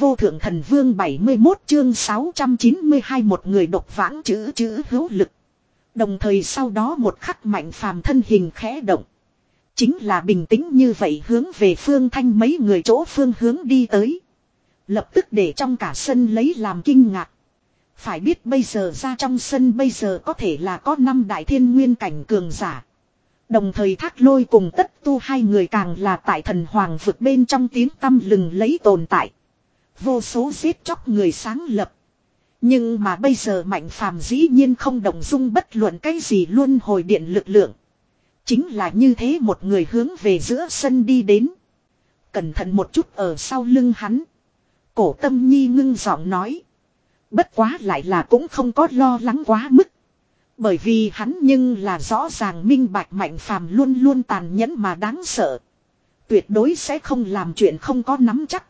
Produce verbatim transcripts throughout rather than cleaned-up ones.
vô thượng thần vương bảy mươi mốt chương sáu trăm chín mươi hai một người độc vãng chữ chữ hữu lực. Đồng thời sau đó một khắc Mạnh Phàm thân hình khẽ động. Chính là bình tĩnh như vậy hướng về Phương Thanh mấy người chỗ phương hướng đi tới. Lập tức để trong cả sân lấy làm kinh ngạc. Phải biết bây giờ ra trong sân bây giờ có thể là có năm đại thiên nguyên cảnh cường giả. Đồng thời Thác Lôi cùng Tất Tu hai người càng là tại thần hoàng vực bên trong tiếng tăm lừng lấy tồn tại. Vô số giết chóc người sáng lập. Nhưng mà bây giờ Mạnh Phàm dĩ nhiên không động dung bất luận cái gì luôn hồi điện lực lượng. Chính là như thế một người hướng về giữa sân đi đến. Cẩn thận một chút ở sau lưng hắn. Cổ Tâm Nhi ngưng giọng nói. Bất quá lại là cũng không có lo lắng quá mức. Bởi vì hắn nhưng là rõ ràng minh bạch Mạnh Phàm luôn luôn tàn nhẫn mà đáng sợ. Tuyệt đối sẽ không làm chuyện không có nắm chắc.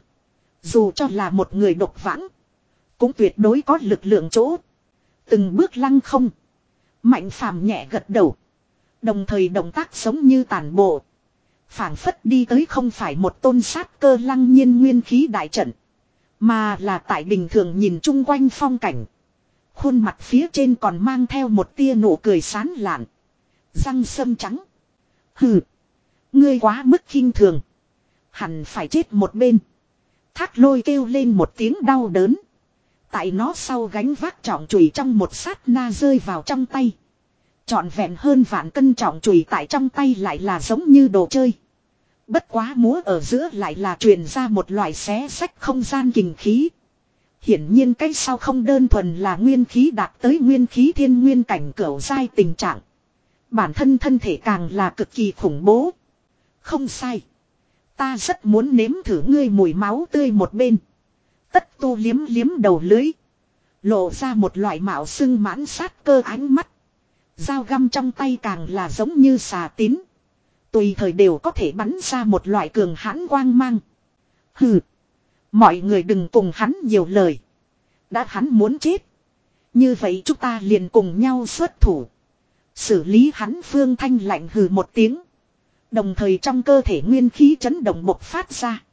Dù cho là một người độc vãng. Cũng tuyệt đối có lực lượng chỗ. Từng bước lăng không. Mạnh Phàm nhẹ gật đầu. Đồng thời động tác giống như tản bộ. Phảng phất đi tới không phải một tôn sát cơ lăng nhiên nguyên khí đại trận. Mà là tại bình thường nhìn chung quanh phong cảnh. Khuôn mặt phía trên còn mang theo một tia nụ cười sán lạn. Răng sâm trắng. Hừ. Ngươi quá mức khinh thường. Hẳn phải chết một bên. Thác Lôi kêu lên một tiếng đau đớn. Tại nó sau gánh vác trọng chùy trong một sát na rơi vào trong tay. Trọn vẹn hơn vạn cân trọng chùy tại trong tay lại là giống như đồ chơi. Bất quá múa ở giữa lại là truyền ra một loại xé xách không gian kình khí. Hiển nhiên cái sau không đơn thuần là nguyên khí đạt tới nguyên khí thiên nguyên cảnh cửu giai tình trạng. Bản thân thân thể càng là cực kỳ khủng bố. Không sai. Ta rất muốn nếm thử ngươi mùi máu tươi một bên. Tất Tu liếm liếm đầu lưới. Lộ ra một loại mạo xưng mãn sát cơ ánh mắt. Dao găm trong tay càng là giống như xà tín. Tùy thời đều có thể bắn ra một loại cường hãn quang mang. Hừ. Mọi người đừng cùng hắn nhiều lời. Đã hắn muốn chết. Như vậy chúng ta liền cùng nhau xuất thủ. Xử lý hắn. Phương Thanh lạnh hừ một tiếng. Đồng thời trong cơ thể nguyên khí chấn động bộc phát ra.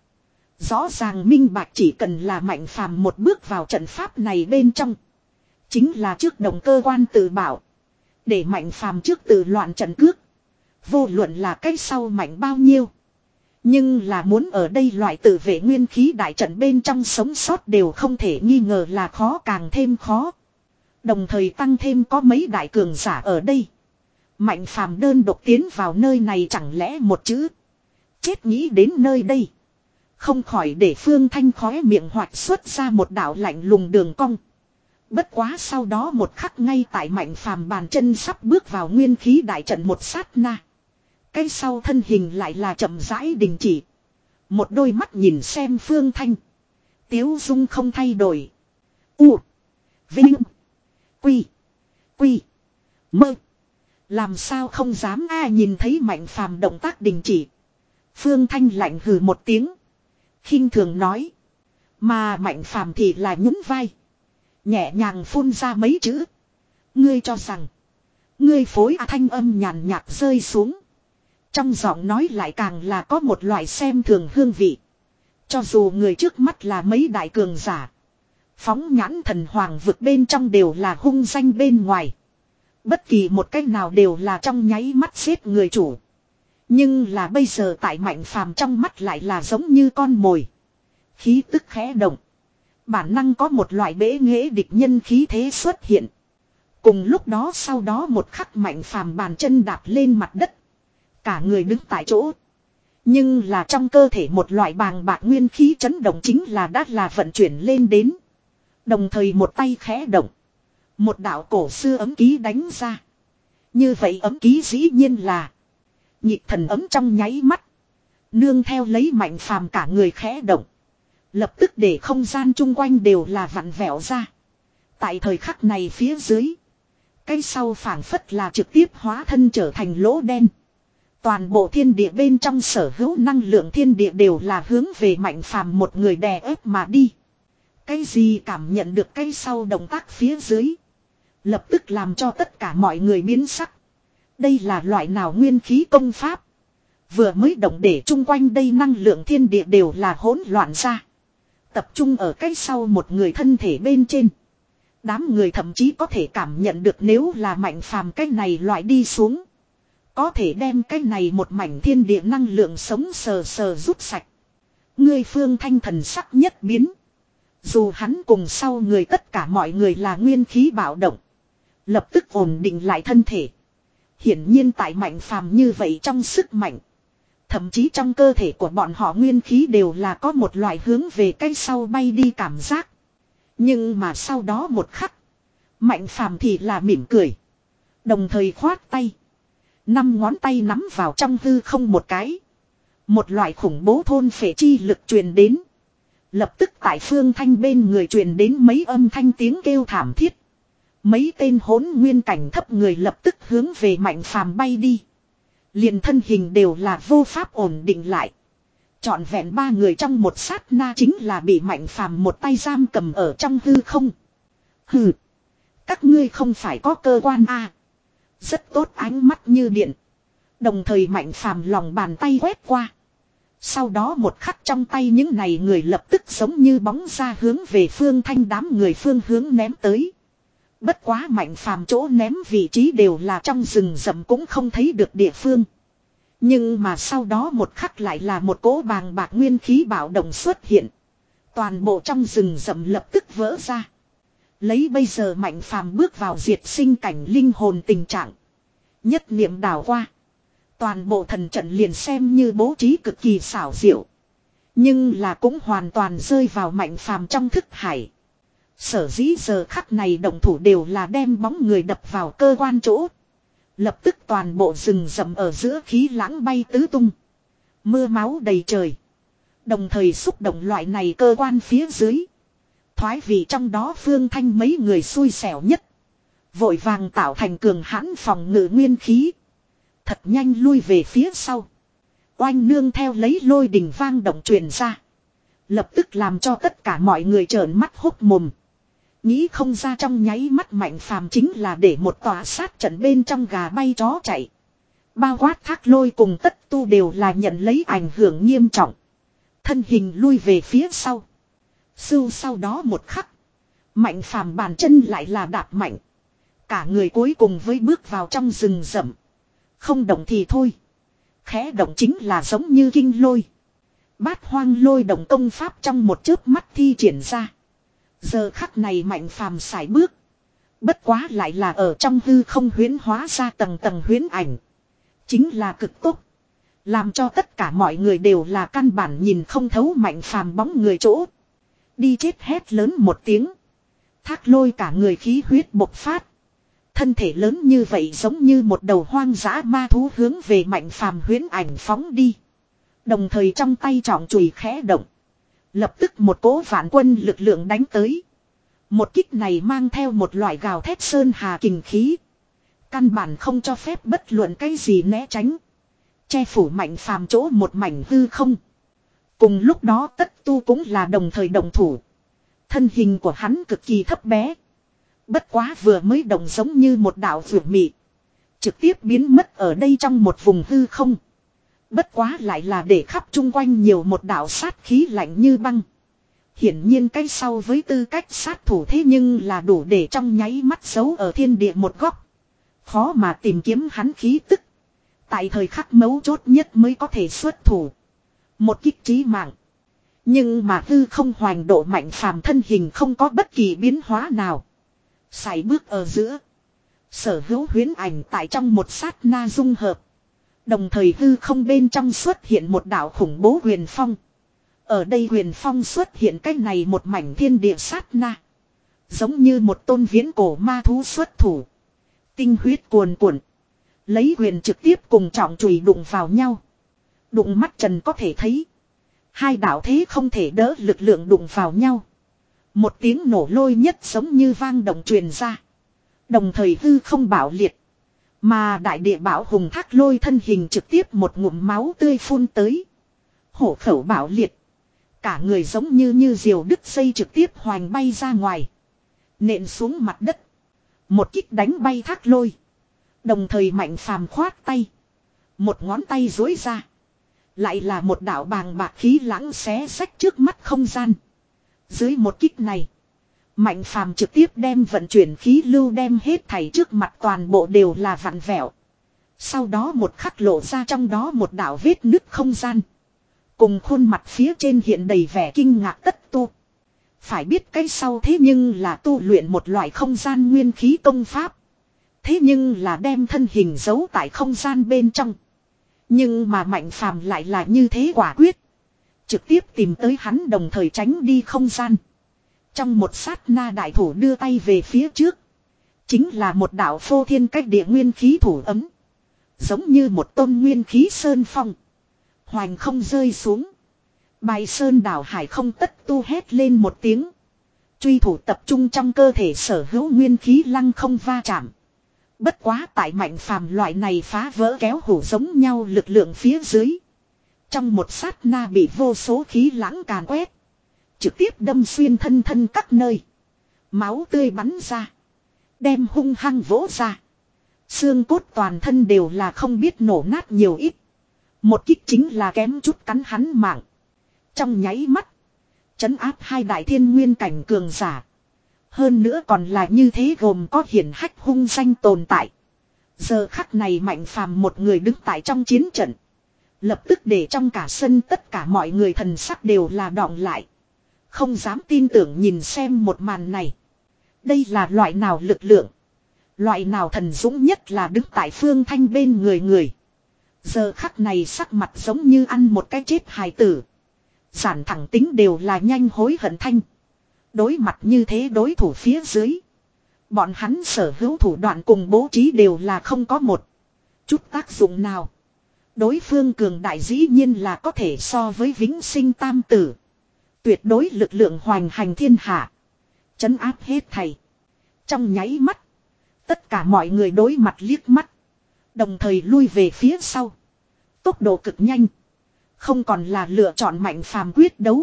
Rõ ràng minh bạch chỉ cần là Mạnh Phàm một bước vào trận pháp này bên trong. Chính là trước động cơ quan tự bảo. Để Mạnh Phàm trước tự loạn trận cước. Vô luận là cái sau mạnh bao nhiêu. Nhưng là muốn ở đây loại tự vệ nguyên khí đại trận bên trong sống sót đều không thể nghi ngờ là khó càng thêm khó. Đồng thời tăng thêm có mấy đại cường giả ở đây. Mạnh Phàm đơn độc tiến vào nơi này chẳng lẽ một chữ. Chết nghĩ đến nơi đây. Không khỏi để Phương Thanh khóe miệng hoạt xuất ra một đạo lạnh lùng đường cong. Bất quá sau đó một khắc ngay tại Mạnh Phàm bàn chân sắp bước vào nguyên khí đại trận một sát na. Cái sau thân hình lại là chậm rãi đình chỉ. Một đôi mắt nhìn xem Phương Thanh. Tiếu dung không thay đổi. U. Vinh. Quy. Quy. Mơ. Làm sao không dám a nhìn thấy Mạnh Phàm động tác đình chỉ. Phương Thanh lạnh hừ một tiếng. Khinh thường nói. Mà Mạnh Phàm thì là nhún vai. Nhẹ nhàng phun ra mấy chữ. Ngươi cho rằng. Ngươi phối à thanh âm nhàn nhạt rơi xuống. Trong giọng nói lại càng là có một loại xem thường hương vị. Cho dù người trước mắt là mấy đại cường giả. Phóng nhãn thần hoàng vực bên trong đều là hung danh bên ngoài. Bất kỳ một cách nào đều là trong nháy mắt giết người chủ. Nhưng là bây giờ tại Mạnh Phàm trong mắt lại là giống như con mồi. Khí tức khẽ động. Bản năng có một loại bế nghệ địch nhân khí thế xuất hiện. Cùng lúc đó sau đó một khắc Mạnh Phàm bàn chân đạp lên mặt đất. Cả người đứng tại chỗ. Nhưng là trong cơ thể một loại bàng bạc nguyên khí chấn động chính là đã là vận chuyển lên đến. Đồng thời một tay khẽ động. Một đạo cổ xưa ấm ký đánh ra. Như vậy ấm ký dĩ nhiên là. Nhịp thần ấm trong nháy mắt. Nương theo lấy Mạnh Phàm cả người khẽ động. Lập tức để không gian chung quanh đều là vặn vẹo ra. Tại thời khắc này phía dưới. Cái sau phảng phất là trực tiếp hóa thân trở thành lỗ đen. Toàn bộ thiên địa bên trong sở hữu năng lượng thiên địa đều là hướng về Mạnh Phàm một người đè ép mà đi. Cái gì cảm nhận được cái sau động tác phía dưới. Lập tức làm cho tất cả mọi người biến sắc. Đây là loại nào nguyên khí công pháp. Vừa mới động để chung quanh đây năng lượng thiên địa đều là hỗn loạn ra. Tập trung ở cái sau một người thân thể bên trên. Đám người thậm chí có thể cảm nhận được nếu là Mạnh Phàm cái này loại đi xuống. Có thể đem cái này một mảnh thiên địa năng lượng sống sờ sờ rút sạch. Ngươi Phương Thanh thần sắc nhất biến. Dù hắn cùng sau người tất cả mọi người là nguyên khí bạo động. Lập tức ổn định lại thân thể. Hiển nhiên tại Mạnh Phàm như vậy trong sức mạnh. Thậm chí trong cơ thể của bọn họ nguyên khí đều là có một loại hướng về cái sau bay đi cảm giác. Nhưng mà sau đó một khắc. Mạnh Phàm thì là mỉm cười. Đồng thời khoát tay. Năm ngón tay nắm vào trong hư không một cái. Một loại khủng bố thôn phệ chi lực truyền đến. Lập tức tại Phương Thanh bên người truyền đến mấy âm thanh tiếng kêu thảm thiết. Mấy tên hỗn nguyên cảnh thấp người lập tức hướng về Mạnh Phàm bay đi. Liền thân hình đều là vô pháp ổn định lại. Trọn vẹn ba người trong một sát na chính là bị Mạnh Phàm một tay giam cầm ở trong hư không. Hừ. Các ngươi không phải có cơ quan a? À. Rất tốt, ánh mắt như điện. Đồng thời Mạnh Phàm lòng bàn tay quét qua. Sau đó một khắc trong tay những này người lập tức giống như bóng ra hướng về Phương Thanh đám người phương hướng ném tới. Bất quá Mạnh Phàm chỗ ném vị trí đều là trong rừng rậm cũng không thấy được địa phương. Nhưng mà sau đó một khắc lại là một cỗ bàng bạc nguyên khí bạo động xuất hiện. Toàn bộ trong rừng rậm lập tức vỡ ra. Lấy bây giờ Mạnh Phàm bước vào diệt sinh cảnh linh hồn tình trạng. Nhất niệm đảo qua. Toàn bộ thần trận liền xem như bố trí cực kỳ xảo diệu. Nhưng là cũng hoàn toàn rơi vào Mạnh Phàm trong thức hải. Sở dĩ giờ khắc này động thủ đều là đem bóng người đập vào cơ quan chỗ. Lập tức toàn bộ rừng rậm ở giữa khí lãng bay tứ tung. Mưa máu đầy trời. Đồng thời xúc động loại này cơ quan phía dưới. Thoái vì trong đó Phương Thanh mấy người xui xẻo nhất. Vội vàng tạo thành cường hãn phòng ngự nguyên khí. Thật nhanh lui về phía sau. Oanh nương theo lấy lôi đình vang động truyền ra. Lập tức làm cho tất cả mọi người trợn mắt hốc mồm. Nghĩ không ra trong nháy mắt Mạnh Phàm chính là để một tòa sát trận bên trong gà bay chó chạy. Bao quát Thác Lôi cùng Tất Tu đều là nhận lấy ảnh hưởng nghiêm trọng. Thân hình lui về phía sau. Sưu sau đó một khắc. Mạnh Phàm bàn chân lại là đạp mạnh. Cả người cuối cùng với bước vào trong rừng rậm. Không động thì thôi. Khẽ động chính là giống như kinh lôi. Bát hoang lôi động công pháp trong một chớp mắt thi triển ra. Giờ khắc này Mạnh Phàm sải bước. Bất quá lại là ở trong hư không huyễn hóa ra tầng tầng huyễn ảnh. Chính là cực tốt. Làm cho tất cả mọi người đều là căn bản nhìn không thấu Mạnh Phàm bóng người chỗ. Đi chết hét lớn một tiếng. Thác Lôi cả người khí huyết bộc phát. Thân thể lớn như vậy giống như một đầu hoang dã ma thú hướng về Mạnh Phàm huyễn ảnh phóng đi. Đồng thời trong tay trọng chùy khẽ động. Lập tức một cỗ vạn quân lực lượng đánh tới. Một kích này mang theo một loại gào thét sơn hà kình khí. Căn bản không cho phép bất luận cái gì né tránh. Che phủ Mạnh Phàm chỗ một mảnh hư không. Cùng lúc đó Tất Tu cũng là đồng thời đồng thủ. Thân hình của hắn cực kỳ thấp bé. Bất quá vừa mới động giống như một đạo vượt mị. Trực tiếp biến mất ở đây trong một vùng hư không. Bất quá lại là để khắp chung quanh nhiều một đạo sát khí lạnh như băng. Hiển nhiên cái sau với tư cách sát thủ thế nhưng là đủ để trong nháy mắt giấu ở thiên địa một góc. Khó mà tìm kiếm hắn khí tức. Tại thời khắc mấu chốt nhất mới có thể xuất thủ. Một kích chí mạng. Nhưng mà hư không hoành độ Mạnh Phàm thân hình không có bất kỳ biến hóa nào. Sải bước ở giữa. Sở hữu huyễn ảnh tại trong một sát na dung hợp. Đồng thời hư không bên trong xuất hiện một đạo khủng bố huyền phong. Ở đây huyền phong xuất hiện cái này một mảnh thiên địa sát na. Giống như một tôn viễn cổ ma thú xuất thủ. Tinh huyết cuồn cuộn. Lấy huyền trực tiếp cùng trọng chùy đụng vào nhau. Đụng mắt trần có thể thấy. Hai đạo thế không thể đỡ lực lượng đụng vào nhau. Một tiếng nổ lôi nhất giống như vang động truyền ra. Đồng thời hư không bạo liệt. Mà đại địa bảo hùng Thác Lôi thân hình trực tiếp một ngụm máu tươi phun tới. Hổ khẩu bạo liệt. Cả người giống như như diều đứt dây trực tiếp hoành bay ra ngoài. Nện xuống mặt đất. Một kích đánh bay Thác Lôi. Đồng thời Mạnh Phàm khoát tay. Một ngón tay duỗi ra. Lại là một đạo bàng bạc khí lãng xé rách trước mắt không gian. Dưới một kích này, Mạnh Phàm trực tiếp đem vận chuyển khí lưu đem hết thảy trước mặt toàn bộ đều là vặn vẹo. Sau đó một khắc lộ ra trong đó một đạo vết nứt không gian. Cùng khuôn mặt phía trên hiện đầy vẻ kinh ngạc tất tu. Phải biết cái sau thế nhưng là tu luyện một loại không gian nguyên khí công pháp. Thế nhưng là đem thân hình giấu tại không gian bên trong. Nhưng mà Mạnh Phàm lại là như thế quả quyết. Trực tiếp tìm tới hắn đồng thời tránh đi không gian. Trong một sát na đại thủ đưa tay về phía trước. Chính là một đạo phô thiên cách địa nguyên khí thủ ấm. Giống như một tôn nguyên khí sơn phong. Hoành không rơi xuống. Bài sơn đảo hải không tất tu hét lên một tiếng. Truy thủ tập trung trong cơ thể sở hữu nguyên khí lăng không va chạm. Bất quá tại Mạnh Phàm loại này phá vỡ kéo hủ giống nhau lực lượng phía dưới. Trong một sát na bị vô số khí lãng càn quét. Trực tiếp đâm xuyên thân thân các nơi. Máu tươi bắn ra. Đem hung hăng vỗ ra. Xương cốt toàn thân đều là không biết nổ nát nhiều ít. Một kích chính là kém chút cắn hắn mạng. Trong nháy mắt. Trấn áp hai đại thiên nguyên cảnh cường giả. Hơn nữa còn là như thế gồm có hiển hách hung danh tồn tại. Giờ khắc này Mạnh Phàm một người đứng tại trong chiến trận. Lập tức để trong cả sân tất cả mọi người thần sắc đều là đọng lại. Không dám tin tưởng nhìn xem một màn này. Đây là loại nào lực lượng. Loại nào thần dũng nhất là đứng tại Phương Thanh bên người người. Giờ khắc này sắc mặt giống như ăn một cái chết hài tử. Giản thẳng tính đều là nhanh hối hận thanh. Đối mặt như thế đối thủ phía dưới. Bọn hắn sở hữu thủ đoạn cùng bố trí đều là không có một chút tác dụng nào. Đối phương cường đại dĩ nhiên là có thể so với vĩnh sinh tam tử. Tuyệt đối lực lượng hoành hành thiên hạ. Trấn áp hết thầy. Trong nháy mắt. Tất cả mọi người đối mặt liếc mắt. Đồng thời lui về phía sau. Tốc độ cực nhanh. Không còn là lựa chọn Mạnh Phàm quyết đấu.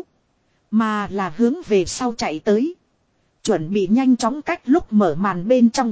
Mà là hướng về sau chạy tới. Chuẩn bị nhanh chóng cách lúc mở màn bên trong.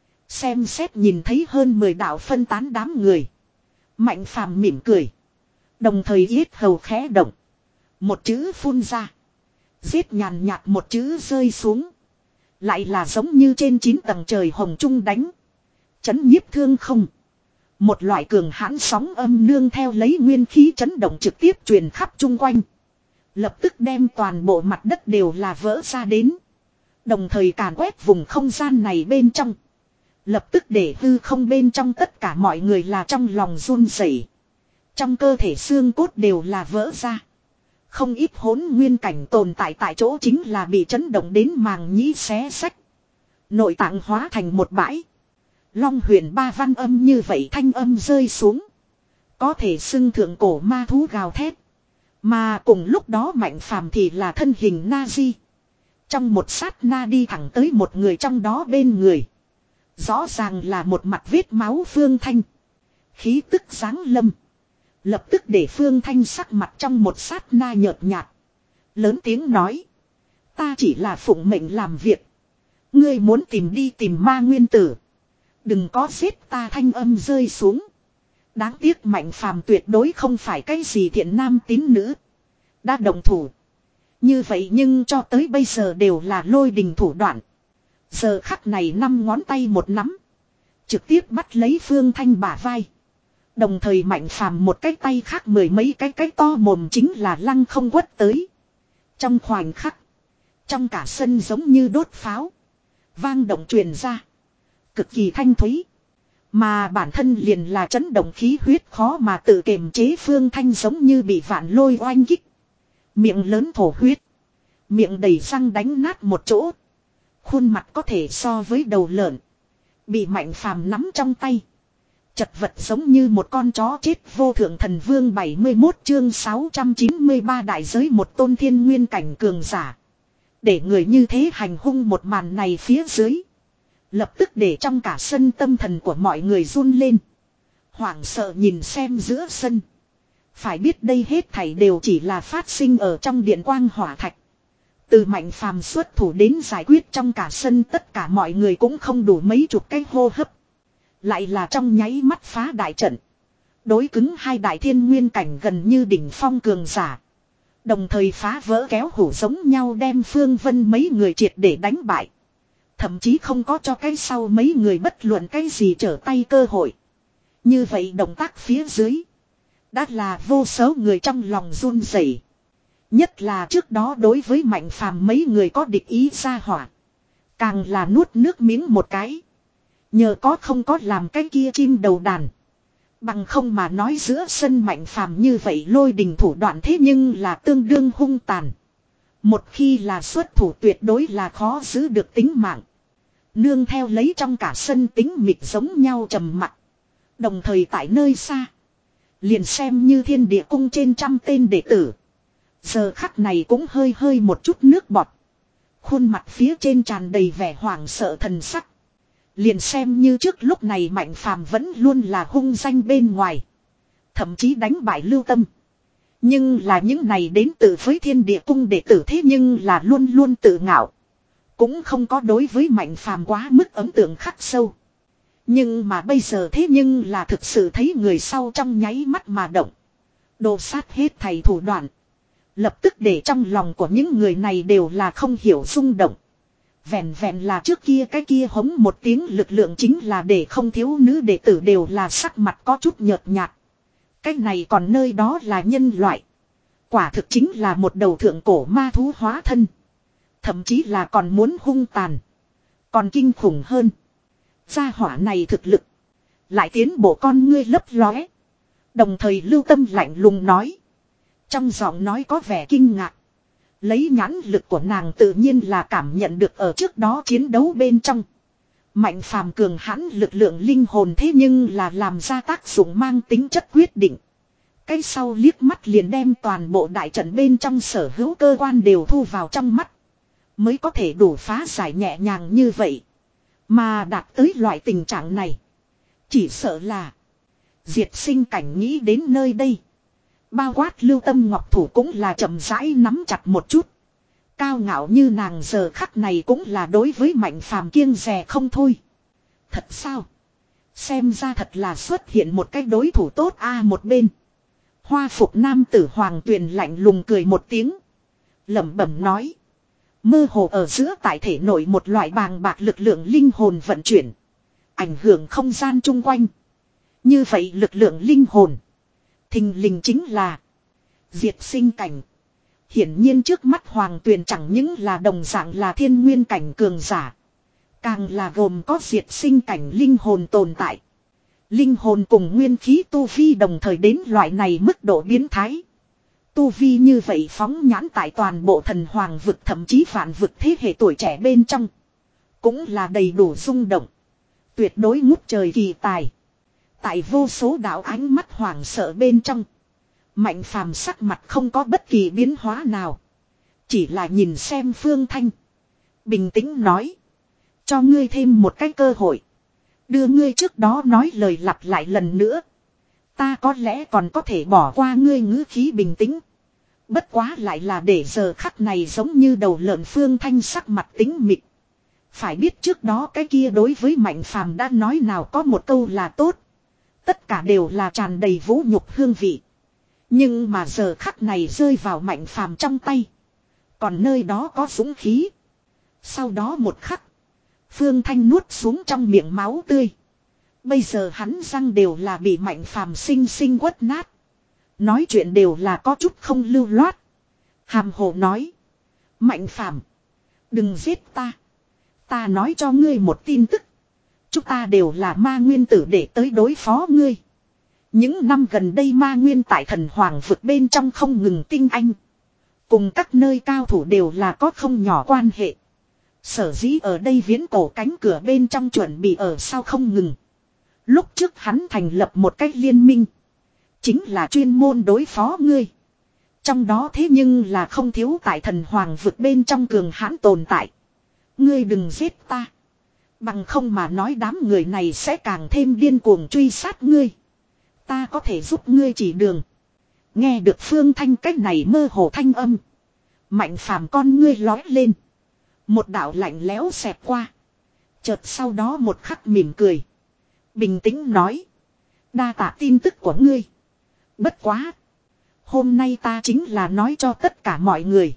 Xem xét nhìn thấy hơn mười đạo phân tán đám người. Mạnh Phàm mỉm cười. Đồng thời yết hầu khẽ động. Một chữ phun ra. Giết nhàn nhạt một chữ rơi xuống. Lại là giống như trên chín tầng trời hồng trung đánh. Chấn nhiếp thương không. Một loại cường hãn sóng âm nương theo lấy nguyên khí chấn động trực tiếp truyền khắp chung quanh. Lập tức đem toàn bộ mặt đất đều là vỡ ra đến. Đồng thời càn quét vùng không gian này bên trong. Lập tức để hư không bên trong tất cả mọi người là trong lòng run rẩy. Trong cơ thể xương cốt đều là vỡ ra. Không ít hỗn nguyên cảnh tồn tại tại chỗ chính là bị chấn động đến màng nhĩ xé sách. Nội tạng hóa thành một bãi. Long huyền ba văn âm như vậy thanh âm rơi xuống. Có thể xưng thượng cổ ma thú gào thét. Mà cùng lúc đó Mạnh Phàm thì là thân hình Na-di. Trong một sát na đi thẳng tới một người trong đó bên người. Rõ ràng là một mặt vết máu Phương Thanh. Khí tức giáng lâm. Lập tức để Phương Thanh sắc mặt trong một sát na nhợt nhạt. Lớn tiếng nói. Ta chỉ là phụng mệnh làm việc. Ngươi muốn tìm đi tìm ma nguyên tử. Đừng có giết ta thanh âm rơi xuống. Đáng tiếc Mạnh Phàm tuyệt đối không phải cái gì thiện nam tín nữ. Đã đồng thủ. Như vậy nhưng cho tới bây giờ đều là lôi đình thủ đoạn. Giờ khắc này năm ngón tay một nắm. Trực tiếp bắt lấy Phương Thanh bả vai. Đồng thời Mạnh Phàm một cái tay khác mười mấy cái cái to mồm chính là lăng không quất tới. Trong khoảnh khắc. Trong cả sân giống như đốt pháo. Vang động truyền ra. Cực kỳ thanh thúy. Mà bản thân liền là chấn động khí huyết khó mà tự kiềm chế Phương Thanh giống như bị vạn lôi oanh kích. Miệng lớn thổ huyết. Miệng đầy răng đánh nát một chỗ. Khuôn mặt có thể so với đầu lợn. Bị Mạnh Phàm nắm trong tay. Chật vật giống như một con chó chết vô thượng thần vương bảy mươi mốt chương sáu trăm chín mươi ba đại giới một tôn thiên nguyên cảnh cường giả. Để người như thế hành hung một màn này phía dưới. Lập tức để trong cả sân tâm thần của mọi người run lên. Hoảng sợ nhìn xem giữa sân. Phải biết đây hết thảy đều chỉ là phát sinh ở trong điện quang hỏa thạch. Từ Mạnh Phàm xuất thủ đến giải quyết trong cả sân tất cả mọi người cũng không đủ mấy chục cái hô hấp. Lại là trong nháy mắt phá đại trận. Đối cứng hai đại thiên nguyên cảnh gần như đỉnh phong cường giả. Đồng thời phá vỡ kéo hủ giống nhau đem Phương Vân mấy người triệt để đánh bại. Thậm chí không có cho cái sau mấy người bất luận cái gì trở tay cơ hội. Như vậy động tác phía dưới. Đã là vô số người trong lòng run rẩy. Nhất là trước đó đối với Mạnh Phàm mấy người có địch ý ra hỏa. Càng là nuốt nước miếng một cái. Nhờ có không có làm cái kia chim đầu đàn. Bằng không mà nói giữa sân Mạnh Phàm như vậy lôi đình thủ đoạn thế nhưng là tương đương hung tàn. Một khi là xuất thủ tuyệt đối là khó giữ được tính mạng. Nương theo lấy trong cả sân tính mịt giống nhau trầm mặc. Đồng thời tại nơi xa. Liền xem như thiên địa cung trên trăm tên đệ tử. Giờ khắc này cũng hơi hơi một chút nước bọt. Khuôn mặt phía trên tràn đầy vẻ hoảng sợ thần sắc. Liền xem như trước lúc này Mạnh Phàm vẫn luôn là hung danh bên ngoài. Thậm chí đánh bại Lưu Tâm. Nhưng là những này đến từ với thiên địa cung đệ tử thế nhưng là luôn luôn tự ngạo. Cũng không có đối với Mạnh Phàm quá mức ấn tượng khắc sâu. Nhưng mà bây giờ thế nhưng là thực sự thấy người sau trong nháy mắt mà động. Đồ sát hết thầy thủ đoạn. Lập tức để trong lòng của những người này đều là không hiểu rung động. Vẹn vẹn là trước kia cái kia hống một tiếng lực lượng chính là để không thiếu nữ đệ tử đều là sắc mặt có chút nhợt nhạt. Cái này còn nơi đó là nhân loại. Quả thực chính là một đầu thượng cổ ma thú hóa thân. Thậm chí là còn muốn hung tàn. Còn kinh khủng hơn. Gia hỏa này thực lực. Lại tiến bộ con ngươi lấp lóe. Đồng thời Lưu Tâm lạnh lùng nói. Trong giọng nói có vẻ kinh ngạc. Lấy nhãn lực của nàng tự nhiên là cảm nhận được ở trước đó chiến đấu bên trong. Mạnh Phàm cường hãn lực lượng linh hồn thế nhưng là làm ra tác dụng mang tính chất quyết định. Cái sau liếc mắt liền đem toàn bộ đại trận bên trong sở hữu cơ quan đều thu vào trong mắt. Mới có thể đủ phá giải nhẹ nhàng như vậy. Mà đạt tới loại tình trạng này. Chỉ sợ là. Diệt sinh cảnh nghĩ đến nơi đây. Bao quát Lưu Tâm Ngọc Thủ cũng là chậm rãi nắm chặt một chút. Cao ngạo như nàng giờ khắc này cũng là đối với Mạnh Phàm kiêng dè không thôi. Thật sao? Xem ra thật là xuất hiện một cái đối thủ tốt a một bên. Hoa phục nam tử Hoàng Tuyền lạnh lùng cười một tiếng. Lẩm bẩm nói. Mơ hồ ở giữa tại thể nội một loại bàng bạc lực lượng linh hồn vận chuyển. Ảnh hưởng không gian chung quanh. Như vậy lực lượng linh hồn. Thình lình chính là. Diệt sinh cảnh. Hiển nhiên trước mắt Hoàng Tuyền chẳng những là đồng dạng là thiên nguyên cảnh cường giả. Càng là gồm có diệt sinh cảnh linh hồn tồn tại. Linh hồn cùng nguyên khí tu vi đồng thời đến loại này mức độ biến thái. Tu vi như vậy phóng nhãn tại toàn bộ thần hoàng vực thậm chí vạn vực thế hệ tuổi trẻ bên trong. Cũng là đầy đủ rung động. Tuyệt đối ngút trời kỳ tài. Tại vô số đạo ánh mắt hoảng sợ bên trong. Mạnh Phàm sắc mặt không có bất kỳ biến hóa nào. Chỉ là nhìn xem Phương Thanh. Bình tĩnh nói. Cho ngươi thêm một cái cơ hội. Đưa ngươi trước đó nói lời lặp lại lần nữa. Ta có lẽ còn có thể bỏ qua ngươi ngữ khí bình tĩnh. Bất quá lại là để giờ khắc này giống như đầu lợn Phương Thanh sắc mặt tính mịt. Phải biết trước đó cái kia đối với Mạnh Phàm đã nói nào có một câu là tốt. Tất cả đều là tràn đầy vũ nhục hương vị. Nhưng mà giờ khắc này rơi vào Mạnh Phàm trong tay. Còn nơi đó có dũng khí. Sau đó một khắc. Phương Thanh nuốt xuống trong miệng máu tươi. Bây giờ hắn răng đều là bị Mạnh Phàm sinh sinh quất nát. Nói chuyện đều là có chút không lưu loát. Hàm hồ nói. Mạnh Phàm, đừng giết ta. Ta nói cho ngươi một tin tức. Chúng ta đều là ma nguyên tử để tới đối phó ngươi. Những năm gần đây ma nguyên tại thần hoàng vực bên trong không ngừng tinh anh. Cùng các nơi cao thủ đều là có không nhỏ quan hệ. Sở dĩ ở đây viễn cổ cánh cửa bên trong chuẩn bị ở sau không ngừng. Lúc trước hắn thành lập một cách liên minh. Chính là chuyên môn đối phó ngươi. Trong đó thế nhưng là không thiếu tại thần hoàng vực bên trong cường hãn tồn tại. Ngươi đừng giết ta. Bằng không mà nói đám người này sẽ càng thêm điên cuồng truy sát ngươi. Ta có thể giúp ngươi chỉ đường. Nghe được Phương Thanh cách này mơ hồ thanh âm. Mạnh Phàm con ngươi lói lên. Một đạo lạnh lẽo xẹt qua. Chợt sau đó một khắc mỉm cười. Bình tĩnh nói. Đa tạ tin tức của ngươi. Bất quá. Hôm nay ta chính là nói cho tất cả mọi người.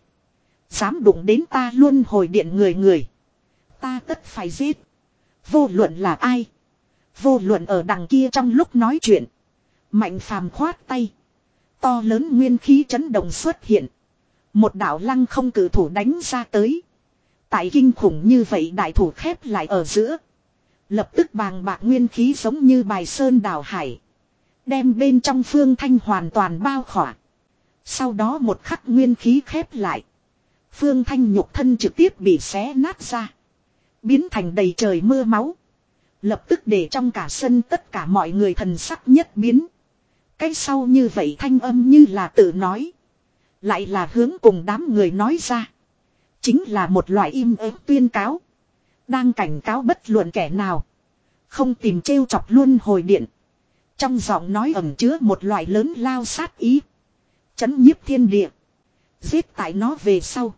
Dám đụng đến ta luân hồi điện người người. Ta tất phải giết. Vô luận là ai. Vô luận ở đằng kia trong lúc nói chuyện. Mạnh phàm khoát tay. To lớn nguyên khí chấn động xuất hiện. Một đạo lăng không cử thủ đánh ra tới. Tại kinh khủng như vậy đại thủ khép lại ở giữa. Lập tức bàng bạc nguyên khí giống như bài sơn đảo hải. Đem bên trong Phương Thanh hoàn toàn bao khỏa. Sau đó một khắc nguyên khí khép lại. Phương Thanh nhục thân trực tiếp bị xé nát ra. Biến thành đầy trời mưa máu. Lập tức để trong cả sân tất cả mọi người thần sắc nhất biến. Cái sau như vậy thanh âm như là tự nói. Lại là hướng cùng đám người nói ra. Chính là một loại im ớt tuyên cáo. Đang cảnh cáo bất luận kẻ nào. Không tìm trêu chọc luân hồi điện. Trong giọng nói ẩn chứa một loại lớn lao sát ý. Chấn nhiếp thiên địa. Giết tại nó về sau.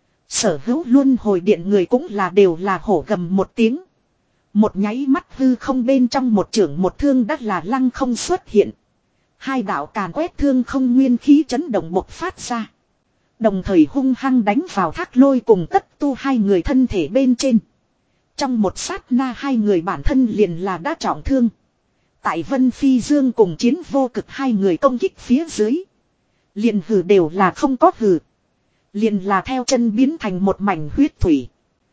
Sở hữu luân hồi điện người cũng là đều là hổ gầm một tiếng. Một nháy mắt hư không bên trong một trưởng một thương đắt là lăng không xuất hiện. Hai đạo càn quét thương không nguyên khí chấn động bộc phát ra. Đồng thời hung hăng đánh vào Thác Lôi cùng Tất Tu hai người thân thể bên trên. Trong một sát na hai người bản thân liền là đã trọng thương. Tại Vân Phi Dương cùng Chiến Vô Cực hai người công kích phía dưới. Liền hừ đều là không có hừ. Liền là theo chân biến thành một mảnh huyết thủy.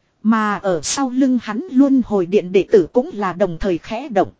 Mà ở sau lưng hắn luân hồi điện đệ tử cũng là đồng thời khẽ động.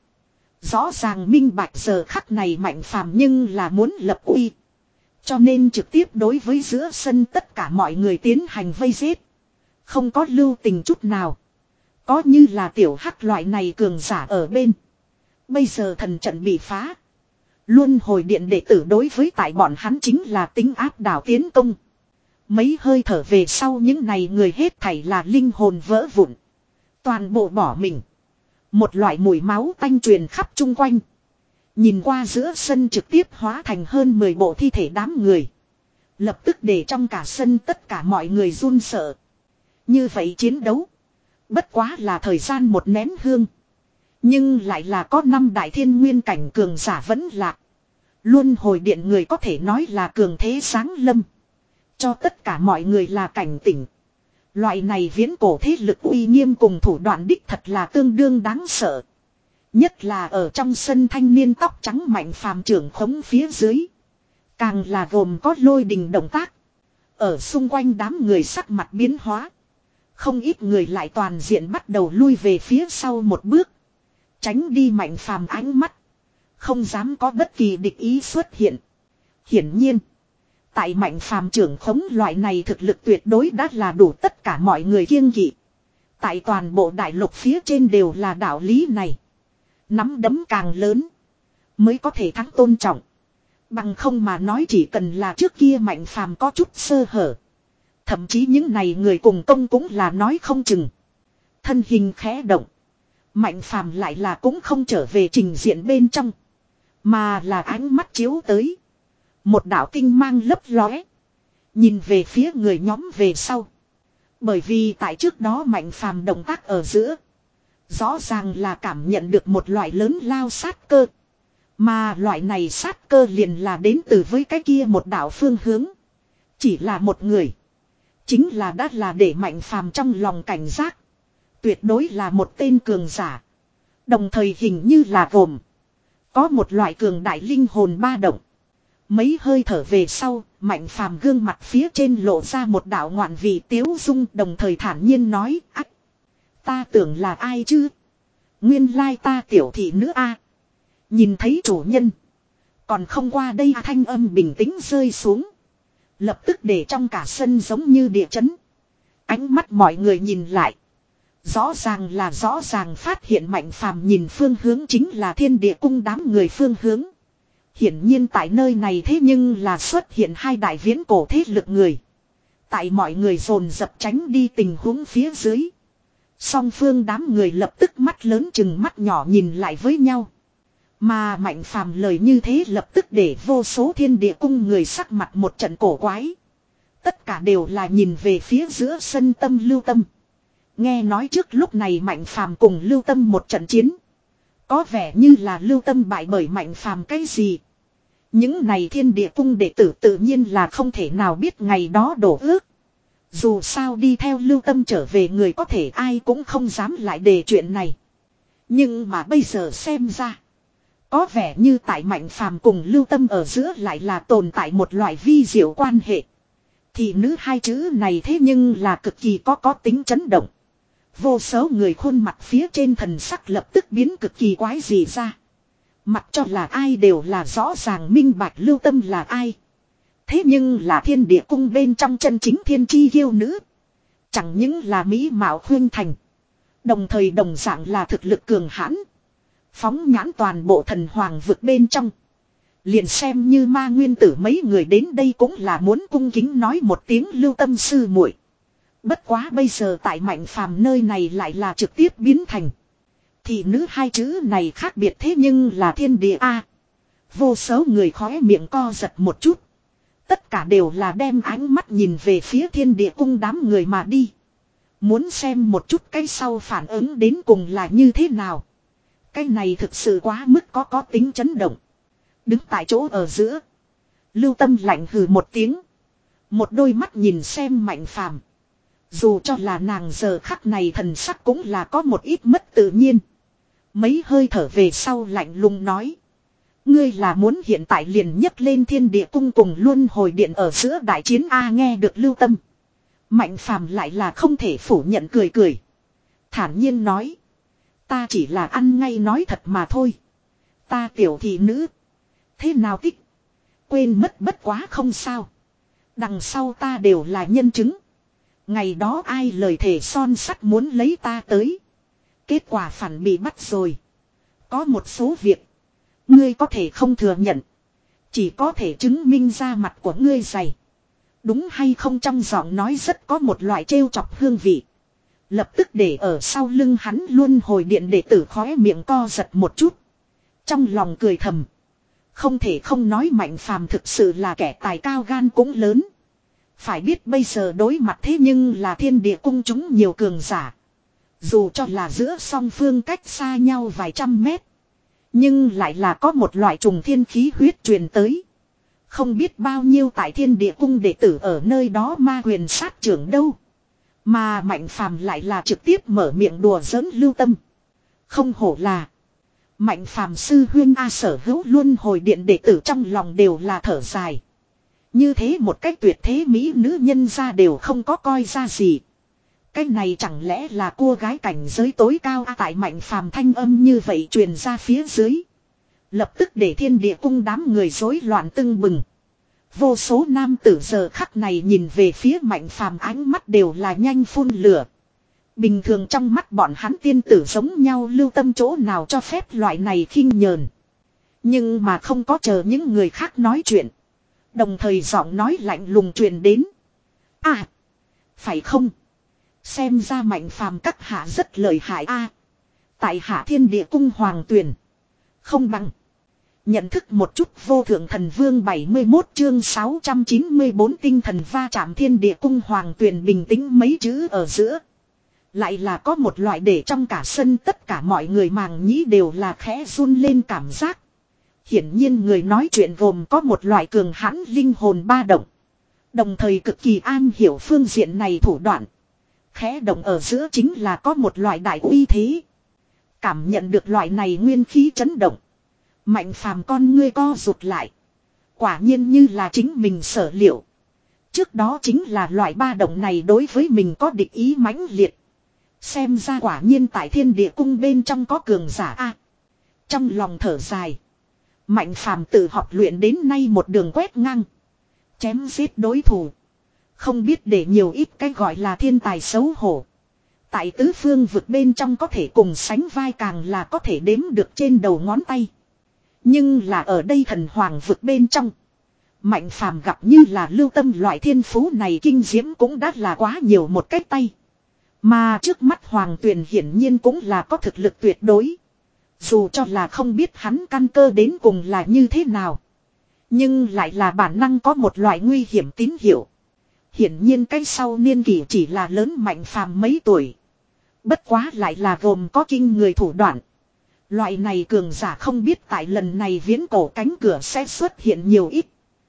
Rõ ràng minh bạch giờ khắc này Mạnh Phàm nhưng là muốn lập uy. Cho nên trực tiếp đối với giữa sân tất cả mọi người tiến hành vây giết. Không có lưu tình chút nào. Có như là tiểu hắc loại này cường giả ở bên. Bây giờ thần trận bị phá. Luân hồi điện đệ tử đối với tại bọn hắn chính là tính áp đảo tiến công. Mấy hơi thở về sau những này người hết thảy là linh hồn vỡ vụn. Toàn bộ bỏ mình. Một loại mùi máu tanh truyền khắp chung quanh. Nhìn qua giữa sân trực tiếp hóa thành hơn mười bộ thi thể đám người. Lập tức để trong cả sân tất cả mọi người run sợ. Như vậy chiến đấu. Bất quá là thời gian một nén hương. Nhưng lại là có năm đại thiên nguyên cảnh cường giả vẫn lạc. Luân hồi điện người có thể nói là cường thế sáng lâm. Cho tất cả mọi người là cảnh tỉnh. Loại này viễn cổ thế lực uy nghiêm cùng thủ đoạn đích thật là tương đương đáng sợ. Nhất là ở trong sân thanh niên tóc trắng Mạnh Phàm trưởng khống phía dưới. Càng là gồm có lôi đình động tác. Ở xung quanh đám người sắc mặt biến hóa. Không ít người lại toàn diện bắt đầu lui về phía sau một bước. Tránh đi Mạnh Phàm ánh mắt. Không dám có bất kỳ địch ý xuất hiện. Hiển nhiên. Tại Mạnh Phàm trưởng khống loại này thực lực tuyệt đối đã là đủ tất cả mọi người kiêng kỵ. Tại toàn bộ đại lục phía trên đều là đạo lý này. Nắm đấm càng lớn. Mới có thể thắng tôn trọng. Bằng không mà nói chỉ cần là trước kia Mạnh Phàm có chút sơ hở. Thậm chí những này người cùng công cũng là nói không chừng. Thân hình khẽ động. Mạnh Phàm lại là cũng không trở về trình diện bên trong. Mà là ánh mắt chiếu tới. Một đạo tinh mang lấp lóe. Nhìn về phía người nhóm về sau. Bởi vì tại trước đó Mạnh Phàm động tác ở giữa. Rõ ràng là cảm nhận được một loại lớn lao sát cơ. Mà loại này sát cơ liền là đến từ với cái kia một đạo phương hướng. Chỉ là một người. Chính là đã là để Mạnh Phàm trong lòng cảnh giác. Tuyệt đối là một tên cường giả. Đồng thời hình như là gồm. Có một loại cường đại linh hồn ba động. Mấy hơi thở về sau, Mạnh Phàm gương mặt phía trên lộ ra một đạo ngoạn vị tiếu dung, đồng thời thản nhiên nói, ách, ta tưởng là ai chứ? Nguyên lai ta tiểu thị nữ a. Nhìn thấy chủ nhân. Còn không qua đây thanh âm bình tĩnh rơi xuống. Lập tức để trong cả sân giống như địa chấn. Ánh mắt mọi người nhìn lại. Rõ ràng là rõ ràng phát hiện Mạnh Phàm nhìn phương hướng chính là Thiên Địa Cung đám người phương hướng. Hiển nhiên tại nơi này thế nhưng là xuất hiện hai đại viễn cổ thế lực người. Tại mọi người dồn dập tránh đi tình huống phía dưới. Song phương đám người lập tức mắt lớn chừng mắt nhỏ nhìn lại với nhau. Mà Mạnh Phàm lời như thế lập tức để vô số Thiên Địa Cung người sắc mặt một trận cổ quái. Tất cả đều là nhìn về phía giữa sân Tâm Lưu Tâm. Nghe nói trước lúc này Mạnh Phàm cùng Lưu Tâm một trận chiến. Có vẻ như là Lưu Tâm bại bởi Mạnh Phàm cái gì. Những này thiên địa cung đệ tử tự nhiên là không thể nào biết ngày đó đổ ước. Dù sao đi theo Lưu Tâm trở về người có thể ai cũng không dám lại đề chuyện này. Nhưng mà bây giờ xem ra. Có vẻ như tại Mạnh Phàm cùng Lưu Tâm ở giữa lại là tồn tại một loại vi diệu quan hệ. Thị nữ hai chữ này thế nhưng là cực kỳ có có tính chấn động. Vô số người khuôn mặt phía trên thần sắc lập tức biến cực kỳ quái dị ra. Mặc cho là ai đều là rõ ràng minh bạch Lưu Tâm là ai. Thế nhưng là thiên địa cung bên trong chân chính thiên chi yêu nữ. Chẳng những là mỹ mạo khuyên thành. Đồng thời đồng dạng là thực lực cường hãn. Phóng nhãn toàn bộ thần hoàng vực bên trong. Liền xem như ma nguyên tử mấy người đến đây cũng là muốn cung kính nói một tiếng Lưu Tâm sư muội. Bất quá bây giờ tại Mạnh Phàm nơi này lại là trực tiếp biến thành. Thị nữ hai chữ này khác biệt thế nhưng là thiên địa A. Vô số người khóe miệng co giật một chút. Tất cả đều là đem ánh mắt nhìn về phía thiên địa cung đám người mà đi. Muốn xem một chút cái sau phản ứng đến cùng là như thế nào. Cái này thực sự quá mức có có tính chấn động. Đứng tại chỗ ở giữa. Lưu Tâm lạnh hừ một tiếng. Một đôi mắt nhìn xem Mạnh Phàm. Dù cho là nàng giờ khắc này thần sắc cũng là có một ít mất tự nhiên. Mấy hơi thở về sau lạnh lùng nói. Ngươi là muốn hiện tại liền nhấc lên thiên địa cung cùng luân hồi điện ở giữa đại chiến A nghe được Lưu Tâm. Mạnh Phàm lại là không thể phủ nhận cười cười. Thản nhiên nói. Ta chỉ là ăn ngay nói thật mà thôi. Ta tiểu thị nữ. Thế nào tích. Quên mất bất quá không sao. Đằng sau ta đều là nhân chứng. Ngày đó ai lời thề son sắt muốn lấy ta tới. Kết quả phản bị bắt rồi. Có một số việc. Ngươi có thể không thừa nhận. Chỉ có thể chứng minh ra mặt của ngươi dày. Đúng hay không trong giọng nói rất có một loại trêu chọc hương vị. Lập tức để ở sau lưng hắn luôn hồi điện đệ tử khóe miệng co giật một chút. Trong lòng cười thầm. Không thể không nói Mạnh Phàm thực sự là kẻ tài cao gan cũng lớn. Phải biết bây giờ đối mặt thế nhưng là thiên địa cung chúng nhiều cường giả. Dù cho là giữa song phương cách xa nhau vài trăm mét. Nhưng lại là có một loại trùng thiên khí huyết truyền tới. Không biết bao nhiêu tại thiên địa cung đệ tử ở nơi đó ma quyền sát trưởng đâu. Mà Mạnh Phàm lại là trực tiếp mở miệng đùa giỡn Lưu Tâm. Không hổ là. Mạnh Phàm sư huyên A sở hữu luôn hồi điện đệ tử trong lòng đều là thở dài. Như thế một cách tuyệt thế mỹ nữ nhân ra đều không có coi ra gì. Cái này chẳng lẽ là cô gái cảnh giới tối cao à, tại Mạnh Phàm thanh âm như vậy truyền ra phía dưới. Lập tức để thiên địa cung đám người rối loạn tưng bừng. Vô số nam tử giờ khắc này nhìn về phía Mạnh Phàm ánh mắt đều là nhanh phun lửa. Bình thường trong mắt bọn hắn tiên tử giống nhau Lưu Tâm chỗ nào cho phép loại này khinh nhờn. Nhưng mà không có chờ những người khác nói chuyện. Đồng thời giọng nói lạnh lùng truyền đến. À, phải không? Xem ra Mạnh Phàm các hạ rất lợi hại a. Tại hạ thiên địa cung hoàng tuyển. Không bằng. Nhận thức một chút vô thượng thần vương bảy mươi mốt chương sáu trăm chín mươi bốn tinh thần va chạm thiên địa cung hoàng tuyển bình tĩnh mấy chữ ở giữa. Lại là có một loại để trong cả sân tất cả mọi người màng nhĩ đều là khẽ run lên cảm giác. Hiển nhiên người nói chuyện gồm có một loại cường hãn linh hồn ba động. Đồng thời cực kỳ an hiểu phương diện này thủ đoạn. Khẽ động ở giữa chính là có một loại đại uy thế. Cảm nhận được loại này nguyên khí chấn động. Mạnh Phàm con ngươi co rụt lại. Quả nhiên như là chính mình sở liệu. Trước đó chính là loại ba động này đối với mình có địch ý mãnh liệt. Xem ra quả nhiên tại thiên địa cung bên trong có cường giả a. Trong lòng thở dài. Mạnh Phàm tự học luyện đến nay một đường quét ngang. Chém giết đối thủ. Không biết để nhiều ít cái gọi là thiên tài xấu hổ. Tại tứ phương vực bên trong có thể cùng sánh vai càng là có thể đếm được trên đầu ngón tay. Nhưng là ở đây thần hoàng vực bên trong. Mạnh Phàm gặp như là Lưu Tâm loại thiên phú này kinh diễm cũng đã là quá nhiều một cái tay. Mà trước mắt Hoàng Tuyền hiển nhiên cũng là có thực lực tuyệt đối. Dù cho là không biết hắn căn cơ đến cùng là như thế nào. Nhưng lại là bản năng có một loại nguy hiểm tín hiệu. Hiển nhiên cái sau niên kỷ chỉ là lớn Mạnh Phàm mấy tuổi. Bất quá lại là gồm có kinh người thủ đoạn. Loại này cường giả không biết tại lần này viễn cổ cánh cửa sẽ xuất hiện nhiều ít.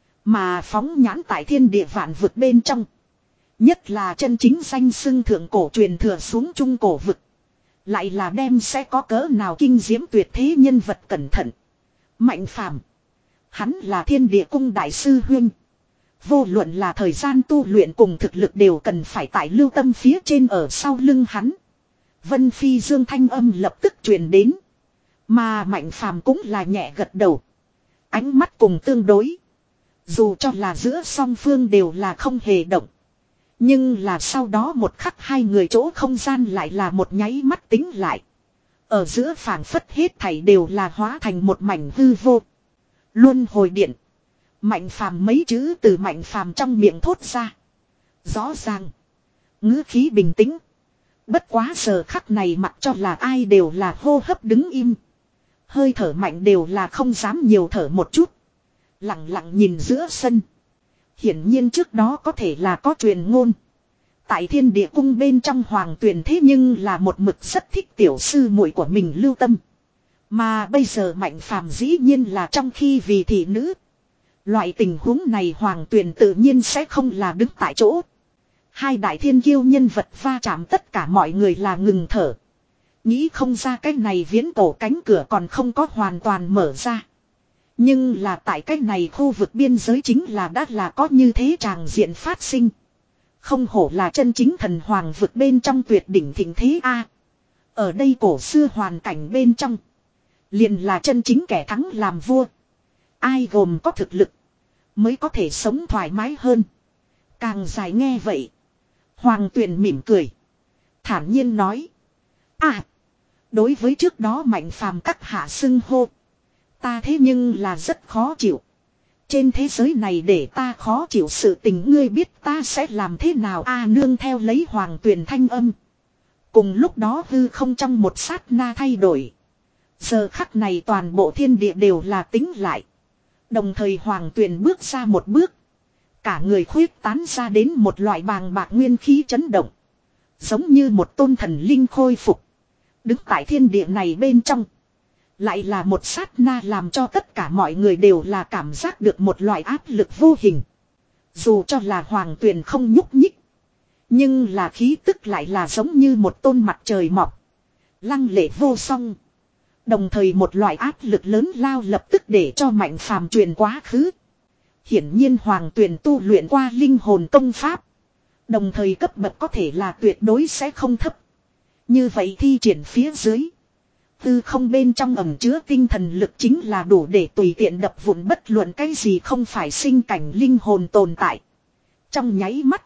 Mà phóng nhãn tại thiên địa vạn vực bên trong. Nhất là chân chính danh xưng thượng cổ truyền thừa xuống trung cổ vực. Lại là đem sẽ có cỡ nào kinh diễm tuyệt thế nhân vật cẩn thận. Mạnh phàm. Hắn là thiên địa cung đại sư huynh. Vô luận là thời gian tu luyện cùng thực lực đều cần phải tại lưu tâm phía trên ở sau lưng hắn. Vân Phi Dương thanh âm lập tức truyền đến. Mà Mạnh phàm cũng là nhẹ gật đầu. Ánh mắt cùng tương đối. Dù cho là giữa song phương đều là không hề động. Nhưng là sau đó một khắc hai người chỗ không gian lại là một nháy mắt tính lại. Ở giữa phảng phất hết thảy đều là hóa thành một mảnh hư vô. Luân hồi điện. Mạnh phàm mấy chữ từ Mạnh phàm trong miệng thốt ra. Rõ ràng. Ngữ khí bình tĩnh. Bất quá giờ khắc này mặc cho là ai đều là hô hấp đứng im. Hơi thở mạnh đều là không dám nhiều thở một chút. Lặng lặng nhìn giữa sân. Hiển nhiên trước đó có thể là có truyền ngôn. Tại thiên địa cung bên trong hoàng tuyển thế nhưng là một mực rất thích tiểu sư muội của mình Lưu Tâm. Mà bây giờ Mạnh phàm dĩ nhiên là trong khi vì thị nữ. Loại tình huống này hoàng tuyển tự nhiên sẽ không là đứng tại chỗ. Hai đại thiên kiêu nhân vật va chạm tất cả mọi người là ngừng thở. Nghĩ không ra cái này viễn cổ cánh cửa còn không có hoàn toàn mở ra. Nhưng là tại cái này khu vực biên giới chính là đã là có như thế tràng diện phát sinh. Không hổ là chân chính thần hoàng vực bên trong tuyệt đỉnh thịnh thế A. Ở đây cổ xưa hoàn cảnh bên trong. Liền là chân chính kẻ thắng làm vua. Ai gồm có thực lực. Mới có thể sống thoải mái hơn. Càng dài nghe vậy. Hoàng Tuyền mỉm cười. Thản nhiên nói. À. Đối với trước đó Mạnh phàm các hạ xưng hô. Ta thế nhưng là rất khó chịu. Trên thế giới này để ta khó chịu sự tình ngươi biết ta sẽ làm thế nào a nương theo lấy Hoàng Tuyền thanh âm. Cùng lúc đó hư không trong một sát na thay đổi. Giờ khắc này toàn bộ thiên địa đều là tính lại. Đồng thời Hoàng Tuyền bước ra một bước. Cả người khuyết tán ra đến một loại bàng bạc nguyên khí chấn động. Giống như một tôn thần linh khôi phục. Đứng tại thiên địa này bên trong. Lại là một sát na làm cho tất cả mọi người đều là cảm giác được một loại áp lực vô hình. Dù cho là Hoàng Tuyền không nhúc nhích. Nhưng là khí tức lại là giống như một tôn mặt trời mọc. Lăng lệ vô song. Đồng thời một loại áp lực lớn lao lập tức để cho Mạnh phàm truyền quá khứ. Hiển nhiên Hoàng Tuyền tu luyện qua linh hồn công pháp. Đồng thời cấp bậc có thể là tuyệt đối sẽ không thấp. Như vậy thi triển phía dưới. Tư không bên trong ẩm chứa tinh thần lực chính là đủ để tùy tiện đập vụn bất luận cái gì không phải sinh cảnh linh hồn tồn tại. Trong nháy mắt.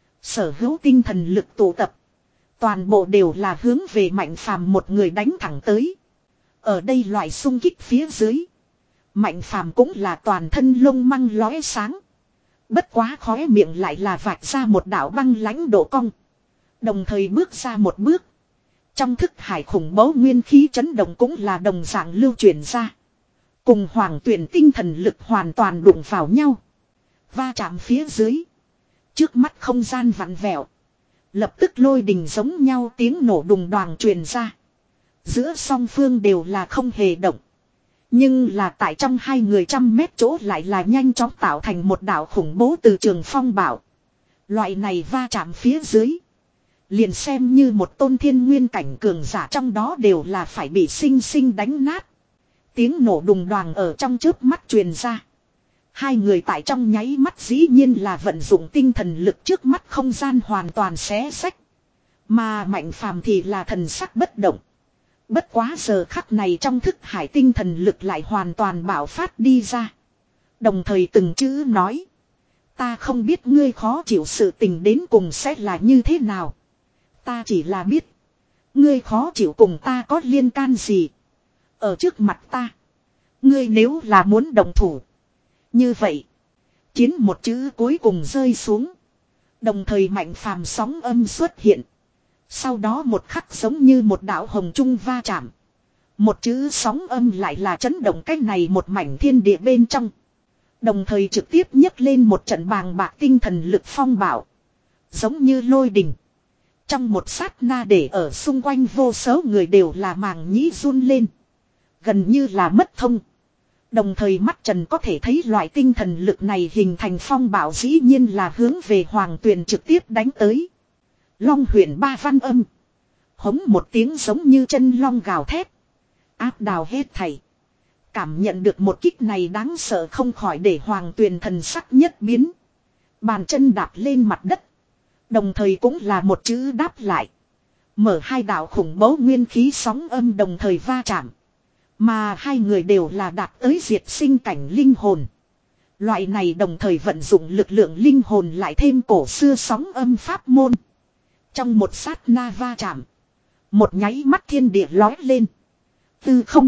Sở hữu tinh thần lực tụ tập. Toàn bộ đều là hướng về Mạnh phàm một người đánh thẳng tới. Ở đây loại xung kích phía dưới. Mạnh phàm cũng là toàn thân lông măng lóe sáng. Bất quá khóe miệng lại là vạch ra một đạo băng lãnh độ cong. Đồng thời bước ra một bước. Trong thức hải khủng bố nguyên khí chấn động cũng là đồng dạng lưu truyền ra. Cùng Hoàng Tuyền tinh thần lực hoàn toàn đụng vào nhau. Va chạm phía dưới. Trước mắt không gian vặn vẹo. Lập tức lôi đình giống nhau tiếng nổ đùng đoàng truyền ra. Giữa song phương đều là không hề động. Nhưng là tại trong hai người trăm mét chỗ lại là nhanh chóng tạo thành một đảo khủng bố từ trường phong bảo. Loại này va chạm phía dưới. Liền xem như một tôn thiên nguyên cảnh cường giả trong đó đều là phải bị sinh sinh đánh nát. Tiếng nổ đùng đoàng ở trong chớp mắt truyền ra. Hai người tại trong nháy mắt dĩ nhiên là vận dụng tinh thần lực trước mắt không gian hoàn toàn xé xách. Mà Mạnh phàm thì là thần sắc bất động. Bất quá giờ khắc này trong thức hải tinh thần lực lại hoàn toàn bạo phát đi ra. Đồng thời từng chữ nói. Ta không biết ngươi khó chịu sự tình đến cùng sẽ là như thế nào. Ta chỉ là biết. Ngươi khó chịu cùng ta có liên can gì. Ở trước mặt ta. Ngươi nếu là muốn đồng thủ. Như vậy. Chiến một chữ cuối cùng rơi xuống. Đồng thời Mạnh phàm sóng âm xuất hiện. Sau đó một khắc giống như một đạo hồng trung va chạm. Một chữ sóng âm lại là chấn động cái này một mảnh thiên địa bên trong. Đồng thời trực tiếp nhấc lên một trận bàng bạc tinh thần lực phong bạo. Giống như lôi đình. Trong một sát na để ở xung quanh vô số người đều là màng nhĩ run lên. Gần như là mất thông. Đồng thời mắt trần có thể thấy loại tinh thần lực này hình thành phong bạo dĩ nhiên là hướng về Hoàng Tuyền trực tiếp đánh tới. Long huyền ba văn âm. Hống một tiếng giống như chân long gào thét. Áp đào hết thảy. Cảm nhận được một kích này đáng sợ không khỏi để Hoàng Tuyền thần sắc nhất biến. Bàn chân đạp lên mặt đất. Đồng thời cũng là một chữ đáp lại. Mở hai đạo khủng bố nguyên khí sóng âm đồng thời va chạm. Mà hai người đều là đạt tới diệt sinh cảnh linh hồn. Loại này đồng thời vận dụng lực lượng linh hồn lại thêm cổ xưa sóng âm pháp môn. Trong một sát na va chạm. Một nháy mắt thiên địa lói lên. Tư không.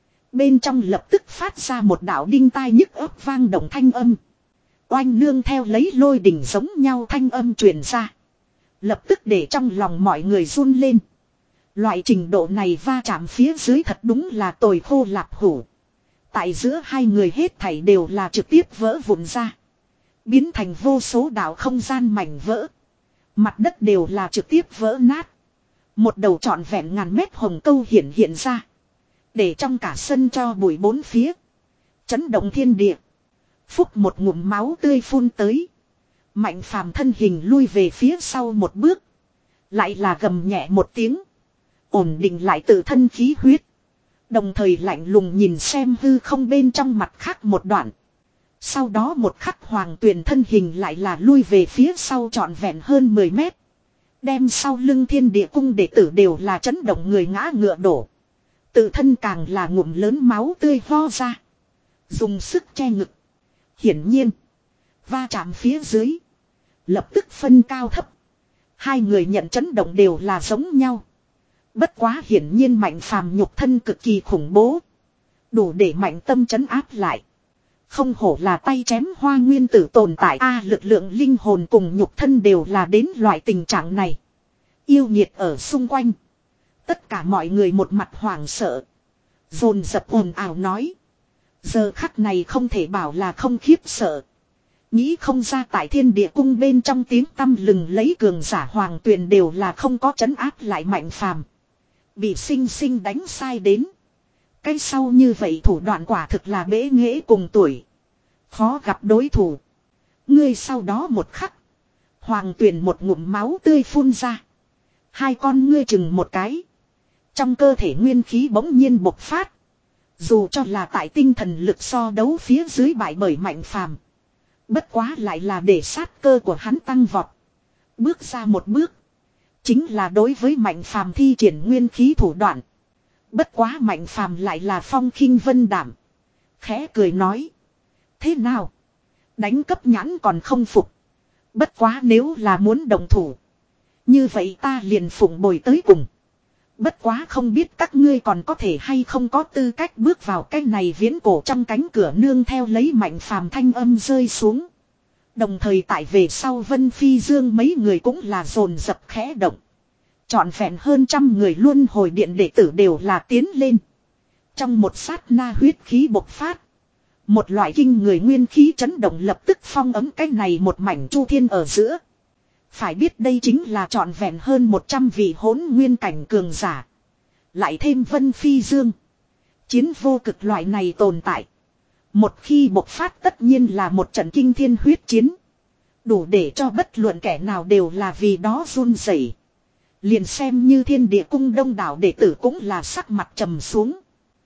Bên trong lập tức phát ra một đạo đinh tai nhức ấp vang động thanh âm. Oanh nương theo lấy lôi đỉnh giống nhau thanh âm truyền ra. Lập tức để trong lòng mọi người run lên. Loại trình độ này va chạm phía dưới thật đúng là tồi khô lạp hủ. Tại giữa hai người hết thảy đều là trực tiếp vỡ vụn ra. Biến thành vô số đạo không gian mảnh vỡ. Mặt đất đều là trực tiếp vỡ nát. Một đầu trọn vẹn ngàn mét hồng câu hiện hiện ra. Để trong cả sân cho bụi bốn phía. Chấn động thiên địa. Phúc một ngụm máu tươi phun tới. Mạnh phàm thân hình lui về phía sau một bước. Lại là gầm nhẹ một tiếng. Ổn định lại tự thân khí huyết. Đồng thời lạnh lùng nhìn xem hư không bên trong mặt khác một đoạn. Sau đó một khắc Hoàng Tuyền thân hình lại là lui về phía sau trọn vẹn hơn mười mét. Đem sau lưng thiên địa cung đệ tử đều là chấn động người ngã ngựa đổ. Tự thân càng là ngụm lớn máu tươi ho ra. Dùng sức che ngực. Hiển nhiên. Va chạm phía dưới. Lập tức phân cao thấp. Hai người nhận chấn động đều là giống nhau. Bất quá hiển nhiên Mạnh phàm nhục thân cực kỳ khủng bố. Đủ để Mạnh tâm chấn áp lại. Không hổ là tay chém hoa nguyên tử tồn tại a lực lượng linh hồn cùng nhục thân đều là đến loại tình trạng này. Yêu nhiệt ở xung quanh. Tất cả mọi người một mặt hoảng sợ. Dồn dập ồn ào nói. Giờ khắc này không thể bảo là không khiếp sợ. Nghĩ không ra tại thiên địa cung bên trong tiếng tăm lừng lấy cường giả Hoàng Tuyền đều là không có trấn áp lại Mạnh phàm. Bị sinh sinh đánh sai đến. Cái sau như vậy thủ đoạn quả thực là bế nghễ cùng tuổi. Khó gặp đối thủ. Ngươi sau đó một khắc. Hoàng Tuyền một ngụm máu tươi phun ra. Hai con ngươi chừng một cái. Trong cơ thể nguyên khí bỗng nhiên bộc phát. Dù cho là tại tinh thần lực so đấu phía dưới bại bởi Mạnh phàm. Bất quá lại là để sát cơ của hắn tăng vọt. Bước ra một bước. Chính là đối với Mạnh phàm thi triển nguyên khí thủ đoạn. Bất quá Mạnh phàm lại là phong khinh vân đảm. Khẽ cười nói. Thế nào? Đánh cấp nhãn còn không phục. Bất quá nếu là muốn đồng thủ. Như vậy ta liền phụng bồi tới cùng. Bất quá không biết các ngươi còn có thể hay không có tư cách bước vào cái này viễn cổ trong cánh cửa nương theo lấy Mạnh phàm thanh âm rơi xuống. Đồng thời tại về sau Vân Phi Dương mấy người cũng là dồn dập khẽ động. Trọn vẹn hơn trăm người luôn hồi điện đệ tử đều là tiến lên. Trong một sát na huyết khí bộc phát. Một loại kinh người nguyên khí chấn động lập tức phong ấm cái này một mảnh chu thiên ở giữa. Phải biết đây chính là trọn vẹn hơn một trăm vị hỗn nguyên cảnh cường giả. Lại thêm Vân Phi Dương. Chiến vô cực loại này tồn tại. Một khi bộc phát tất nhiên là một trận kinh thiên huyết chiến. Đủ để cho bất luận kẻ nào đều là vì đó run rẩy. Liền xem như thiên địa cung đông đảo đệ tử cũng là sắc mặt trầm xuống.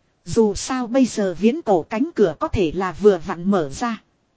Dù sao bây giờ viễn cổ cánh cửa có thể là vừa vặn mở ra.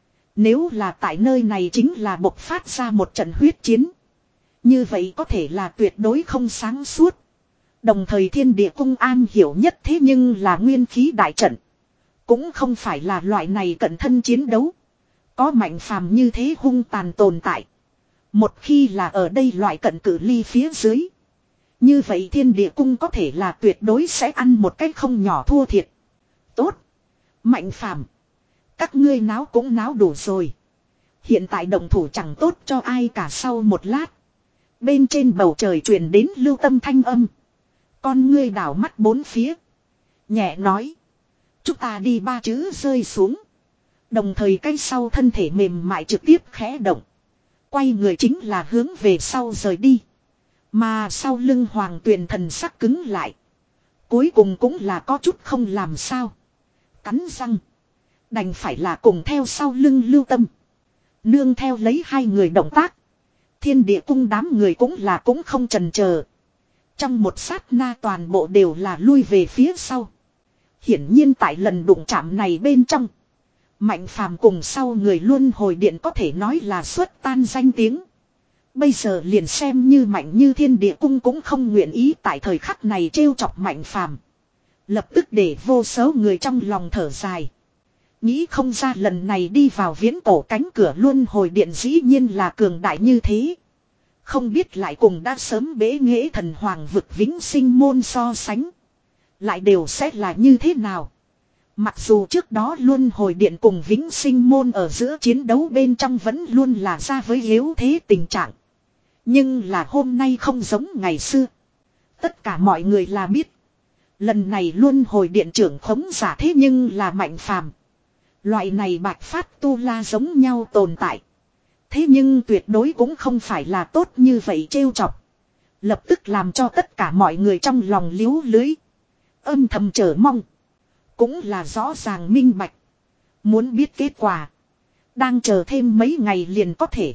Nếu là tại nơi này chính là bộc phát ra một trận huyết chiến. Như vậy có thể là tuyệt đối không sáng suốt. Đồng thời thiên địa cung an hiểu nhất thế nhưng là nguyên khí đại trận. Cũng không phải là loại này cận thân chiến đấu. Có Mạnh phàm như thế hung tàn tồn tại. Một khi là ở đây loại cận cử ly phía dưới. Như vậy thiên địa cung có thể là tuyệt đối sẽ ăn một cách không nhỏ thua thiệt. Tốt. Mạnh phàm. Các ngươi náo cũng náo đủ rồi. Hiện tại động thủ chẳng tốt cho ai cả sau một lát. Bên trên bầu trời truyền đến lưu tâm thanh âm. Con ngươi đảo mắt bốn phía. Nhẹ nói. Chúng ta đi ba chữ rơi xuống. Đồng thời cái sau thân thể mềm mại trực tiếp khẽ động. Quay người chính là hướng về sau rời đi. Mà sau lưng Hoàng Tuyền thần sắc cứng lại. Cuối cùng cũng là có chút không làm sao. Cắn răng. Đành phải là cùng theo sau lưng Lưu Tâm. Nương theo lấy hai người động tác. Thiên địa cung đám người cũng là cũng không chần chờ. Trong một sát na toàn bộ đều là lui về phía sau. Hiển nhiên tại lần đụng chạm này bên trong. Mạnh phàm cùng sau người luân hồi điện có thể nói là xuất tan danh tiếng. Bây giờ liền xem như mạnh như thiên địa cung cũng không nguyện ý tại thời khắc này trêu chọc mạnh phàm. Lập tức để vô số người trong lòng thở dài. Nghĩ không ra lần này đi vào viễn cổ cánh cửa luân hồi điện dĩ nhiên là cường đại như thế. Không biết lại cùng đã sớm bế nghệ thần hoàng vực vĩnh sinh môn so sánh. Lại đều sẽ là như thế nào. Mặc dù trước đó luân hồi điện cùng vĩnh sinh môn ở giữa chiến đấu bên trong vẫn luôn là ra với yếu thế tình trạng. Nhưng là hôm nay không giống ngày xưa. Tất cả mọi người là biết. Lần này luân hồi điện trưởng khống giả thế nhưng là mạnh phàm. Loại này bạch phát tu la giống nhau tồn tại. Thế nhưng tuyệt đối cũng không phải là tốt như vậy trêu chọc. Lập tức làm cho tất cả mọi người trong lòng liếu lưới. Âm thầm chờ mong. Cũng là rõ ràng minh bạch. Muốn biết kết quả. Đang chờ thêm mấy ngày liền có thể.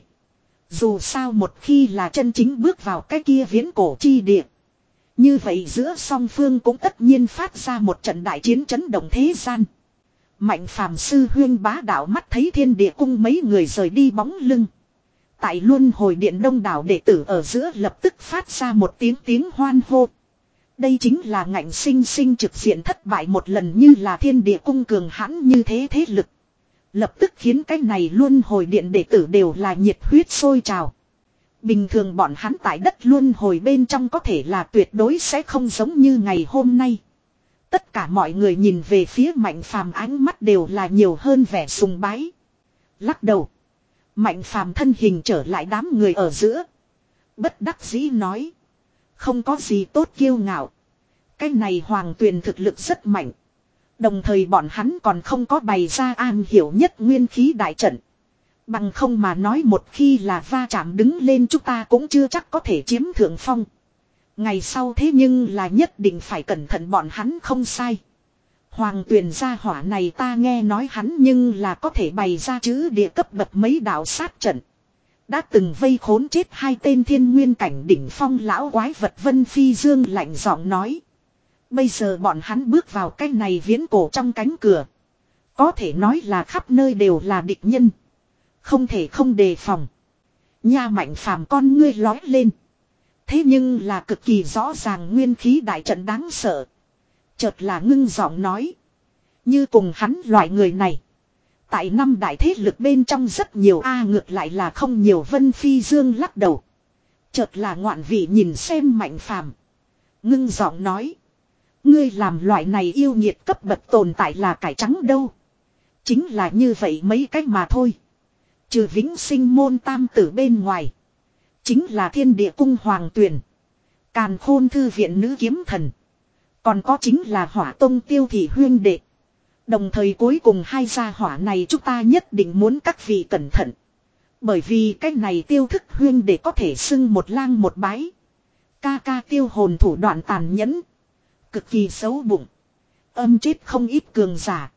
Dù sao một khi là chân chính bước vào cái kia viễn cổ chi địa. Như vậy giữa song phương cũng tất nhiên phát ra một trận đại chiến chấn động thế gian. Mạnh phàm sư huyên bá đạo mắt thấy thiên địa cung mấy người rời đi bóng lưng. Tại luân hồi điện đông đảo đệ tử ở giữa lập tức phát ra một tiếng tiếng hoan hô. Đây chính là ngạnh sinh sinh trực diện thất bại một lần như là thiên địa cung cường hãn như thế thế lực. Lập tức khiến cái này luân hồi điện đệ tử đều là nhiệt huyết sôi trào. Bình thường bọn hắn tại đất luân hồi bên trong có thể là tuyệt đối sẽ không giống như ngày hôm nay. Tất cả mọi người nhìn về phía Mạnh Phàm ánh mắt đều là nhiều hơn vẻ sùng bái. Lắc đầu. Mạnh Phàm thân hình trở lại đám người ở giữa. Bất đắc dĩ nói. Không có gì tốt kiêu ngạo. Cái này hoàng tuyền thực lực rất mạnh. Đồng thời bọn hắn còn không có bày ra an hiểu nhất nguyên khí đại trận. Bằng không mà nói một khi là va chạm đứng lên chúng ta cũng chưa chắc có thể chiếm thượng phong. Ngày sau thế nhưng là nhất định phải cẩn thận bọn hắn không sai. Hoàng tuyền gia hỏa này ta nghe nói hắn nhưng là có thể bày ra chữ địa cấp bậc mấy đạo sát trận. Đã từng vây khốn chết hai tên thiên nguyên cảnh đỉnh phong lão quái vật Vân Phi Dương lạnh giọng nói. Bây giờ bọn hắn bước vào cái này viễn cổ trong cánh cửa. Có thể nói là khắp nơi đều là địch nhân. Không thể không đề phòng. Nha Mạnh Phàm con ngươi lói lên. Thế nhưng là cực kỳ rõ ràng nguyên khí đại trận đáng sợ. Chợt là ngưng giọng nói. Như cùng hắn loại người này. Tại năm đại thế lực bên trong rất nhiều a ngược lại là không nhiều. Vân Phi Dương lắc đầu. Chợt là ngoạn vị nhìn xem Mạnh Phàm. Ngưng giọng nói. Ngươi làm loại này yêu nghiệt cấp bậc tồn tại là cải trắng đâu. Chính là như vậy mấy cách mà thôi. Trừ vĩnh sinh môn tam tử bên ngoài. Chính là thiên địa cung hoàng tuyền. Càn khôn thư viện nữ kiếm thần. Còn có chính là hỏa tông tiêu thị huyên đệ. Đồng thời cuối cùng hai gia hỏa này chúng ta nhất định muốn các vị cẩn thận. Bởi vì cái này tiêu thức huyên đệ có thể xưng một lang một bái. Ca ca tiêu hồn thủ đoạn tàn nhẫn. Cực kỳ xấu bụng. Âm chết không ít cường giả.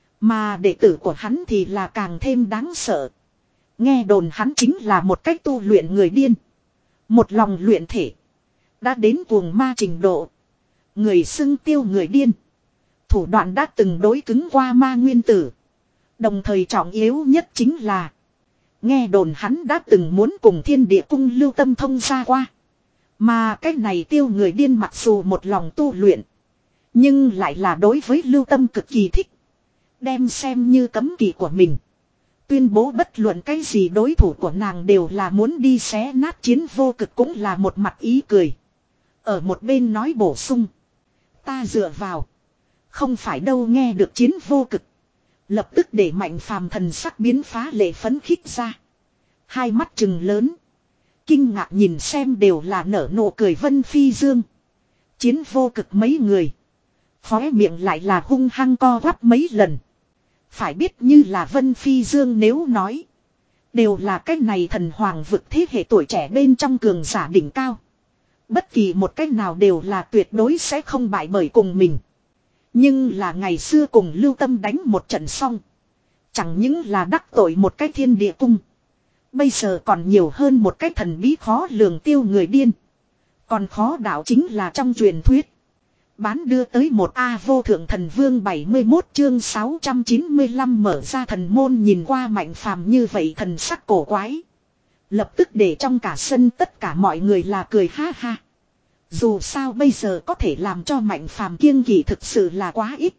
Mà đệ tử của hắn thì là càng thêm đáng sợ. Nghe đồn hắn chính là một cách tu luyện người điên. Một lòng luyện thể. Đã đến cuồng ma trình độ. Người xưng tiêu người điên. Thủ đoạn đã từng đối cứng qua ma nguyên tử. Đồng thời trọng yếu nhất chính là. Nghe đồn hắn đã từng muốn cùng thiên địa cung Lưu Tâm thông ra qua. Mà cái này tiêu người điên mặc dù một lòng tu luyện. Nhưng lại là đối với Lưu Tâm cực kỳ thích. Đem xem như cấm kỵ của mình. Tuyên bố bất luận cái gì đối thủ của nàng đều là muốn đi xé nát chiến vô cực cũng là một mặt ý cười. Ở một bên nói bổ sung. Ta dựa vào. Không phải đâu nghe được chiến vô cực. Lập tức để Mạnh Phàm thần sắc biến phá lệ phấn khích ra. Hai mắt trừng lớn. Kinh ngạc nhìn xem đều là nở nụ cười Vân Phi Dương. Chiến vô cực mấy người. Khóe miệng lại là hung hăng co quắp mấy lần. Phải biết như là Vân Phi Dương nếu nói. Đều là cái này thần hoàng vực thế hệ tuổi trẻ bên trong cường giả đỉnh cao. Bất kỳ một cách nào đều là tuyệt đối sẽ không bại bởi cùng mình. Nhưng là ngày xưa cùng Lưu Tâm đánh một trận xong. Chẳng những là đắc tội một cái thiên địa cung. Bây giờ còn nhiều hơn một cái thần bí khó lường tiêu người điên. Còn khó đạo chính là trong truyền thuyết. Bán đưa tới một A vô thượng thần vương bảy mươi mốt chương sáu trăm chín mươi lăm mở ra thần môn nhìn qua Mạnh Phàm như vậy thần sắc cổ quái. Lập tức để trong cả sân tất cả mọi người là cười ha ha. Dù sao bây giờ có thể làm cho Mạnh Phàm kiêng kỵ thực sự là quá ít.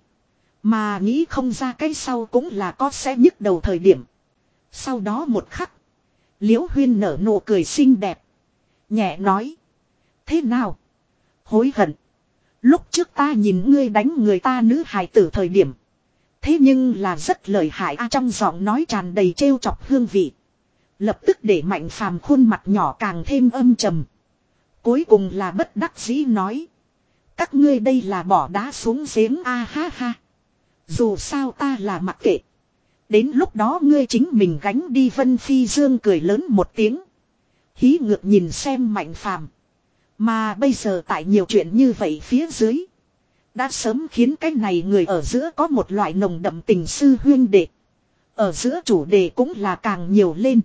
Mà nghĩ không ra cái sau cũng là có sẽ nhức đầu thời điểm. Sau đó một khắc. Liễu Huyên nở nụ cười xinh đẹp. Nhẹ nói. Thế nào? Hối hận. Lúc trước ta nhìn ngươi đánh người ta nữ hài tử thời điểm. Thế nhưng là rất lợi hại a, trong giọng nói tràn đầy trêu chọc hương vị. Lập tức để Mạnh Phàm khuôn mặt nhỏ càng thêm âm trầm. Cuối cùng là bất đắc dĩ nói. Các ngươi đây là bỏ đá xuống giếng a ha ha. Dù sao ta là mặc kệ. Đến lúc đó ngươi chính mình gánh đi. Vân Phi Dương cười lớn một tiếng. Hí ngược nhìn xem Mạnh Phàm. Mà bây giờ tại nhiều chuyện như vậy phía dưới. Đã sớm khiến cái này người ở giữa có một loại nồng đậm tình sư huyên đệ. Ở giữa chủ đề cũng là càng nhiều lên.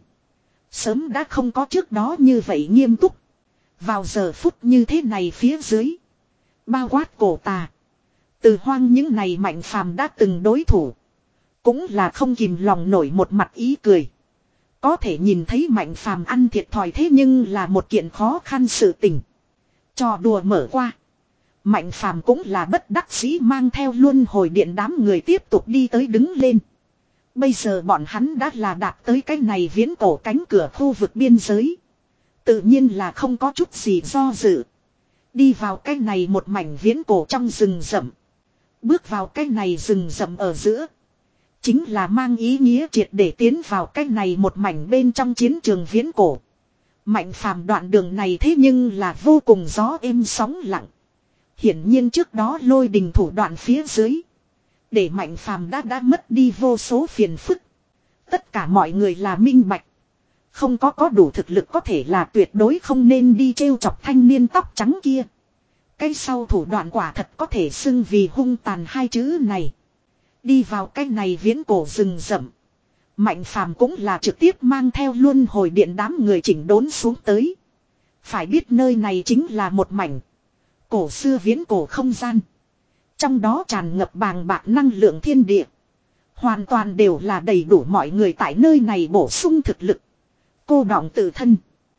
Sớm đã không có trước đó như vậy nghiêm túc. Vào giờ phút như thế này phía dưới. Bao quát cổ tà. Từ Hoang những này Mạnh Phàm đã từng đối thủ. Cũng là không kìm lòng nổi một mặt ý cười. Có thể nhìn thấy Mạnh Phàm ăn thiệt thòi thế nhưng là một kiện khó khăn sự tình. Trò đùa mở qua. Mạnh Phàm cũng là bất đắc dĩ mang theo luân hồi điện đám người tiếp tục đi tới đứng lên. Bây giờ bọn hắn đã là đạt tới cái này viễn cổ cánh cửa khu vực biên giới. Tự nhiên là không có chút gì do dự. Đi vào cái này một mảnh viễn cổ trong rừng rậm. Bước vào cái này rừng rậm ở giữa. Chính là mang ý nghĩa triệt để tiến vào cái này một mảnh bên trong chiến trường viễn cổ. Mạnh Phàm đoạn đường này thế nhưng là vô cùng gió êm sóng lặng. Hiển nhiên trước đó lôi đình thủ đoạn phía dưới. Để Mạnh Phàm đã đã mất đi vô số phiền phức. Tất cả mọi người là minh bạch. Không có có đủ thực lực có thể là tuyệt đối không nên đi trêu chọc thanh niên tóc trắng kia. Cái sau thủ đoạn quả thật có thể xưng vì hung tàn hai chữ này. Đi vào cái này viễn cổ rừng rậm. Mạnh Phàm cũng là trực tiếp mang theo luân hồi điện đám người chỉnh đốn xuống tới. Phải biết nơi này chính là một mảnh cổ xưa viễn cổ không gian. Trong đó tràn ngập bàng bạc năng lượng thiên địa. Hoàn toàn đều là đầy đủ mọi người tại nơi này bổ sung thực lực. Cô đọng tự thân.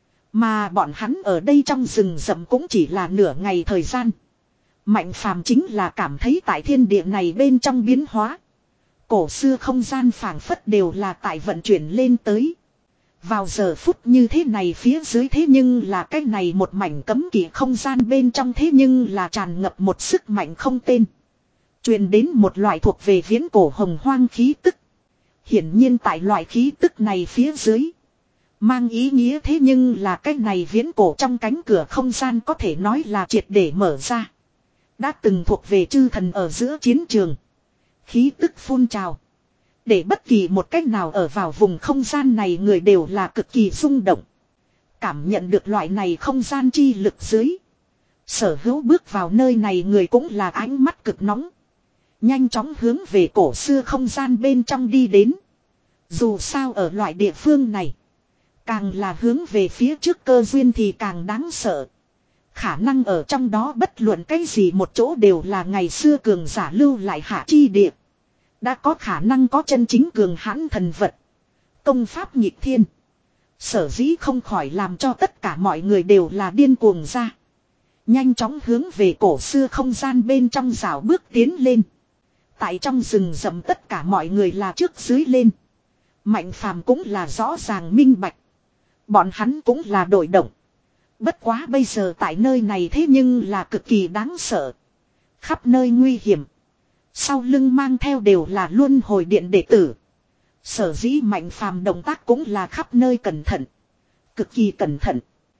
Mà bọn hắn ở đây trong rừng rậm cũng chỉ là nửa ngày thời gian. Mạnh Phàm chính là cảm thấy tại thiên địa này bên trong biến hóa. Cổ xưa không gian phảng phất đều là tại vận chuyển lên tới. Vào giờ phút như thế này phía dưới thế nhưng là cái này một mảnh cấm kỵ không gian bên trong thế nhưng là tràn ngập một sức mạnh không tên. Truyền đến một loại thuộc về viễn cổ hồng hoang khí tức. Hiển nhiên tại loại khí tức này phía dưới. Mang ý nghĩa thế nhưng là cái này viễn cổ trong cánh cửa không gian có thể nói là triệt để mở ra. Đã từng thuộc về chư thần ở giữa chiến trường. Khí tức phun trào. Để bất kỳ một cách nào ở vào vùng không gian này người đều là cực kỳ rung động. Cảm nhận được loại này không gian chi lực dưới. Sở hữu bước vào nơi này người cũng là ánh mắt cực nóng. Nhanh chóng hướng về cổ xưa không gian bên trong đi đến. Dù sao ở loại địa phương này. Càng là hướng về phía trước cơ duyên thì càng đáng sợ. Khả năng ở trong đó bất luận cái gì một chỗ đều là ngày xưa cường giả lưu lại hạ chi địa. Đã có khả năng có chân chính cường hãn thần vật. Công pháp nhịp thiên. Sở dĩ không khỏi làm cho tất cả mọi người đều là điên cuồng ra. Nhanh chóng hướng về cổ xưa không gian bên trong rào bước tiến lên. Tại trong rừng rậm tất cả mọi người là trước dưới lên. Mạnh Phàm cũng là rõ ràng minh bạch. Bọn hắn cũng là đổi động. Bất quá bây giờ tại nơi này thế nhưng là cực kỳ đáng sợ. Khắp nơi nguy hiểm. Sau lưng mang theo đều là luân hồi điện đệ tử. Sở dĩ Mạnh Phàm động tác cũng là khắp nơi cẩn thận. Cực kỳ cẩn thận.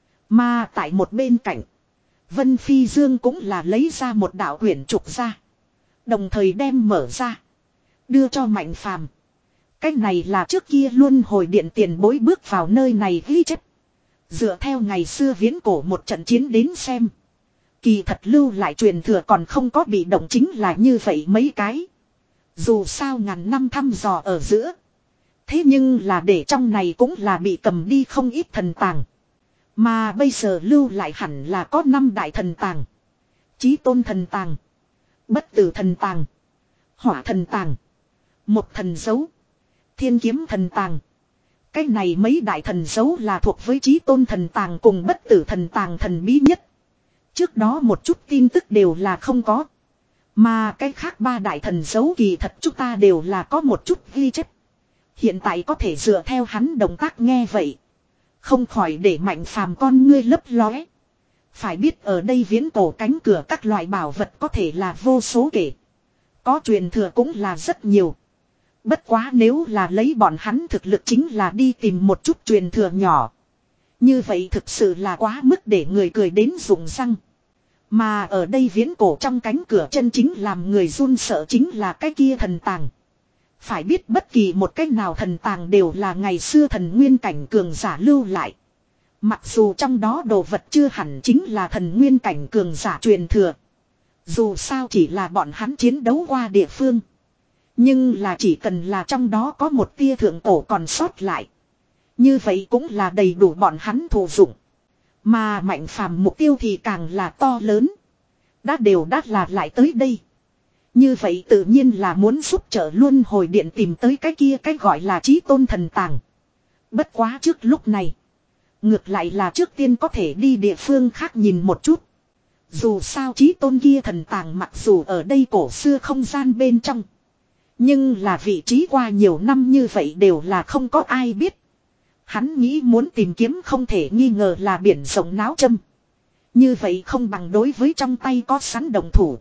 Mà tại một bên cạnh. Vân Phi Dương cũng là lấy ra một đạo quyển trục ra. Đồng thời đem mở ra. Đưa cho Mạnh Phàm. Cách này là trước kia luân hồi điện tiền bối bước vào nơi này ghi chép. Dựa theo ngày xưa viễn cổ một trận chiến đến xem. Kỳ thật lưu lại truyền thừa còn không có bị động chính là như vậy mấy cái. Dù sao ngàn năm thăm dò ở giữa. Thế nhưng là để trong này cũng là bị cầm đi không ít thần tàng. Mà bây giờ lưu lại hẳn là có năm đại thần tàng. Chí tôn thần tàng. Bất tử thần tàng. Hỏa thần tàng. Một thần dấu. Thiên kiếm thần tàng. Cái này mấy đại thần dấu là thuộc với chí tôn thần tàng cùng bất tử thần tàng thần bí nhất. Trước đó một chút tin tức đều là không có. Mà cái khác ba đại thần dấu kỳ thật chúng ta đều là có một chút ghi chép. Hiện tại có thể dựa theo hắn động tác nghe vậy. Không khỏi để Mạnh Phàm con ngươi lấp lóe. Phải biết ở đây viễn cổ cánh cửa các loại bảo vật có thể là vô số kể. Có truyền thừa cũng là rất nhiều. Bất quá nếu là lấy bọn hắn thực lực chính là đi tìm một chút truyền thừa nhỏ. Như vậy thực sự là quá mức để người cười đến rụng răng. Mà ở đây viễn cổ trong cánh cửa chân chính làm người run sợ chính là cái kia thần tàng. Phải biết bất kỳ một cách nào thần tàng đều là ngày xưa thần nguyên cảnh cường giả lưu lại. Mặc dù trong đó đồ vật chưa hẳn chính là thần nguyên cảnh cường giả truyền thừa. Dù sao chỉ là bọn hắn chiến đấu qua địa phương. Nhưng là chỉ cần là trong đó có một tia thượng cổ còn sót lại. Như vậy cũng là đầy đủ bọn hắn thụ dụng. Mà Mạnh Phàm mục tiêu thì càng là to lớn. Đã đều đắt là lại tới đây. Như vậy tự nhiên là muốn giúp trợ luân hồi điện tìm tới cái kia cái gọi là chí tôn thần tàng. Bất quá trước lúc này. Ngược lại là trước tiên có thể đi địa phương khác nhìn một chút. Dù sao chí tôn kia thần tàng mặc dù ở đây cổ xưa không gian bên trong. Nhưng là vị trí qua nhiều năm như vậy đều là không có ai biết. Hắn nghĩ muốn tìm kiếm không thể nghi ngờ là biển rộng náo châm. Như vậy không bằng đối với trong tay có sẵn đồng thủ.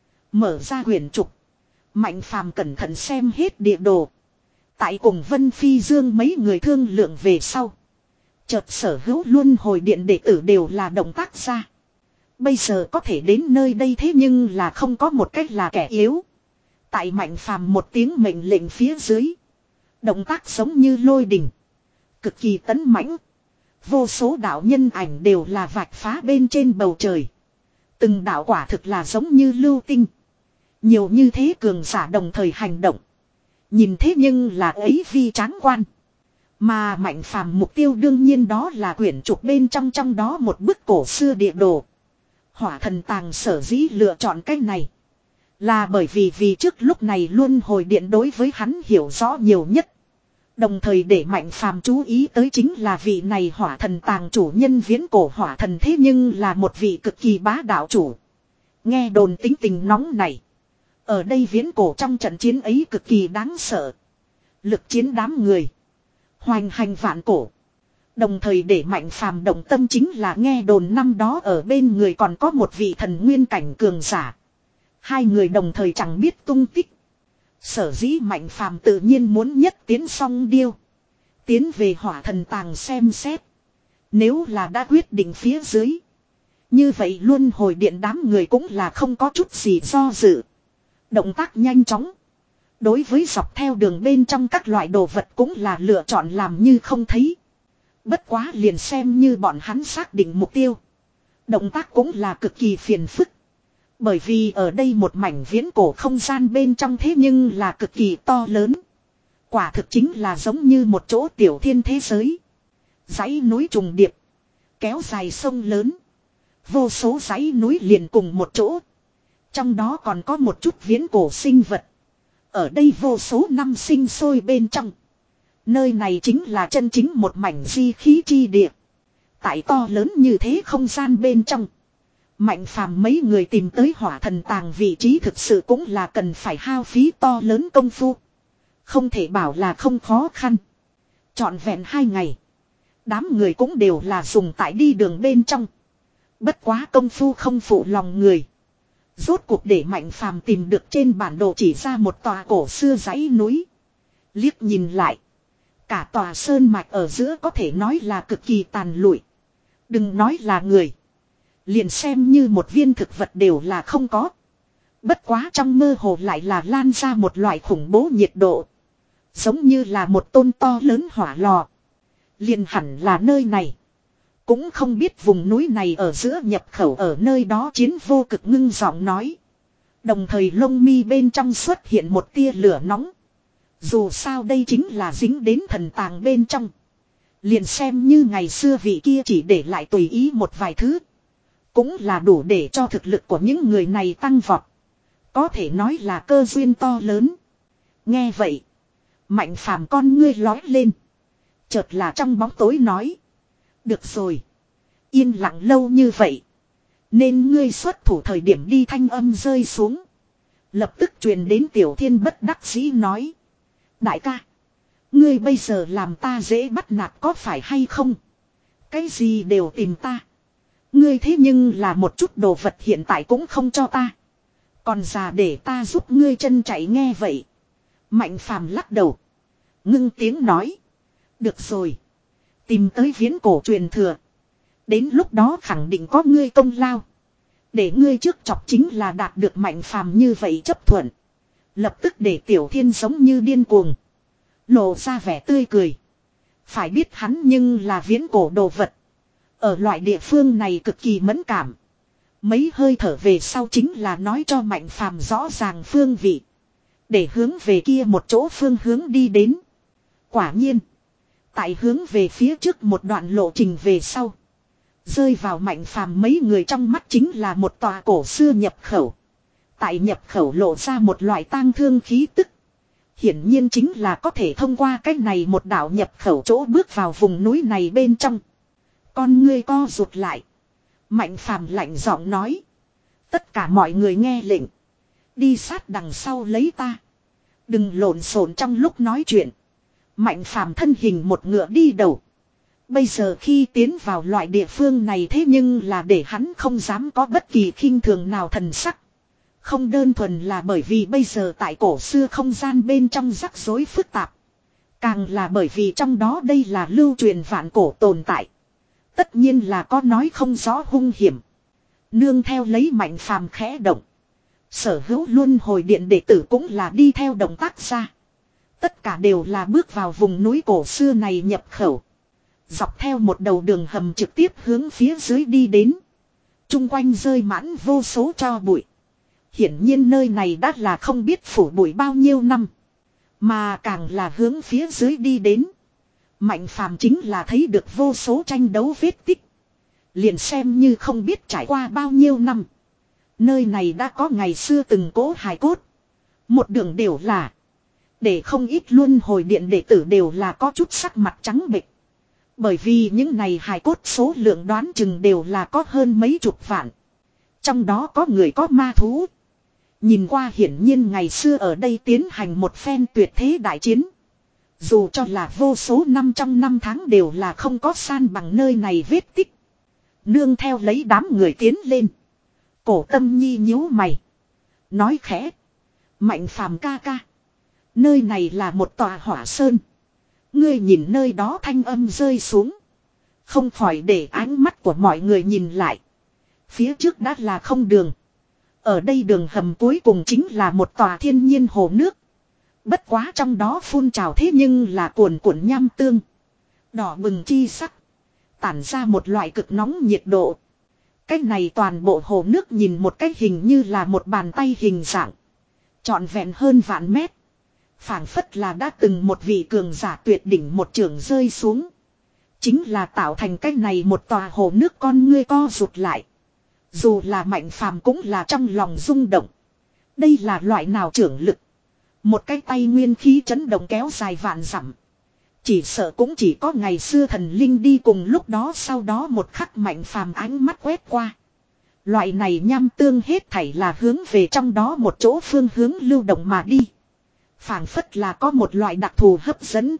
Mở ra huyền trục. Mạnh Phàm cẩn thận xem hết địa đồ. Tại cùng Vân Phi Dương mấy người thương lượng về sau. Chợt sở hữu luân hồi điện đệ tử đều là động tác ra. Bây giờ có thể đến nơi đây thế nhưng là không có một cách là kẻ yếu. Tại Mạnh Phàm một tiếng mệnh lệnh phía dưới. Động tác giống như lôi đình. Cực kỳ tấn mãnh. Vô số đạo nhân ảnh đều là vạch phá bên trên bầu trời. Từng đạo quả thực là giống như lưu tinh. Nhiều như thế cường giả đồng thời hành động. Nhìn thế nhưng là ấy vi tráng quan. Mà Mạnh Phàm mục tiêu đương nhiên đó là quyển trục bên trong trong đó một bức cổ xưa địa đồ. Hỏa thần tàng sở dĩ lựa chọn cách này. Là bởi vì vì trước lúc này luân hồi điện đối với hắn hiểu rõ nhiều nhất. Đồng thời để Mạnh Phàm chú ý tới chính là vị này hỏa thần tàng chủ nhân viễn cổ hỏa thần thế nhưng là một vị cực kỳ bá đạo chủ. Nghe đồn tính tình nóng này. Ở đây viễn cổ trong trận chiến ấy cực kỳ đáng sợ. Lực chiến đám người. Hoành hành vạn cổ. Đồng thời để Mạnh Phàm động tâm chính là nghe đồn năm đó ở bên người còn có một vị thần nguyên cảnh cường giả. Hai người đồng thời chẳng biết tung tích. Sở dĩ Mạnh Phàm tự nhiên muốn nhất tiến song điêu. Tiến về hỏa thần tàng xem xét. Nếu là đã quyết định phía dưới. Như vậy luân hồi điện đám người cũng là không có chút gì do dự. Động tác nhanh chóng. Đối với dọc theo đường bên trong các loại đồ vật cũng là lựa chọn làm như không thấy. Bất quá liền xem như bọn hắn xác định mục tiêu. Động tác cũng là cực kỳ phiền phức. Bởi vì ở đây một mảnh viễn cổ không gian bên trong thế nhưng là cực kỳ to lớn. Quả thực chính là giống như một chỗ tiểu thiên thế giới. Dãy núi trùng điệp. Kéo dài sông lớn. Vô số dãy núi liền cùng một chỗ. Trong đó còn có một chút viễn cổ sinh vật. Ở đây vô số năm sinh sôi bên trong. Nơi này chính là chân chính một mảnh di khí chi địa. Tại to lớn như thế không gian bên trong. Mạnh Phàm mấy người tìm tới hỏa thần tàng vị trí thực sự cũng là cần phải hao phí to lớn công phu. Không thể bảo là không khó khăn. Trọn vẹn hai ngày. Đám người cũng đều là dùng tại đi đường bên trong. Bất quá công phu không phụ lòng người. Rốt cuộc để Mạnh Phàm tìm được trên bản đồ chỉ ra một tòa cổ xưa dãy núi. Liếc nhìn lại. Cả tòa sơn mạch ở giữa có thể nói là cực kỳ tàn lụi. Đừng nói là người. Liền xem như một viên thực vật đều là không có. Bất quá trong mơ hồ lại là lan ra một loại khủng bố nhiệt độ. Giống như là một tôn to lớn hỏa lò. Liền hẳn là nơi này. Cũng không biết vùng núi này ở giữa nhập khẩu ở nơi đó chiến vô cực ngưng giọng nói. Đồng thời lông mi bên trong xuất hiện một tia lửa nóng. Dù sao đây chính là dính đến thần tàng bên trong. Liền xem như ngày xưa vị kia chỉ để lại tùy ý một vài thứ. Cũng là đủ để cho thực lực của những người này tăng vọt. Có thể nói là cơ duyên to lớn. Nghe vậy. Mạnh phàm con ngươi lói lên. Chợt là trong bóng tối nói. Được rồi. Yên lặng lâu như vậy. Nên ngươi xuất thủ thời điểm đi thanh âm rơi xuống. Lập tức truyền đến Tiểu Thiên bất đắc dĩ nói. Đại ca. Ngươi bây giờ làm ta dễ bắt nạt có phải hay không? Cái gì đều tìm ta. Ngươi thế nhưng là một chút đồ vật hiện tại cũng không cho ta. Còn già để ta giúp ngươi chân chạy nghe vậy. Mạnh phàm lắc đầu. Ngưng tiếng nói. Được rồi. Tìm tới viễn cổ truyền thừa. Đến lúc đó khẳng định có ngươi công lao. Để ngươi trước chọc chính là đạt được mạnh phàm như vậy chấp thuận. Lập tức để Tiểu Thiên giống như điên cuồng. Lộ ra vẻ tươi cười. Phải biết hắn nhưng là viễn cổ đồ vật. Ở loại địa phương này cực kỳ mẫn cảm. Mấy hơi thở về sau chính là nói cho mạnh phàm rõ ràng phương vị. Để hướng về kia một chỗ phương hướng đi đến. Quả nhiên. Tại hướng về phía trước một đoạn lộ trình về sau. Rơi vào mạnh phàm mấy người trong mắt chính là một tòa cổ xưa nhập khẩu. Tại nhập khẩu lộ ra một loại tang thương khí tức. Hiển nhiên chính là có thể thông qua cách này một đảo nhập khẩu chỗ bước vào vùng núi này bên trong. Con ngươi co rụt lại. Mạnh phàm lạnh giọng nói. Tất cả mọi người nghe lệnh. Đi sát đằng sau lấy ta. Đừng lộn xộn trong lúc nói chuyện. Mạnh phàm thân hình một ngựa đi đầu. Bây giờ khi tiến vào loại địa phương này thế nhưng là để hắn không dám có bất kỳ khinh thường nào thần sắc. Không đơn thuần là bởi vì bây giờ tại cổ xưa không gian bên trong rắc rối phức tạp. Càng là bởi vì trong đó đây là lưu truyền vạn cổ tồn tại. Tất nhiên là có nói không rõ hung hiểm. Nương theo lấy mạnh phàm khẽ động. Sở hữu luân hồi điện đệ tử cũng là đi theo động tác ra. Tất cả đều là bước vào vùng núi cổ xưa này nhập khẩu. Dọc theo một đầu đường hầm trực tiếp hướng phía dưới đi đến. Trung quanh rơi mãn vô số tro bụi. Hiển nhiên nơi này đã là không biết phủ bụi bao nhiêu năm. Mà càng là hướng phía dưới đi đến. Mạnh phàm chính là thấy được vô số tranh đấu vết tích. Liền xem như không biết trải qua bao nhiêu năm. Nơi này đã có ngày xưa từng cố hài cốt. Một đường đều là. Để không ít luân hồi điện đệ tử đều là có chút sắc mặt trắng bệch. Bởi vì những này hài cốt số lượng đoán chừng đều là có hơn mấy chục vạn. Trong đó có người có ma thú. Nhìn qua hiển nhiên ngày xưa ở đây tiến hành một phen tuyệt thế đại chiến. Dù cho là vô số năm trong năm tháng đều là không có san bằng nơi này vết tích. Nương theo lấy đám người tiến lên. Cổ Tâm Nhi nhíu mày. Nói khẽ. Mạnh phàm ca ca. Nơi này là một tòa hỏa sơn. Ngươi nhìn nơi đó thanh âm rơi xuống. Không khỏi để ánh mắt của mọi người nhìn lại. Phía trước đã là không đường. Ở đây đường hầm cuối cùng chính là một tòa thiên nhiên hồ nước. Bất quá trong đó phun trào thế nhưng là cuồn cuộn nham tương. Đỏ bừng chi sắc. Tản ra một loại cực nóng nhiệt độ. Cách này toàn bộ hồ nước nhìn một cách hình như là một bàn tay hình dạng. Trọn vẹn hơn vạn mét. Phảng phất là đã từng một vị cường giả tuyệt đỉnh một trường rơi xuống. Chính là tạo thành cách này một tòa hồ nước con ngươi co rụt lại. Dù là mạnh phàm cũng là trong lòng rung động. Đây là loại nào trưởng lực. Một cái tay nguyên khí chấn động kéo dài vạn dặm. Chỉ sợ cũng chỉ có ngày xưa thần linh đi cùng lúc đó sau đó một khắc mạnh phàm ánh mắt quét qua. Loại này nham tương hết thảy là hướng về trong đó một chỗ phương hướng lưu động mà đi. Phảng phất là có một loại đặc thù hấp dẫn.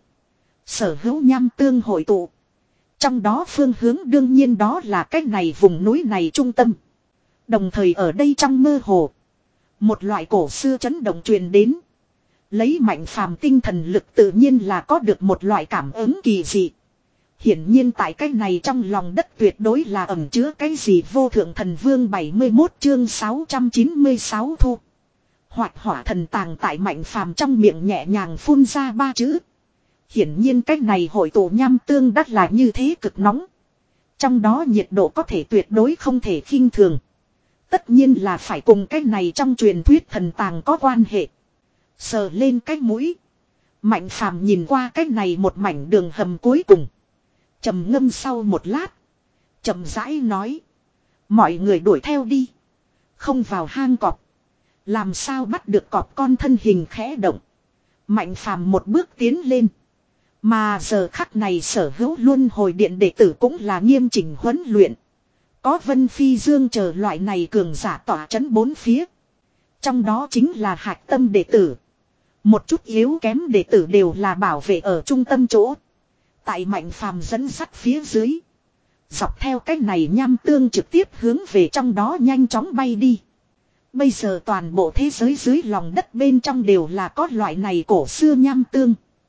Sở hữu nham tương hội tụ. Trong đó phương hướng đương nhiên đó là cái này vùng núi này trung tâm. Đồng thời ở đây trong mơ hồ. Một loại cổ xưa chấn động truyền đến. Lấy mạnh phàm tinh thần lực tự nhiên là có được một loại cảm ứng kỳ dị. Hiển nhiên tại cái này trong lòng đất tuyệt đối là ẩn chứa cái gì vô thượng thần vương bảy mươi mốt chương sáu trăm chín mươi sáu thu. Hoạt hỏa thần tàng tại mạnh phàm trong miệng nhẹ nhàng phun ra ba chữ. Hiển nhiên cái này hội tụ nham tương đắt là như thế cực nóng. Trong đó nhiệt độ có thể tuyệt đối không thể khinh thường. Tất nhiên là phải cùng cái này trong truyền thuyết thần tàng có quan hệ. Sờ lên cái mũi. Mạnh phàm nhìn qua cái này một mảnh đường hầm cuối cùng. Trầm ngâm sau một lát. Chậm rãi nói. Mọi người đuổi theo đi. Không vào hang cọp. Làm sao bắt được cọp con thân hình khẽ động. Mạnh phàm một bước tiến lên. Mà giờ khắc này sở hữu luân hồi điện đệ tử cũng là nghiêm chỉnh huấn luyện. Có Vân Phi Dương chờ loại này cường giả tỏa chấn bốn phía. Trong đó chính là hạch tâm đệ tử. Một chút yếu kém đệ tử đều là bảo vệ ở trung tâm chỗ. Tại Mạnh phàm dẫn dắt phía dưới. Dọc theo cách này nham tương trực tiếp hướng về trong đó nhanh chóng bay đi. Bây giờ toàn bộ thế giới dưới lòng đất bên trong đều là có loại này cổ xưa nham tương.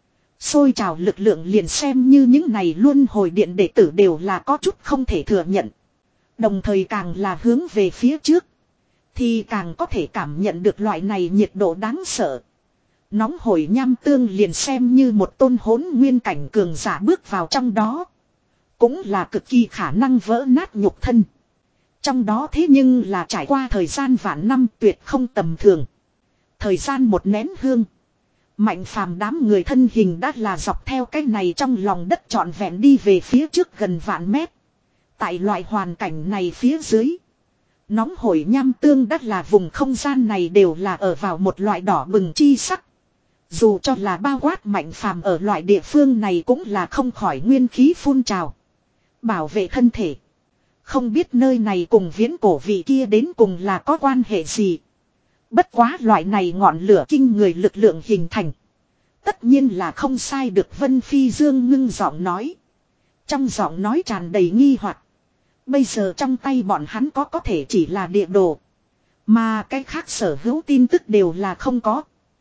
Xôi trào lực lượng liền xem như những này luôn hồi điện đệ tử đều là có chút không thể thừa nhận. Đồng thời càng là hướng về phía trước. Thì càng có thể cảm nhận được loại này nhiệt độ đáng sợ. Nóng hổi nham tương liền xem như một tôn hỗn nguyên cảnh cường giả bước vào trong đó. Cũng là cực kỳ khả năng vỡ nát nhục thân. Trong đó thế nhưng là trải qua thời gian vạn năm tuyệt không tầm thường. Thời gian một nén hương. Mạnh phàm đám người thân hình đã là dọc theo cái này trong lòng đất trọn vẹn đi về phía trước gần vạn mét. Tại loại hoàn cảnh này phía dưới. Nóng hổi nham tương đất là vùng không gian này đều là ở vào một loại đỏ bừng chi sắc. Dù cho là bao quát mạnh phàm ở loại địa phương này cũng là không khỏi nguyên khí phun trào. Bảo vệ thân thể. Không biết nơi này cùng viễn cổ vị kia đến cùng là có quan hệ gì. Bất quá loại này ngọn lửa kinh người lực lượng hình thành. Tất nhiên là không sai được Vân Phi Dương ngưng giọng nói. Trong giọng nói tràn đầy nghi hoặc. Bây giờ trong tay bọn hắn có có thể chỉ là địa đồ. Mà cái khác sở hữu tin tức đều là không có.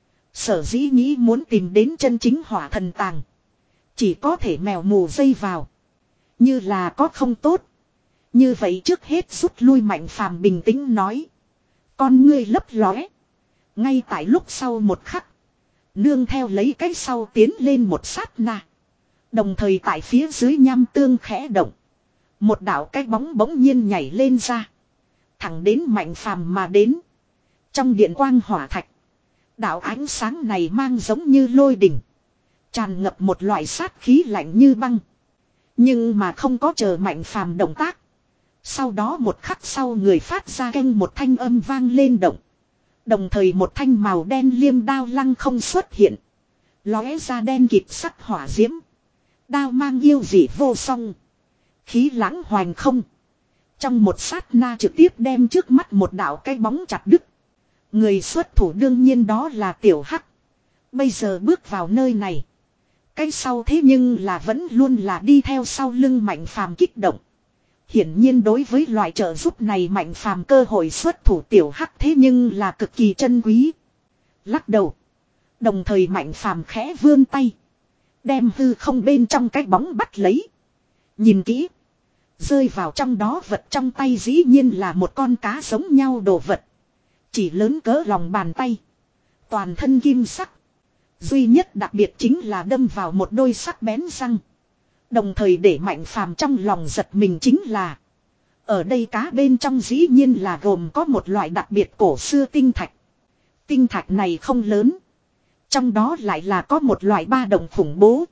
Sở dĩ nghĩ muốn tìm đến chân chính hỏa thần tàng. Chỉ có thể mèo mù dây vào. Như là có không tốt. Như vậy trước hết rút lui Mạnh phàm bình tĩnh nói. Con ngươi lấp lóe. Ngay tại lúc sau một khắc. Nương theo lấy cái sau tiến lên một sát na. Đồng thời tại phía dưới nham tương khẽ động. Một đạo cái bóng bỗng nhiên nhảy lên ra. Thẳng đến Mạnh phàm mà đến. Trong điện quang hỏa thạch. Đạo ánh sáng này mang giống như lôi đỉnh. Tràn ngập một loại sát khí lạnh như băng. Nhưng mà không có chờ Mạnh phàm động tác. Sau đó một khắc sau người phát ra kênh một thanh âm vang lên động. Đồng thời một thanh màu đen liêm đao lăng không xuất hiện. Lóe ra đen kịt sắc hỏa diễm. Đao mang yêu dị vô song. Khí lãng hoành không. Trong một sát na trực tiếp đem trước mắt một đạo cái bóng chặt đứt. Người xuất thủ đương nhiên đó là Tiểu Hắc. Bây giờ bước vào nơi này. Cái sau thế nhưng là vẫn luôn là đi theo sau lưng Mạnh phàm kích động. Hiển nhiên đối với loại trợ giúp này Mạnh phàm cơ hội xuất thủ Tiểu Hắc thế nhưng là cực kỳ chân quý. Lắc đầu. Đồng thời Mạnh phàm khẽ vươn tay. Đem hư không bên trong cái bóng bắt lấy. Nhìn kỹ. Rơi vào trong đó vật trong tay dĩ nhiên là một con cá giống nhau đồ vật. Chỉ lớn cỡ lòng bàn tay. Toàn thân kim sắc. Duy nhất đặc biệt chính là đâm vào một đôi sắc bén răng. Đồng thời để Mạnh phàm trong lòng giật mình chính là. Ở đây cá bên trong dĩ nhiên là gồm có một loại đặc biệt cổ xưa tinh thạch. Tinh thạch này không lớn. Trong đó lại là có một loại ba động khủng bố.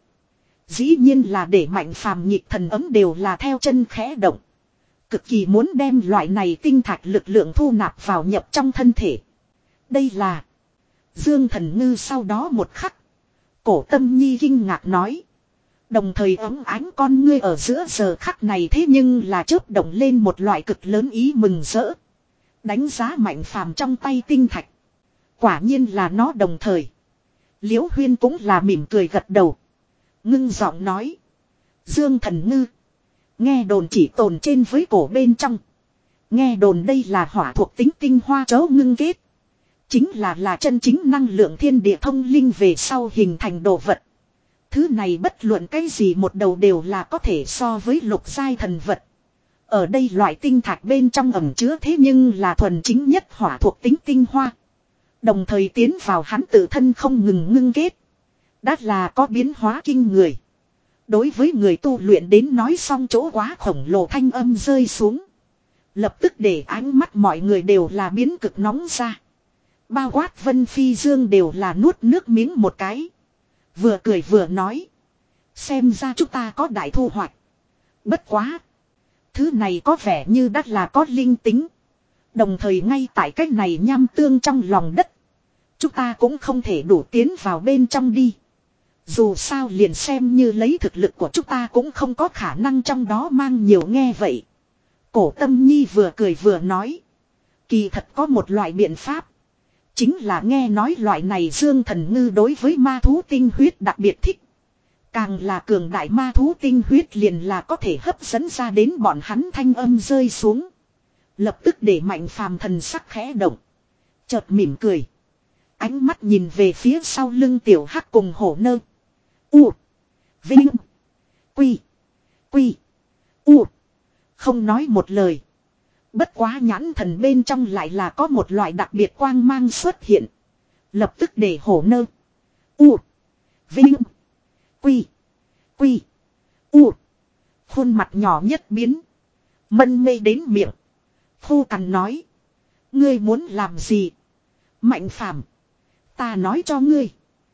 Dĩ nhiên là để Mạnh phàm nhịp thần ấm đều là theo chân khẽ động. Cực kỳ muốn đem loại này tinh thạch lực lượng thu nạp vào nhập trong thân thể. Đây là Dương Thần Ngư sau đó một khắc. Cổ Tâm Nhi kinh ngạc nói. Đồng thời ấm ánh con ngươi ở giữa giờ khắc này thế nhưng là chớp động lên một loại cực lớn ý mừng rỡ. Đánh giá Mạnh phàm trong tay tinh thạch. Quả nhiên là nó đồng thời. Liễu Huyên cũng là mỉm cười gật đầu. Ngưng giọng nói. Dương Thần Ngư. Nghe đồn chỉ tồn trên với cổ bên trong. Nghe đồn đây là hỏa thuộc tính tinh hoa chấu ngưng kết. Chính là là chân chính năng lượng thiên địa thông linh về sau hình thành đồ vật. Thứ này bất luận cái gì một đầu đều là có thể so với lục giai thần vật. Ở đây loại tinh thạch bên trong ẩm chứa thế nhưng là thuần chính nhất hỏa thuộc tính tinh hoa. Đồng thời tiến vào hắn tự thân không ngừng ngưng kết. Đã là có biến hóa kinh người. Đối với người tu luyện đến nói xong chỗ quá khổng lồ thanh âm rơi xuống. Lập tức để ánh mắt mọi người đều là biến cực nóng ra. Bao quát Vân Phi Dương đều là nuốt nước miếng một cái. Vừa cười vừa nói. Xem ra chúng ta có đại thu hoạch. Bất quá. Thứ này có vẻ như đắt là có linh tính. Đồng thời ngay tại cách này nham tương trong lòng đất. Chúng ta cũng không thể đủ tiến vào bên trong đi. Dù sao liền xem như lấy thực lực của chúng ta cũng không có khả năng trong đó mang nhiều nghe vậy. Cổ Tâm Nhi vừa cười vừa nói. Kỳ thật có một loại biện pháp. Chính là nghe nói loại này Dương Thần Ngư đối với ma thú tinh huyết đặc biệt thích. Càng là cường đại ma thú tinh huyết liền là có thể hấp dẫn ra đến bọn hắn thanh âm rơi xuống. Lập tức để Mạnh Phàm thần sắc khẽ động. Chợt mỉm cười. Ánh mắt nhìn về phía sau lưng tiểu hắc cùng hổ nơ. U. Vinh. Quy. Quy. U. Không nói một lời. Bất quá nhãn thần bên trong lại là có một loại đặc biệt quang mang xuất hiện. Lập tức để hổ nơ. U. Vinh. Quy. Quy. U. Khuôn mặt nhỏ nhất biến. Mân mê đến miệng. Khô cằn nói. Ngươi muốn làm gì? Mạnh Phàm, ta nói cho ngươi.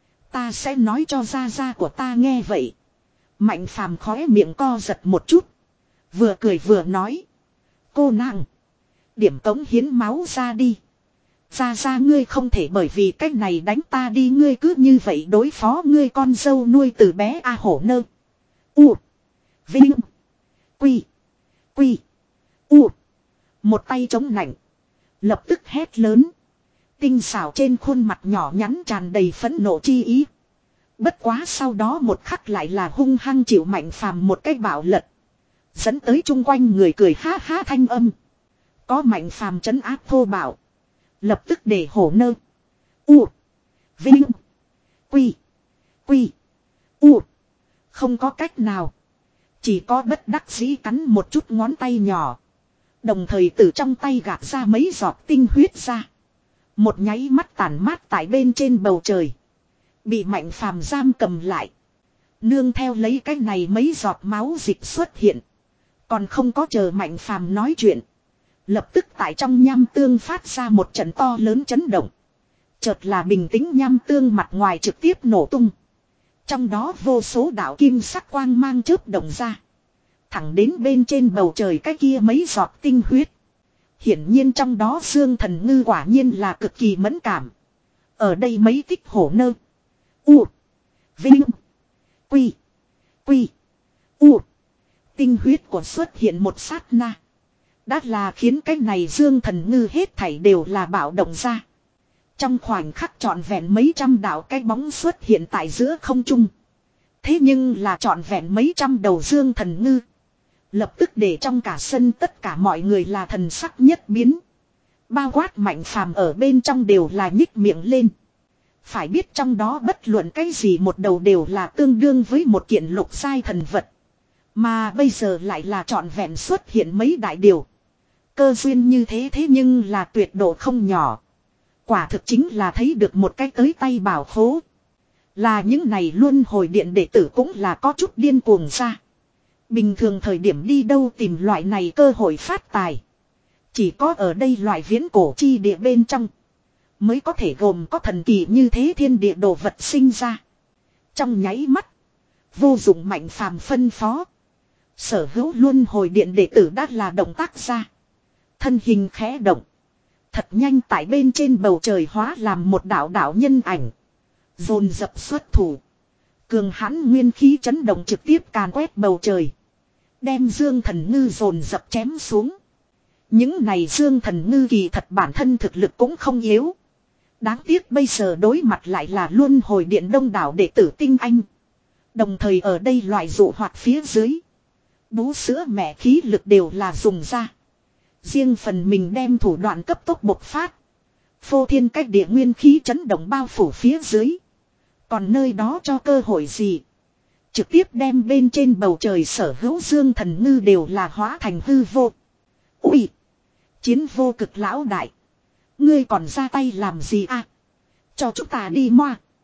Ta sẽ nói cho gia gia của ta nghe vậy. Mạnh Phàm khóe miệng co giật một chút. Vừa cười vừa nói. Cô nàng. Điểm cống hiến máu ra đi. Gia gia ngươi không thể bởi vì cách này đánh ta đi. Ngươi cứ như vậy đối phó ngươi con dâu nuôi từ bé A hổ nơ. U. Vinh. Quy. Quy. U. Một tay chống nạnh. Lập tức hét lớn. Tinh xảo trên khuôn mặt nhỏ nhắn tràn đầy phẫn nộ chi ý. Bất quá sau đó một khắc lại là hung hăng chịu Mạnh Phàm một cái bạo lật. Dẫn tới chung quanh người cười ha ha thanh âm. Có Mạnh Phàm trấn áp thô bạo. Lập tức để hổ nơ. U. Vinh. Quy. Quy. U. Không có cách nào. Chỉ có bất đắc dĩ cắn một chút ngón tay nhỏ. Đồng thời từ trong tay gạt ra mấy giọt tinh huyết ra. Một nháy mắt tản mát tại bên trên bầu trời. Bị Mạnh Phàm giam cầm lại. Nương theo lấy cái này mấy giọt máu dịch xuất hiện. Còn không có chờ Mạnh Phàm nói chuyện. Lập tức tại trong nham tương phát ra một trận to lớn chấn động. Chợt là bình tĩnh nham tương mặt ngoài trực tiếp nổ tung. Trong đó vô số đạo kim sắc quang mang chớp động ra. Thẳng đến bên trên bầu trời cái kia mấy giọt tinh huyết. Hiển nhiên trong đó Dương Thần Ngư quả nhiên là cực kỳ mẫn cảm. Ở đây mấy tích hổ nơ. U. Vinh. Quy. Quy. U. Tinh huyết của xuất hiện một sát na. Đã là khiến cái này Dương Thần Ngư hết thảy đều là bạo động ra. Trong khoảnh khắc trọn vẹn mấy trăm đạo cái bóng xuất hiện tại giữa không trung. Thế nhưng là trọn vẹn mấy trăm đầu Dương Thần Ngư. Lập tức để trong cả sân tất cả mọi người là thần sắc nhất biến. Bao quát Mạnh Phàm ở bên trong đều là nhích miệng lên. Phải biết trong đó bất luận cái gì một đầu đều là tương đương với một kiện lục giai thần vật. Mà bây giờ lại là trọn vẹn xuất hiện mấy đại điều. Cơ duyên như thế thế nhưng là tuyệt độ không nhỏ. Quả thực chính là thấy được một cái tới tay bảo khố. Là những này luân hồi điện đệ tử cũng là có chút điên cuồng ra. Bình thường thời điểm đi đâu tìm loại này cơ hội phát tài. Chỉ có ở đây loại viễn cổ chi địa bên trong. Mới có thể gồm có thần kỳ như thế thiên địa đồ vật sinh ra. Trong nháy mắt. Vô dụng Mạnh Phàm phân phó. Sở hữu luân hồi điện đệ tử đã là động tác ra. Thân hình khẽ động. Thật nhanh tại bên trên bầu trời hóa làm một đạo đạo nhân ảnh. Dồn dập xuất thủ. Cường hãn nguyên khí chấn động trực tiếp càn quét bầu trời. Đem Dương Thần Ngư dồn dập chém xuống. Những này Dương Thần Ngư kỳ thật bản thân thực lực cũng không yếu. Đáng tiếc bây giờ đối mặt lại là luân hồi điện đông đảo đệ tử tinh anh. Đồng thời ở đây loại dụ hoạt phía dưới. Bú sữa mẹ khí lực đều là dùng ra. Riêng phần mình đem thủ đoạn cấp tốc bộc phát. Phô thiên cách địa nguyên khí chấn động bao phủ phía dưới. Còn nơi đó cho cơ hội gì? Trực tiếp đem bên trên bầu trời sở hữu Dương Thần Ngư đều là hóa thành hư vô. Ui! Chiến vô cực lão đại. Ngươi còn ra tay làm gì à? Cho chúng ta đi moa.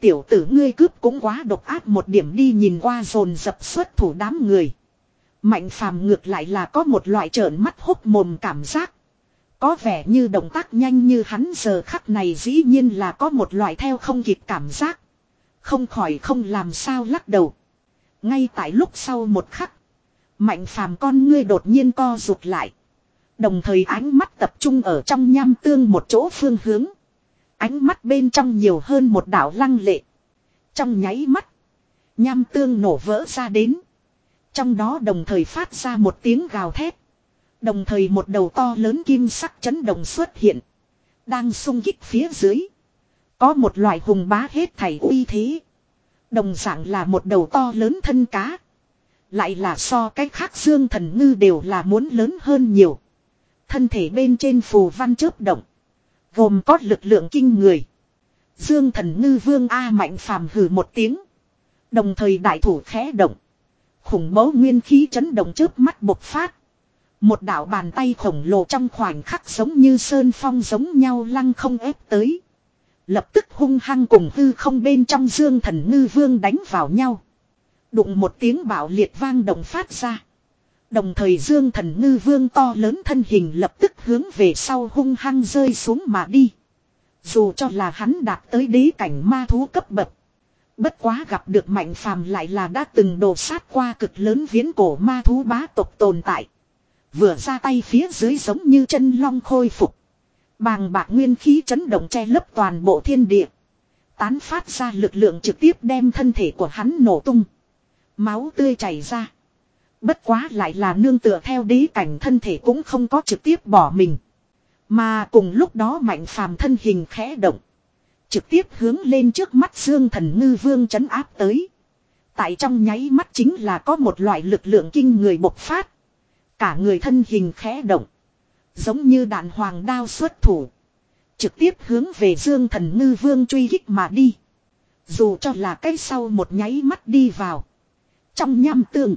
Tiểu tử ngươi cướp cũng quá độc ác một điểm đi, nhìn qua dồn dập xuất thủ đám người. Mạnh phàm ngược lại là có một loại trợn mắt hốc mồm cảm giác. Có vẻ như động tác nhanh như hắn giờ khắc này dĩ nhiên là có một loại theo không kịp cảm giác. Không khỏi không làm sao lắc đầu. Ngay tại lúc sau một khắc. Mạnh phàm con ngươi đột nhiên co rụt lại. Đồng thời ánh mắt tập trung ở trong nham tương một chỗ phương hướng. Ánh mắt bên trong nhiều hơn một đạo lăng lệ. Trong nháy mắt. Nham tương nổ vỡ ra đến. Trong đó đồng thời phát ra một tiếng gào thét. Đồng thời một đầu to lớn kim sắc chấn động xuất hiện. Đang xung kích phía dưới. Có một loại hùng bá hết thảy uy thế. Đồng dạng là một đầu to lớn thân cá. Lại là so cái khác Dương Thần Ngư đều là muốn lớn hơn nhiều. Thân thể bên trên phù văn chớp động. Gồm có lực lượng kinh người. Dương Thần Ngư Vương A Mạnh phàm hừ một tiếng. Đồng thời đại thủ khẽ động. Khủng bố nguyên khí chấn động chớp mắt bộc phát. Một đạo bàn tay khổng lồ trong khoảnh khắc giống như sơn phong giống nhau lăng không ép tới. Lập tức hung hăng cùng hư không bên trong Dương Thần Ngư Vương đánh vào nhau. Đụng một tiếng bạo liệt vang động phát ra. Đồng thời Dương Thần Ngư Vương to lớn thân hình lập tức hướng về sau hung hăng rơi xuống mà đi. Dù cho là hắn đạt tới đế cảnh ma thú cấp bậc. Bất quá gặp được Mạnh phàm lại là đã từng đổ sát qua cực lớn viễn cổ ma thú bá tộc tồn tại. Vừa ra tay phía dưới giống như chân long khôi phục. Bàng bạc nguyên khí chấn động che lấp toàn bộ thiên địa. Tán phát ra lực lượng trực tiếp đem thân thể của hắn nổ tung. Máu tươi chảy ra. Bất quá lại là nương tựa theo đế cảnh thân thể cũng không có trực tiếp bỏ mình. Mà cùng lúc đó Mạnh phàm thân hình khẽ động. Trực tiếp hướng lên trước mắt Dương Thần Ngư Vương trấn áp tới. Tại trong nháy mắt chính là có một loại lực lượng kinh người bộc phát. Cả người thân hình khẽ động. Giống như đạn hoàng đao xuất thủ. Trực tiếp hướng về Dương Thần Ngư Vương truy kích mà đi. Dù cho là cái sau một nháy mắt đi vào. Trong nham tương.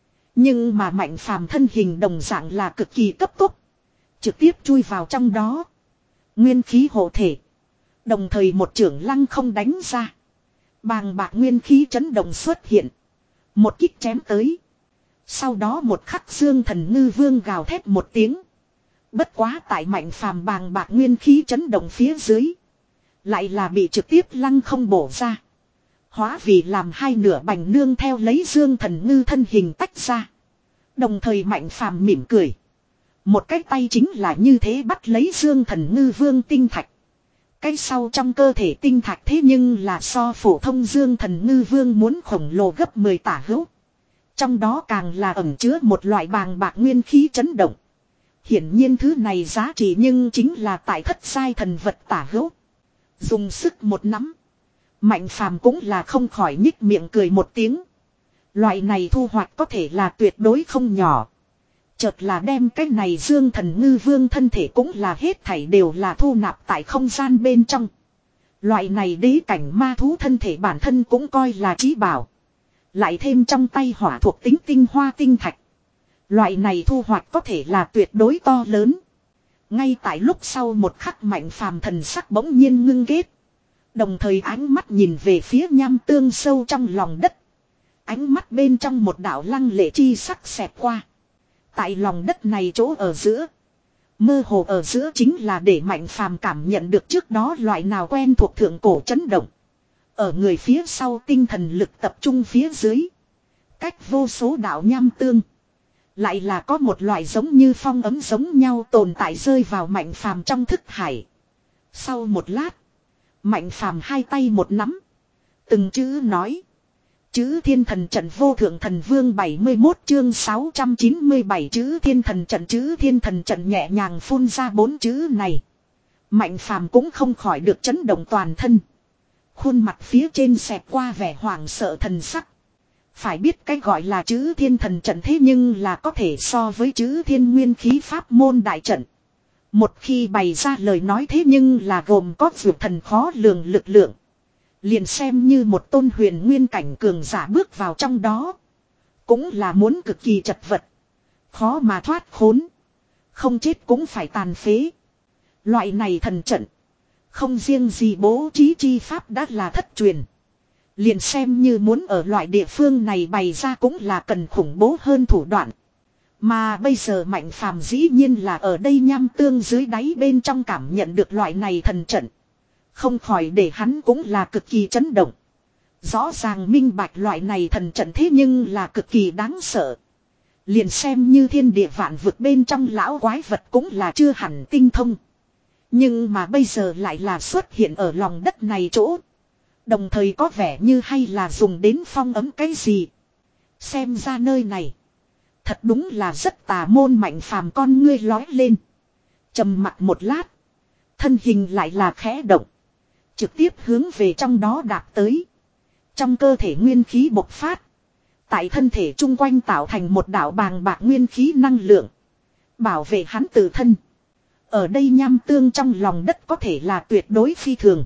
Nhưng mà Mạnh phàm thân hình đồng dạng là cực kỳ cấp tốc. Trực tiếp chui vào trong đó. Nguyên khí hộ thể. Đồng thời một trưởng lăng không đánh ra. Bàng bạc nguyên khí chấn động xuất hiện. Một kích chém tới. Sau đó một khắc Dương Thần Ngư Vương gào thét một tiếng. Bất quá tại Mạnh phàm bàng bạc nguyên khí chấn động phía dưới. Lại là bị trực tiếp lăng không bổ ra. Hóa vì làm hai nửa bành nương theo lấy Dương Thần Ngư thân hình tách ra. Đồng thời Mạnh phàm mỉm cười. Một cái tay chính là như thế bắt lấy Dương Thần Ngư Vương tinh thạch. Cái sau trong cơ thể tinh thạch thế nhưng là so phổ thông Dương Thần Ngư Vương muốn khổng lồ gấp mười tả hữu. Trong đó càng là ẩn chứa một loại bàng bạc nguyên khí chấn động. Hiển nhiên thứ này giá trị nhưng chính là tại thất sai thần vật tả hữu. Dùng sức một nắm. Mạnh phàm cũng là không khỏi nhích miệng cười một tiếng. Loại này thu hoạch có thể là tuyệt đối không nhỏ. Chợt là đem cái này Dương Thần Ngư Vương thân thể cũng là hết thảy đều là thu nạp tại không gian bên trong. Loại này đế cảnh ma thú thân thể bản thân cũng coi là trí bảo. Lại thêm trong tay hỏa thuộc tính tinh hoa tinh thạch. Loại này thu hoạch có thể là tuyệt đối to lớn. Ngay tại lúc sau một khắc Mạnh phàm thần sắc bỗng nhiên ngưng ghét. Đồng thời ánh mắt nhìn về phía nham tương sâu trong lòng đất. Ánh mắt bên trong một đạo lăng lệ chi sắc xẹt qua. Tại lòng đất này chỗ ở giữa. Mơ hồ ở giữa chính là để Mạnh phàm cảm nhận được trước đó loại nào quen thuộc thượng cổ chấn động. Ở người phía sau tinh thần lực tập trung phía dưới. Cách vô số đạo nham tương. Lại là có một loại giống như phong ấm giống nhau tồn tại rơi vào Mạnh phàm trong thức hải. Sau một lát. Mạnh phàm hai tay một nắm. Từng chữ nói. Chữ thiên thần trận vô thượng thần vương bảy mươi mốt chương sáu trăm chín mươi bảy chữ thiên thần trận chữ thiên thần trận nhẹ nhàng phun ra bốn chữ này. Mạnh phàm cũng không khỏi được chấn động toàn thân. Khuôn mặt phía trên xẹt qua vẻ hoảng sợ thần sắc. Phải biết cái gọi là chữ thiên thần trận thế nhưng là có thể so với chữ thiên nguyên khí pháp môn đại trận. Một khi bày ra lời nói thế nhưng là gồm có vượt thần khó lường lực lượng. Liền xem như một tôn huyền nguyên cảnh cường giả bước vào trong đó. Cũng là muốn cực kỳ chật vật. Khó mà thoát khốn. Không chết cũng phải tàn phế. Loại này thần trận. Không riêng gì bố trí chi pháp đã là thất truyền. Liền xem như muốn ở loại địa phương này bày ra cũng là cần khủng bố hơn thủ đoạn. Mà bây giờ Mạnh Phàm dĩ nhiên là ở đây nham tương dưới đáy bên trong cảm nhận được loại này thần trận. Không khỏi để hắn cũng là cực kỳ chấn động. Rõ ràng minh bạch loại này thần trận thế nhưng là cực kỳ đáng sợ. Liền xem như thiên địa vạn vực bên trong lão quái vật cũng là chưa hẳn tinh thông. Nhưng mà bây giờ lại là xuất hiện ở lòng đất này chỗ. Đồng thời có vẻ như hay là dùng đến phong ấm cái gì. Xem ra nơi này. Thật đúng là rất tà môn. Mạnh Phàm con ngươi lói lên. Trầm mặt một lát. Thân hình lại là khẽ động. Trực tiếp hướng về trong đó đạp tới. Trong cơ thể nguyên khí bộc phát. Tại thân thể chung quanh tạo thành một đạo bàng bạc nguyên khí năng lượng. Bảo vệ hắn tự thân. Ở đây nham tương trong lòng đất có thể là tuyệt đối phi thường.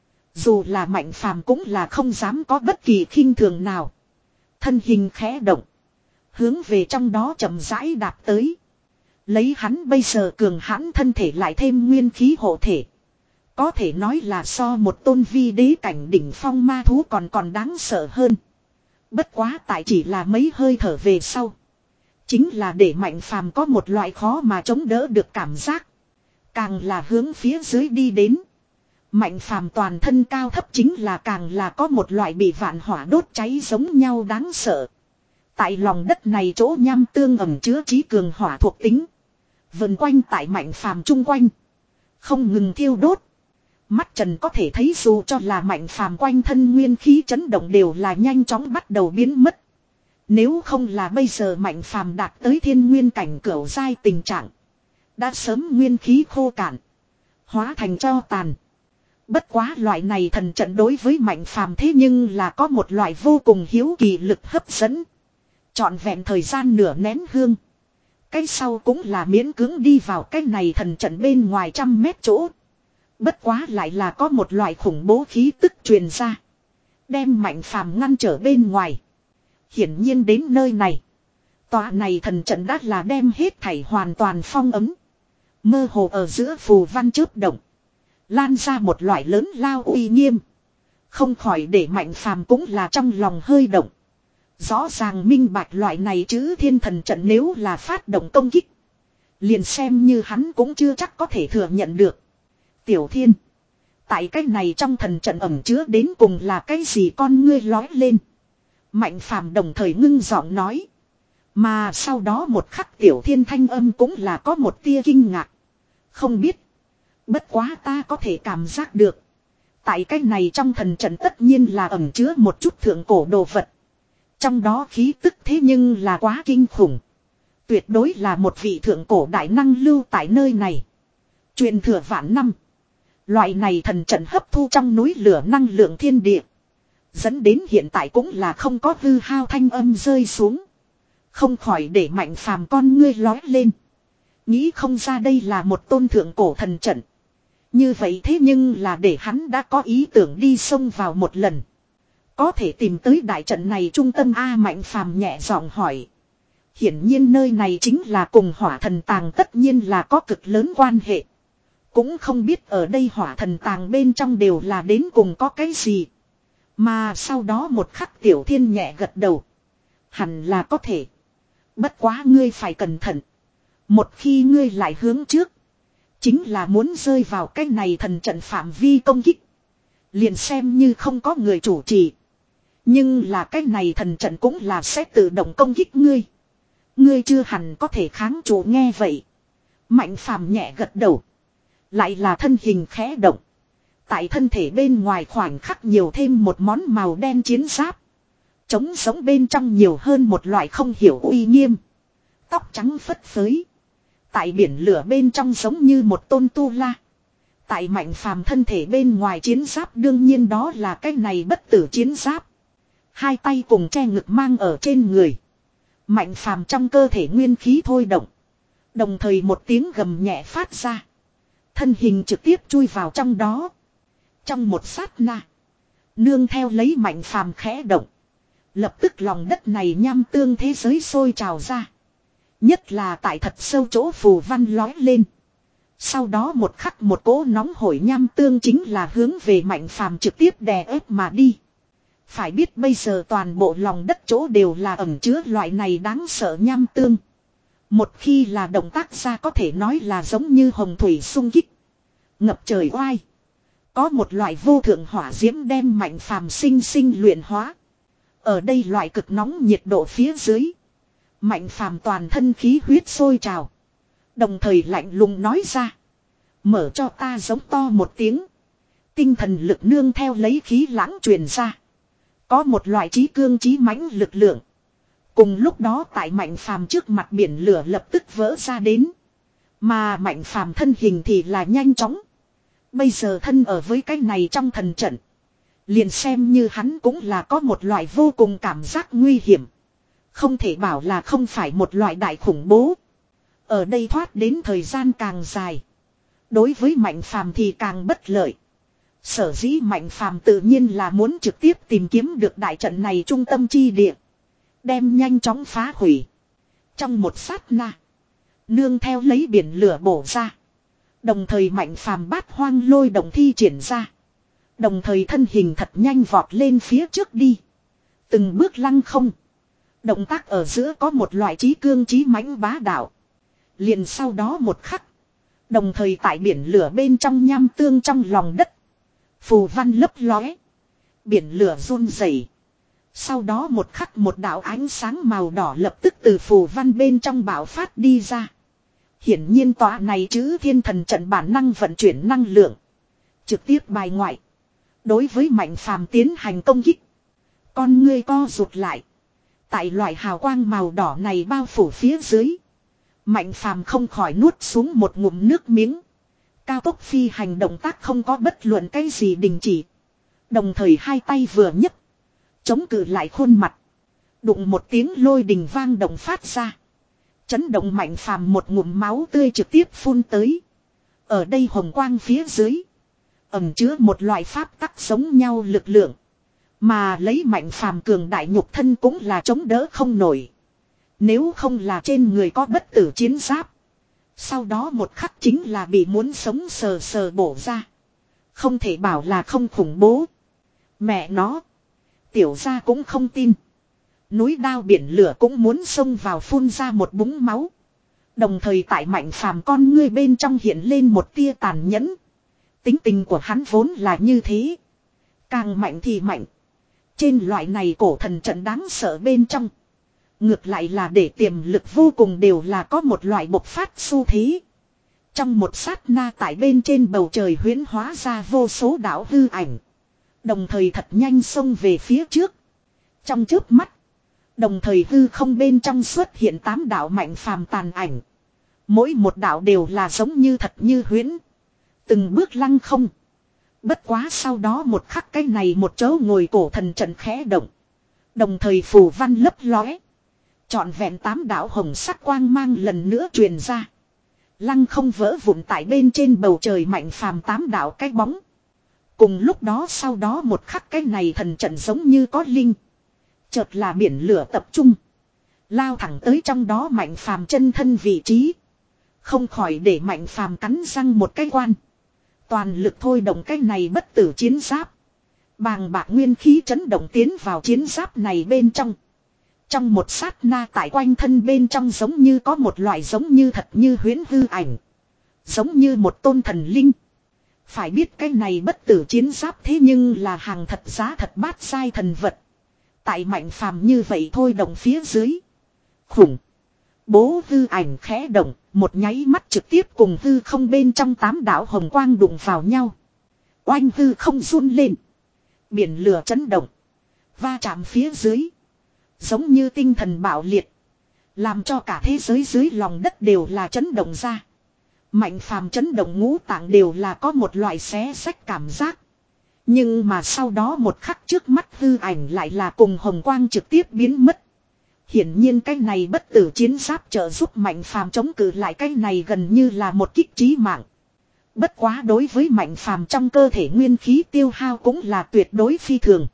Dù là Mạnh Phàm cũng là không dám có bất kỳ khinh thường nào. Thân hình khẽ động. Hướng về trong đó chậm rãi đạp tới. Lấy hắn bây giờ cường hãn thân thể lại thêm nguyên khí hộ thể. Có thể nói là so một tôn vi đế cảnh đỉnh phong ma thú còn còn đáng sợ hơn. Bất quá tại chỉ là mấy hơi thở về sau. Chính là để Mạnh Phàm có một loại khó mà chống đỡ được cảm giác. Càng là hướng phía dưới đi đến. Mạnh Phàm toàn thân cao thấp chính là càng là có một loại bị vạn hỏa đốt cháy giống nhau đáng sợ. Tại lòng đất này chỗ nham tương ẩm chứa trí cường hỏa thuộc tính. Vần quanh tại Mạnh Phàm chung quanh. Không ngừng thiêu đốt. Mắt trần có thể thấy dù cho là Mạnh Phàm quanh thân nguyên khí chấn động đều là nhanh chóng bắt đầu biến mất. Nếu không là bây giờ Mạnh Phàm đạt tới thiên nguyên cảnh cửu giai tình trạng. Đã sớm nguyên khí khô cạn. Hóa thành tro tàn. Bất quá loại này thần trận đối với Mạnh Phàm thế nhưng là có một loại vô cùng hiếu kỳ lực hấp dẫn. Trọn vẹn thời gian nửa nén hương. Cái sau cũng là miễn cưỡng đi vào cái này thần trận bên ngoài trăm mét chỗ. Bất quá lại là có một loại khủng bố khí tức truyền ra. Đem Mạnh Phàm ngăn trở bên ngoài. Hiển nhiên đến nơi này. Tòa này thần trận đã là đem hết thảy hoàn toàn phong ấm. Mơ hồ ở giữa phù văn chớp động. Lan ra một loại lớn lao uy nghiêm. Không khỏi để Mạnh Phàm cũng là trong lòng hơi động. Rõ ràng minh bạch loại này chứ thiên thần trận nếu là phát động công kích. Liền xem như hắn cũng chưa chắc có thể thừa nhận được. Tiểu Thiên. Tại cái này trong thần trận ẩm chứa đến cùng là cái gì con ngươi lói lên. Mạnh Phàm đồng thời ngưng giọng nói. Mà sau đó một khắc Tiểu Thiên thanh âm cũng là có một tia kinh ngạc. Không biết. Bất quá ta có thể cảm giác được. Tại cái này trong thần trận tất nhiên là ẩm chứa một chút thượng cổ đồ vật. Trong đó khí tức thế nhưng là quá kinh khủng. Tuyệt đối là một vị thượng cổ đại năng lưu tại nơi này. Truyền thừa vạn năm. Loại này thần trận hấp thu trong núi lửa năng lượng thiên địa. Dẫn đến hiện tại cũng là không có hư hao thanh âm rơi xuống. Không khỏi để Mạnh Phàm con ngươi lói lên. Nghĩ không ra đây là một tôn thượng cổ thần trận. Như vậy thế nhưng là để hắn đã có ý tưởng đi xông vào một lần. Có thể tìm tới đại trận này trung tâm A. Mạnh Phàm nhẹ giọng hỏi. Hiển nhiên nơi này chính là cùng hỏa thần tàng tất nhiên là có cực lớn quan hệ. Cũng không biết ở đây hỏa thần tàng bên trong đều là đến cùng có cái gì. Mà sau đó một khắc Tiểu Thiên nhẹ gật đầu. Hẳn là có thể. Bất quá ngươi phải cẩn thận. Một khi ngươi lại hướng trước. Chính là muốn rơi vào cái này thần trận phạm vi công kích. Liền xem như không có người chủ trì. Nhưng là cái này thần trận cũng là sẽ tự động công kích ngươi. Ngươi chưa hẳn có thể kháng trụ nghe vậy. Mạnh Phàm nhẹ gật đầu. Lại là thân hình khẽ động. Tại thân thể bên ngoài khoảnh khắc nhiều thêm một món màu đen chiến giáp. Trống sống bên trong nhiều hơn một loại không hiểu uy nghiêm. Tóc trắng phất phới. Tại biển lửa bên trong giống như một tôn tu la. Tại Mạnh Phàm thân thể bên ngoài chiến giáp đương nhiên đó là cái này bất tử chiến giáp. Hai tay cùng che ngực mang ở trên người. Mạnh Phàm trong cơ thể nguyên khí thôi động. Đồng thời một tiếng gầm nhẹ phát ra. Thân hình trực tiếp chui vào trong đó. Trong một sát na. Nương theo lấy Mạnh Phàm khẽ động. Lập tức lòng đất này nham tương thế giới sôi trào ra. Nhất là tại thật sâu chỗ phù văn lói lên. Sau đó một khắc một cỗ nóng hổi nham tương chính là hướng về Mạnh Phàm trực tiếp đè ép mà đi. Phải biết bây giờ toàn bộ lòng đất chỗ đều là ẩn chứa loại này đáng sợ nham tương. Một khi là động tác ra có thể nói là giống như hồng thủy xung kích. Ngập trời oai. Có một loại vô thượng hỏa diễm đem Mạnh Phàm sinh sinh luyện hóa. Ở đây loại cực nóng nhiệt độ phía dưới. Mạnh Phàm toàn thân khí huyết sôi trào. Đồng thời lạnh lùng nói ra. Mở cho ta giống to một tiếng. Tinh thần lực nương theo lấy khí lãng truyền ra. Có một loại trí cương trí mãnh lực lượng. Cùng lúc đó tại Mạnh Phàm trước mặt biển lửa lập tức vỡ ra đến. Mà Mạnh Phàm thân hình thì là nhanh chóng. Bây giờ thân ở với cái này trong thần trận. Liền xem như hắn cũng là có một loại vô cùng cảm giác nguy hiểm. Không thể bảo là không phải một loại đại khủng bố. Ở đây thoát đến thời gian càng dài. Đối với Mạnh Phàm thì càng bất lợi. Sở dĩ Mạnh Phàm tự nhiên là muốn trực tiếp tìm kiếm được đại trận này trung tâm chi địa. Đem nhanh chóng phá hủy. Trong một sát na. Nương theo lấy biển lửa bổ ra. Đồng thời Mạnh Phàm bát hoang lôi động thi triển ra. Đồng thời thân hình thật nhanh vọt lên phía trước đi. Từng bước lăng không. Động tác ở giữa có một loại trí cương trí mãnh bá đạo. Liền sau đó một khắc. Đồng thời tại biển lửa bên trong nham tương trong lòng đất. Phù văn lấp lóe. Biển lửa run rẩy. Sau đó một khắc một đạo ánh sáng màu đỏ lập tức từ phù văn bên trong bạo phát đi ra. Hiển nhiên tòa này chứ thiên thần trận bản năng vận chuyển năng lượng. Trực tiếp bài ngoại. Đối với Mạnh Phàm tiến hành công kích. Con ngươi co rụt lại. Tại loại hào quang màu đỏ này bao phủ phía dưới. Mạnh Phàm không khỏi nuốt xuống một ngụm nước miếng. Cao tốc phi hành động tác không có bất luận cái gì đình chỉ. Đồng thời hai tay vừa nhấc. Chống cự lại khuôn mặt. Đụng một tiếng lôi đình vang động phát ra. Chấn động Mạnh Phàm một ngụm máu tươi trực tiếp phun tới. Ở đây hồng quang phía dưới. Ẩn chứa một loại pháp tắc giống nhau lực lượng. Mà lấy Mạnh Phàm cường đại nhục thân cũng là chống đỡ không nổi. Nếu không là trên người có bất tử chiến giáp. Sau đó một khắc chính là bị muốn sống sờ sờ bổ ra. Không thể bảo là không khủng bố. Mẹ nó. Tiểu gia cũng không tin. Núi đao biển lửa cũng muốn xông vào phun ra một búng máu. Đồng thời tại Mạnh Phàm con ngươi bên trong hiện lên một tia tàn nhẫn. Tính tình của hắn vốn là như thế. Càng mạnh thì mạnh. Trên loại này cổ thần trận đáng sợ bên trong. Ngược lại là để tiềm lực vô cùng đều là có một loại bộc phát xu thế. Trong một sát na tại bên trên bầu trời huyễn hóa ra vô số đạo hư ảnh. Đồng thời thật nhanh xông về phía trước. Trong chớp mắt. Đồng thời hư không bên trong xuất hiện tám đạo Mạnh Phàm tàn ảnh. Mỗi một đạo đều là giống như thật như huyễn. Từng bước lăng không. Bất quá sau đó một khắc cái này một chỗ ngồi cổ thần trận khẽ động. Đồng thời phù văn lấp lóe. Trọn vẹn tám đạo hồng sắc quang mang lần nữa truyền ra. Lăng không vỡ vụn tại bên trên bầu trời Mạnh Phàm tám đạo cái bóng. Cùng lúc đó sau đó một khắc cái này thần trận giống như có linh. Chợt là biển lửa tập trung. Lao thẳng tới trong đó Mạnh Phàm chân thân vị trí. Không khỏi để Mạnh Phàm cắn răng một cái quan. Toàn lực thôi động cái này bất tử chiến giáp. Bàng bạc nguyên khí chấn động tiến vào chiến giáp này bên trong. Trong một sát na tại quanh thân bên trong giống như có một loại giống như thật như huyễn hư ảnh. Giống như một tôn thần linh. Phải biết cái này bất tử chiến giáp thế nhưng là hàng thật giá thật bát sai thần vật. Tại Mạnh Phàm như vậy thôi động phía dưới. Khủng. Bố hư ảnh khẽ động, một nháy mắt trực tiếp cùng hư không bên trong tám đạo hồng quang đụng vào nhau. Oanh hư không run lên. Biển lửa chấn động. Va chạm phía dưới. Giống như tinh thần bạo liệt. Làm cho cả thế giới dưới lòng đất đều là chấn động ra. Mạnh Phàm chấn động ngũ tạng đều là có một loại xé xách cảm giác. Nhưng mà sau đó một khắc trước mắt hư ảnh lại là cùng hồng quang trực tiếp biến mất. Hiển nhiên cái này bất tử chiến giáp trợ giúp Mạnh Phàm chống cự lại cái này gần như là một kích trí mạng. Bất quá đối với Mạnh Phàm trong cơ thể nguyên khí tiêu hao cũng là tuyệt đối phi thường.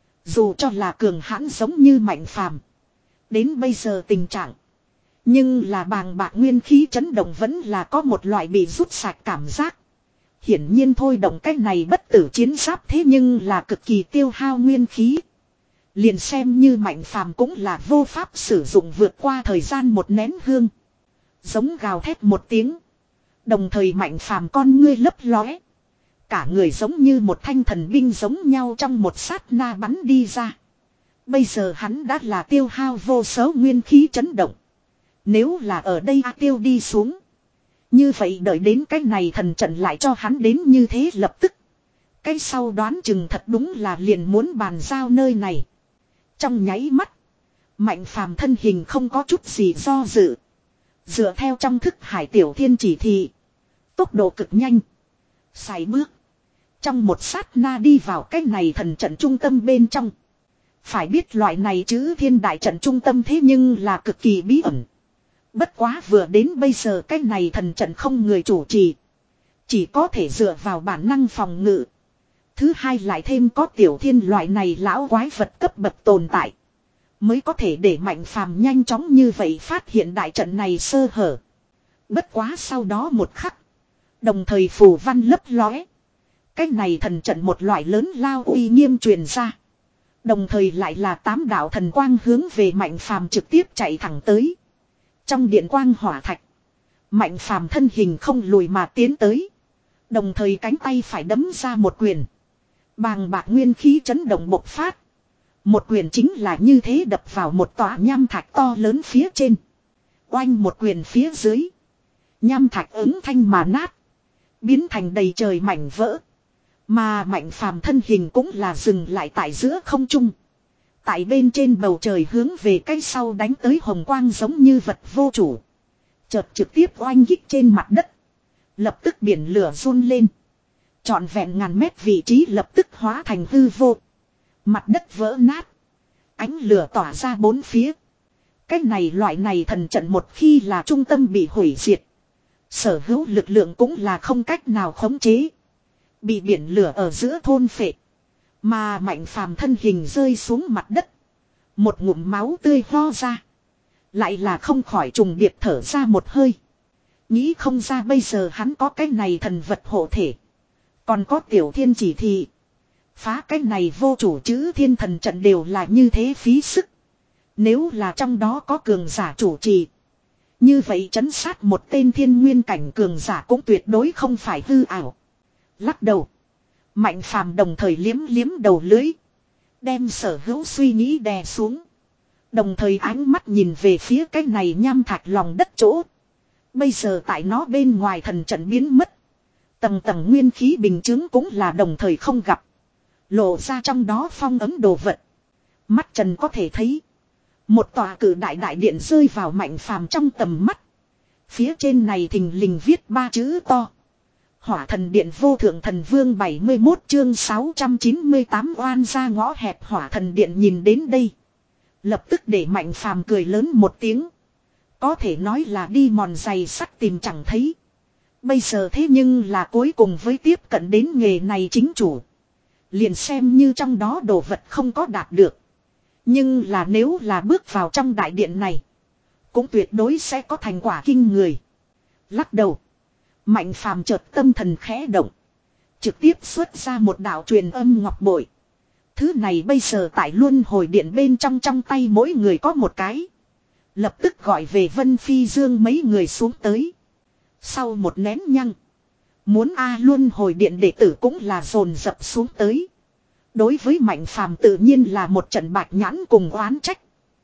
Dù cho là cường hãn giống như Mạnh Phàm, đến bây giờ tình trạng. Nhưng là bàng bạc nguyên khí chấn động vẫn là có một loại bị rút sạch cảm giác. Hiển nhiên thôi động cái này bất tử chiến giáp thế nhưng là cực kỳ tiêu hao nguyên khí. Liền xem như Mạnh Phàm cũng là vô pháp sử dụng vượt qua thời gian một nén hương. Giống gào thét một tiếng. Đồng thời Mạnh Phàm con ngươi lấp lóe. Cả người giống như một thanh thần binh giống nhau trong một sát na bắn đi ra. Bây giờ hắn đã là tiêu hao vô số nguyên khí chấn động. Nếu là ở đây A Tiêu đi xuống. Như vậy đợi đến cái này thần trận lại cho hắn đến như thế lập tức. Cái sau đoán chừng thật đúng là liền muốn bàn giao nơi này. Trong nháy mắt. Mạnh Phàm thân hình không có chút gì do dự. Dựa theo trong thức Hải Tiểu Thiên chỉ thị. Tốc độ cực nhanh. Sải bước. Trong một sát na đi vào cái này thần trận trung tâm bên trong. Phải biết loại này chứ thiên đại trận trung tâm thế nhưng là cực kỳ bí ẩn. Bất quá vừa đến bây giờ cái này thần trận không người chủ trì. Chỉ có thể dựa vào bản năng phòng ngự. Thứ hai lại thêm có Tiểu Thiên loại này lão quái vật cấp bậc tồn tại. Mới có thể để Mạnh Phàm nhanh chóng như vậy phát hiện đại trận này sơ hở. Bất quá sau đó một khắc. Đồng thời phù văn lấp lóe. Cái này thần trận một loại lớn lao uy nghiêm truyền ra. Đồng thời lại là tám đạo thần quang hướng về Mạnh Phàm trực tiếp chạy thẳng tới. Trong điện quang hỏa thạch. Mạnh Phàm thân hình không lùi mà tiến tới. Đồng thời cánh tay phải đấm ra một quyền. Bàng bạc nguyên khí chấn động bộc phát. Một quyền chính là như thế đập vào một tòa nham thạch to lớn phía trên. Oanh một quyền phía dưới. Nham thạch ứng thanh mà nát. Biến thành đầy trời mảnh vỡ. Mà Mạnh Phàm thân hình cũng là dừng lại tại giữa không trung. Tại bên trên bầu trời hướng về cái sau đánh tới hồng quang giống như vật vô chủ. Chợt trực tiếp oanh kích trên mặt đất. Lập tức biển lửa run lên. Trọn vẹn ngàn mét vị trí lập tức hóa thành hư vô. Mặt đất vỡ nát. Ánh lửa tỏa ra bốn phía. Cái này loại này thần trận một khi là trung tâm bị hủy diệt. Sở hữu lực lượng cũng là không cách nào khống chế. Bị biển lửa ở giữa thôn phệ. Mà Mạnh Phàm thân hình rơi xuống mặt đất. Một ngụm máu tươi ho ra. Lại là không khỏi trùng điệp thở ra một hơi. Nghĩ không ra bây giờ hắn có cái này thần vật hộ thể. Còn có Tiểu Thiên chỉ thị. Phá cái này vô chủ chữ thiên thần trận đều là như thế phí sức. Nếu là trong đó có cường giả chủ trì. Như vậy trấn sát một tên thiên nguyên cảnh cường giả cũng tuyệt đối không phải hư ảo. Lắc đầu. Mạnh Phàm đồng thời liếm liếm đầu lưới. Đem sở hữu suy nghĩ đè xuống. Đồng thời ánh mắt nhìn về phía cái này nham thạch lòng đất chỗ. Bây giờ tại nó bên ngoài thần trận biến mất. Tầng tầng nguyên khí bình chứng cũng là đồng thời không gặp. Lộ ra trong đó phong ấm đồ vật. Mắt trần có thể thấy. Một tòa cử đại đại điện rơi vào Mạnh Phàm trong tầm mắt. Phía trên này thình lình viết ba chữ to. Hỏa thần điện vô thượng thần vương bảy mươi mốt chương sáu trăm chín mươi tám oan ra ngõ hẹp hỏa thần điện nhìn đến đây. Lập tức để Mạnh Phàm cười lớn một tiếng. Có thể nói là đi mòn giày sắt tìm chẳng thấy. Bây giờ thế nhưng là cuối cùng với tiếp cận đến nghề này chính chủ. Liền xem như trong đó đồ vật không có đạt được. Nhưng là nếu là bước vào trong đại điện này. Cũng tuyệt đối sẽ có thành quả kinh người. Lắc đầu. Mạnh Phàm chợt tâm thần khẽ động. Trực tiếp xuất ra một đạo truyền âm ngọc bội. Thứ này bây giờ tại luân hồi điện bên trong trong tay mỗi người có một cái. Lập tức gọi về Vân Phi Dương mấy người xuống tới. Sau một nén nhăng. Muốn A luân hồi điện đệ tử cũng là dồn dập xuống tới. Đối với Mạnh Phàm tự nhiên là một trận bạch nhãn cùng oán trách.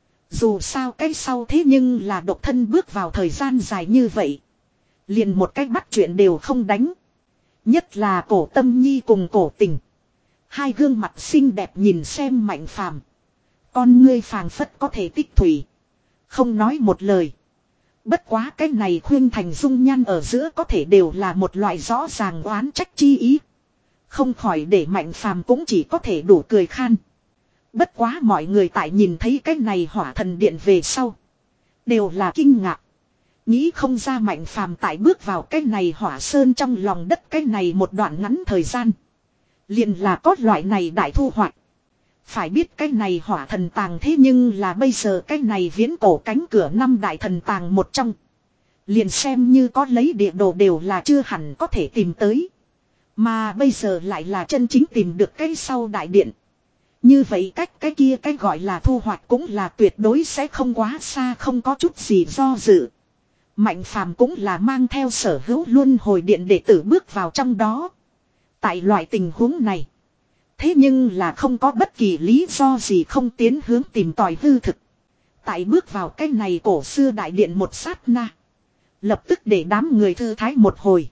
Dù sao cái sau thế nhưng là độc thân bước vào thời gian dài như vậy. Liền một cách bắt chuyện đều không đánh. Nhất là Cổ Tâm Nhi cùng Cổ Tình. Hai gương mặt xinh đẹp nhìn xem Mạnh Phàm. Con ngươi phàng phất có thể tích thủy. Không nói một lời. Bất quá cái này khuyên thành dung nhan ở giữa có thể đều là một loại rõ ràng oán trách chi ý. Không khỏi để Mạnh Phàm cũng chỉ có thể đủ cười khan. Bất quá mọi người tại nhìn thấy cái này hỏa thần điện về sau. Đều là kinh ngạc. Nghĩ không ra Mạnh Phàm tại bước vào cái này hỏa sơn trong lòng đất cái này một đoạn ngắn thời gian. Liền là có loại này đại thu hoạch. Phải biết cái này hỏa thần tàng thế nhưng là bây giờ cái này viễn cổ cánh cửa năm đại thần tàng một trong. Liền xem như có lấy địa đồ đều là chưa hẳn có thể tìm tới. Mà bây giờ lại là chân chính tìm được cái sau đại điện. Như vậy cách cái kia cái gọi là thu hoạch cũng là tuyệt đối sẽ không quá xa, không có chút gì do dự. Mạnh phàm cũng là mang theo sở hữu luân hồi điện đệ tử bước vào trong đó. Tại loại tình huống này. Thế nhưng là không có bất kỳ lý do gì không tiến hướng tìm tòi hư thực. Tại bước vào cái này cổ xưa đại điện một sát na. Lập tức để đám người thư thái một hồi.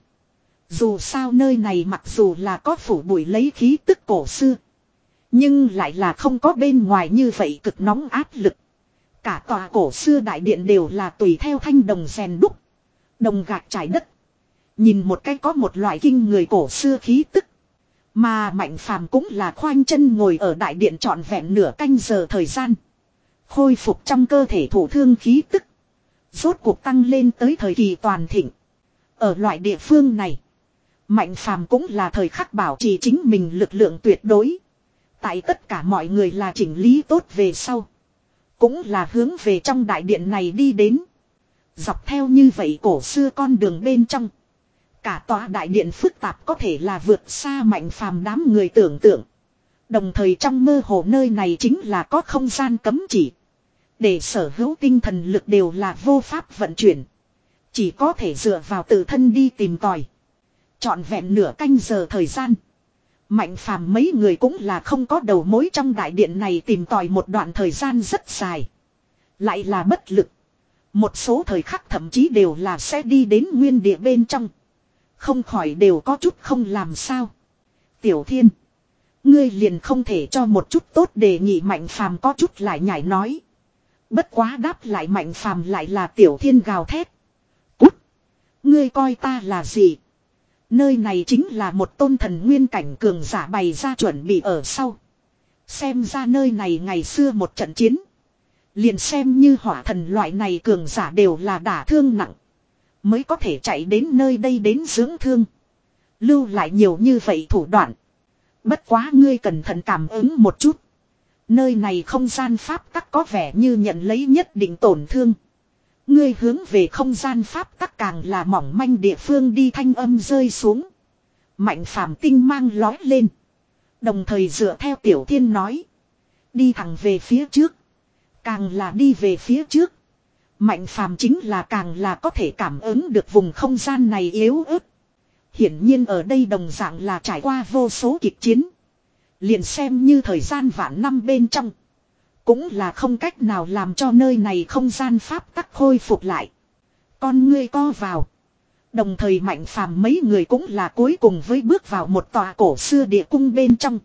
Dù sao nơi này mặc dù là có phủ bụi lấy khí tức cổ xưa. Nhưng lại là không có bên ngoài như vậy cực nóng áp lực. Cả tòa cổ xưa đại điện đều là tùy theo thanh đồng rèn đúc. Đồng gạch trải đất. Nhìn một cái có một loại kinh người cổ xưa khí tức. Mà Mạnh Phàm cũng là khoanh chân ngồi ở đại điện trọn vẹn nửa canh giờ thời gian. Khôi phục trong cơ thể thủ thương khí tức. Rốt cuộc tăng lên tới thời kỳ toàn thịnh. Ở loại địa phương này. Mạnh Phàm cũng là thời khắc bảo trì chính mình lực lượng tuyệt đối. Tại tất cả mọi người là chỉnh lý tốt về sau. Cũng là hướng về trong đại điện này đi đến. Dọc theo như vậy cổ xưa con đường bên trong. Cả tòa đại điện phức tạp có thể là vượt xa Mạnh Phàm đám người tưởng tượng. Đồng thời trong mơ hồ nơi này chính là có không gian cấm chỉ. Để sở hữu tinh thần lực đều là vô pháp vận chuyển. Chỉ có thể dựa vào tự thân đi tìm tòi. Trọn vẹn nửa canh giờ thời gian. Mạnh Phàm mấy người cũng là không có đầu mối trong đại điện này tìm tòi một đoạn thời gian rất dài. Lại là bất lực. Một số thời khắc thậm chí đều là sẽ đi đến nguyên địa bên trong. Không khỏi đều có chút không làm sao. Tiểu Thiên. Ngươi liền không thể cho một chút tốt đề nghị Mạnh Phàm có chút lại nhảy nói. Bất quá đáp lại Mạnh Phàm lại là Tiểu Thiên gào thét. Cút. Ngươi coi ta là gì? Nơi này chính là một tôn thần nguyên cảnh cường giả bày ra chuẩn bị ở sau. Xem ra nơi này ngày xưa một trận chiến. Liền xem như hỏa thần loại này cường giả đều là đả thương nặng. Mới có thể chạy đến nơi đây đến dưỡng thương. Lưu lại nhiều như vậy thủ đoạn. Bất quá ngươi cẩn thận cảm ứng một chút. Nơi này không gian pháp tắc có vẻ như nhận lấy nhất định tổn thương. Ngươi hướng về không gian pháp tắc càng là mỏng manh địa phương đi, thanh âm rơi xuống. Mạnh Phàm tinh mang lói lên. Đồng thời dựa theo Tiểu Thiên nói. Đi thẳng về phía trước. Càng là đi về phía trước. Mạnh Phàm chính là càng là có thể cảm ứng được vùng không gian này yếu ớt. Hiển nhiên ở đây đồng dạng là trải qua vô số kịch chiến. Liền xem như thời gian vạn năm bên trong. Cũng là không cách nào làm cho nơi này không gian pháp tắc khôi phục lại. Con ngươi co vào. Đồng thời Mạnh Phàm mấy người cũng là cuối cùng với bước vào một tòa cổ xưa địa cung bên trong.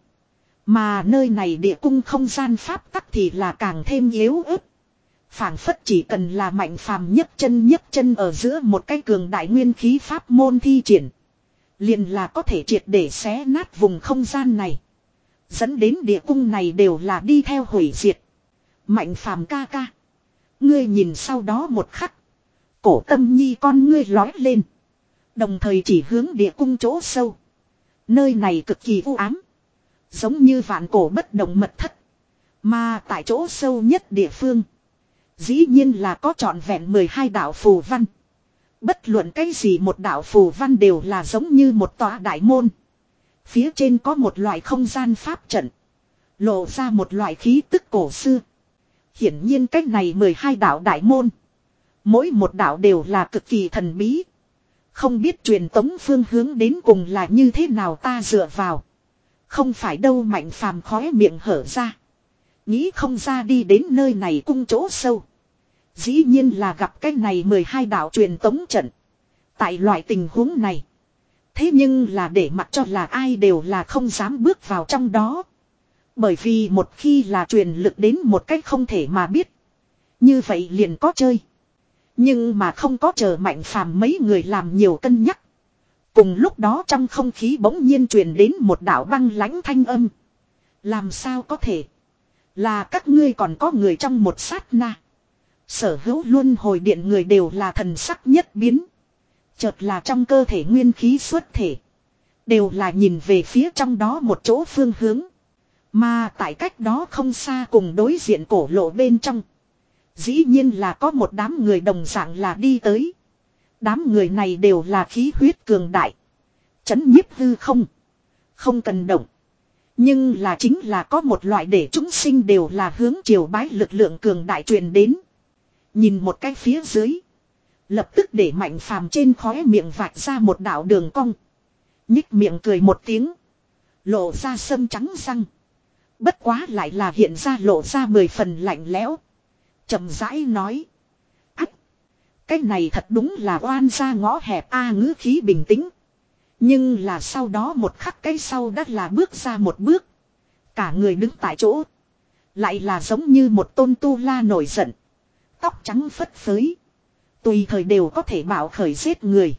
Mà nơi này địa cung không gian pháp tắc thì là càng thêm yếu ớt. Phảng phất chỉ cần là Mạnh Phàm nhấc chân nhấc chân ở giữa một cái cường đại nguyên khí pháp môn thi triển. Liền là có thể triệt để xé nát vùng không gian này. Dẫn đến địa cung này đều là đi theo hủy diệt. Mạnh Phàm ca ca. Ngươi nhìn sau đó một khắc. Cổ Tâm Nhi con ngươi lói lên. Đồng thời chỉ hướng địa cung chỗ sâu. Nơi này cực kỳ u ám. Giống như vạn cổ bất động mật thất. Mà tại chỗ sâu nhất địa phương. Dĩ nhiên là có trọn vẹn mười hai đạo phù văn. Bất luận cái gì một đạo phù văn đều là giống như một tòa đại môn. Phía trên có một loại không gian pháp trận. Lộ ra một loại khí tức cổ xưa. Hiển nhiên cách này mười hai đạo đại môn. Mỗi một đạo đều là cực kỳ thần bí. Không biết truyền tống phương hướng đến cùng là như thế nào ta dựa vào. Không phải đâu, Mạnh Phàm khóe miệng hở ra. Nghĩ không ra đi đến nơi này cung chỗ sâu. Dĩ nhiên là gặp cái này mười hai đạo truyền tống trận. Tại loại tình huống này. Thế nhưng là để mặc cho là ai đều là không dám bước vào trong đó. Bởi vì một khi là truyền lực đến một cách không thể mà biết. Như vậy liền có chơi. Nhưng mà không có chờ Mạnh Phàm mấy người làm nhiều cân nhắc. Cùng lúc đó trong không khí bỗng nhiên truyền đến một đạo băng lãnh thanh âm. Làm sao có thể? Là các ngươi còn có người trong một sát na. Sở hữu luân hồi điện người đều là thần sắc nhất biến. Chợt là trong cơ thể nguyên khí xuất thể. Đều là nhìn về phía trong đó một chỗ phương hướng. Mà tại cách đó không xa cùng đối diện cổ lộ bên trong. Dĩ nhiên là có một đám người đồng dạng là đi tới. Đám người này đều là khí huyết cường đại. Chấn nhiếp hư không. Không cần động. Nhưng là chính là có một loại để chúng sinh đều là hướng triều bái lực lượng cường đại truyền đến. Nhìn một cái phía dưới. Lập tức để Mạnh Phàm trên khóe miệng vạch ra một đạo đường cong. Nhích miệng cười một tiếng. Lộ ra sâm trắng răng. Bất quá lại là hiện ra lộ ra mười phần lạnh lẽo. Chậm rãi nói. Ách. Cái này thật đúng là oan ra ngõ hẹp a ngữ khí bình tĩnh. Nhưng là sau đó một khắc cái sau đã là bước ra một bước. Cả người đứng tại chỗ. Lại là giống như một tôn tu la nổi giận. Tóc trắng phất phới. Tùy thời đều có thể bảo khởi giết người.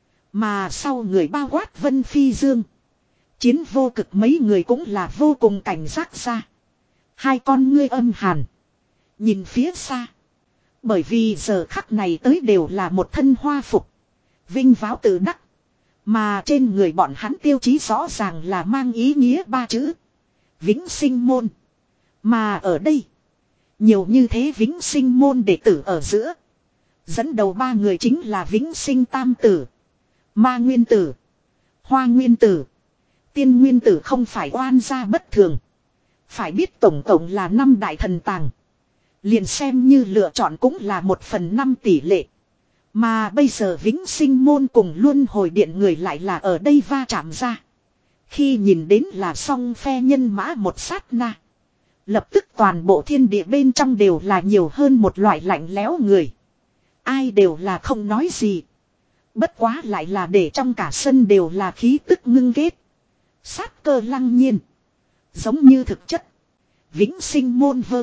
Mà sau người bao quát Vân Phi Dương. Chiến vô cực mấy người cũng là vô cùng cảnh giác ra. Hai con ngươi âm hàn. Nhìn phía xa. Bởi vì giờ khắc này tới đều là một thân hoa phục. Vinh váo tự đắc. Mà trên người bọn hắn tiêu chí rõ ràng là mang ý nghĩa ba chữ. Vĩnh sinh môn. Mà ở đây. Nhiều như thế vĩnh sinh môn đệ tử ở giữa. Dẫn đầu ba người chính là vĩnh sinh tam tử. Ma nguyên tử. Hoa nguyên tử. Tiên nguyên tử không phải oan gia bất thường. Phải biết tổng tổng là năm đại thần tàng. Liền xem như lựa chọn cũng là một phần năm tỷ lệ. Mà bây giờ vĩnh sinh môn cùng luân hồi điện người lại là ở đây va chạm ra. Khi nhìn đến là song phe nhân mã một sát na. Lập tức toàn bộ thiên địa bên trong đều là nhiều hơn một loại lạnh lẽo người. Ai đều là không nói gì. Bất quá lại là để trong cả sân đều là khí tức ngưng ghét. Sát cơ lăng nhiên. Giống như thực chất. Vĩnh sinh môn vơ.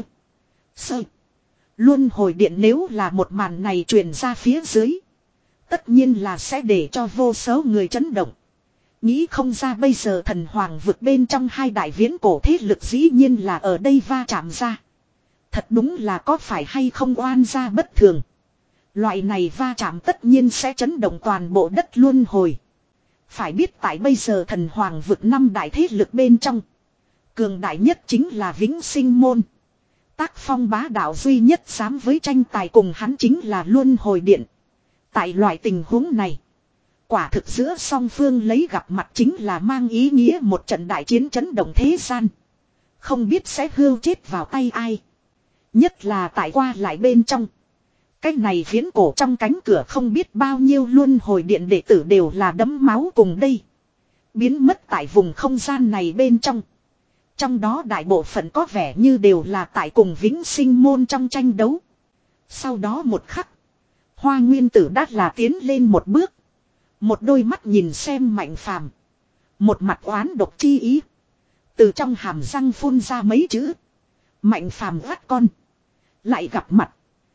Sơ. Luân hồi điện nếu là một màn này truyền ra phía dưới. Tất nhiên là sẽ để cho vô số người chấn động. Nghĩ không ra bây giờ thần hoàng vực bên trong hai đại viễn cổ thế lực dĩ nhiên là ở đây va chạm ra. Thật đúng là có phải hay không oan gia bất thường. Loại này va chạm tất nhiên sẽ chấn động toàn bộ đất luân hồi. Phải biết tại bây giờ thần hoàng vực năm đại thế lực bên trong. Cường đại nhất chính là vĩnh sinh môn. Tác phong bá đạo duy nhất dám với tranh tài cùng hắn chính là luân hồi điện. Tại loại tình huống này. Quả thực giữa song phương lấy gặp mặt chính là mang ý nghĩa một trận đại chiến chấn động thế gian. Không biết sẽ hưu chết vào tay ai. Nhất là tại qua lại bên trong. Cái này viễn cổ trong cánh cửa không biết bao nhiêu luân hồi điện đệ tử đều là đấm máu cùng đây. Biến mất tại vùng không gian này bên trong. Trong đó đại bộ phận có vẻ như đều là tại cùng vĩnh sinh môn trong tranh đấu. Sau đó một khắc. Hoa nguyên tử đã là tiến lên một bước. Một đôi mắt nhìn xem Mạnh Phàm. Một mặt oán độc chi ý. Từ trong hàm răng phun ra mấy chữ. Mạnh Phàm gắt con. Lại gặp mặt.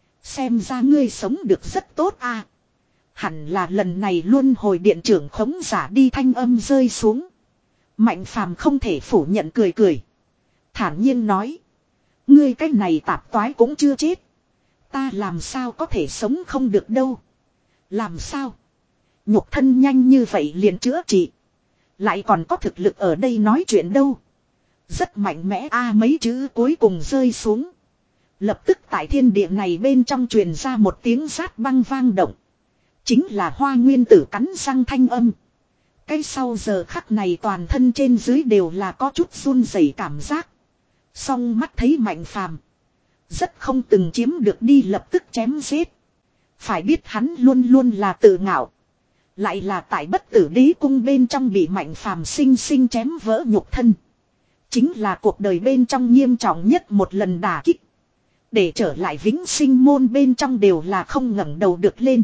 Xem ra ngươi sống được rất tốt a. Hẳn là lần này luôn hồi điện trưởng khống giả đi thanh âm rơi xuống. Mạnh Phàm không thể phủ nhận cười cười. Thản nhiên nói. Ngươi cái này tạp toái cũng chưa chết. Ta làm sao có thể sống không được đâu. Làm sao? Nhục thân nhanh như vậy liền chữa trị. Lại còn có thực lực ở đây nói chuyện đâu. Rất mạnh mẽ a mấy chữ cuối cùng rơi xuống. Lập tức tại thiên địa này bên trong truyền ra một tiếng rát băng vang động. Chính là Hoa nguyên tử cắn răng thanh âm. Cái sau giờ khắc này toàn thân trên dưới đều là có chút run rẩy cảm giác. Song mắt thấy Mạnh Phàm. Rất không từng chiếm được đi lập tức chém giết. Phải biết hắn luôn luôn là tự ngạo. Lại là tại bất tử đế cung bên trong bị Mạnh Phàm sinh sinh chém vỡ nhục thân. Chính là cuộc đời bên trong nghiêm trọng nhất một lần đả kích. Để trở lại vĩnh sinh môn bên trong đều là không ngẩng đầu được lên.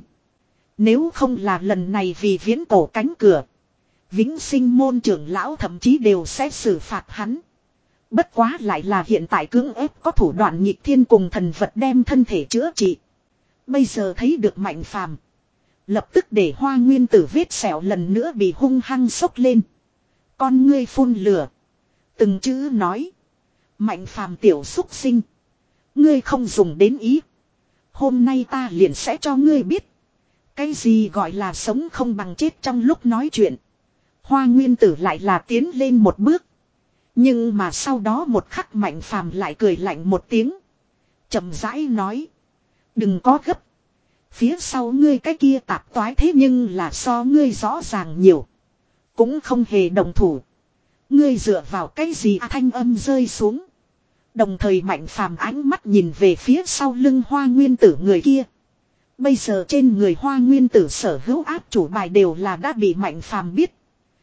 Nếu không là lần này vì viễn cổ cánh cửa. Vĩnh sinh môn trưởng lão thậm chí đều sẽ xử phạt hắn. Bất quá lại là hiện tại cưỡng ép có thủ đoạn nhịp thiên cùng thần vật đem thân thể chữa trị. Bây giờ thấy được Mạnh Phàm. Lập tức để Hoa nguyên tử vết sẹo lần nữa bị hung hăng sốc lên. Con ngươi phun lửa. Từng chữ nói. Mạnh Phàm tiểu xúc sinh. Ngươi không dùng đến ý. Hôm nay ta liền sẽ cho ngươi biết. Cái gì gọi là sống không bằng chết trong lúc nói chuyện. Hoa nguyên tử lại là tiến lên một bước. Nhưng mà sau đó một khắc Mạnh Phàm lại cười lạnh một tiếng. Chậm rãi nói. Đừng có gấp. Phía sau ngươi cái kia tạp toái thế nhưng là so ngươi rõ ràng nhiều. Cũng không hề đồng thủ. Ngươi dựa vào cái gì à, thanh âm rơi xuống. Đồng thời Mạnh Phàm ánh mắt nhìn về phía sau lưng Hoa Nguyên Tử người kia. Bây giờ trên người Hoa Nguyên Tử sở hữu áp chủ bài đều là đã bị Mạnh Phàm biết.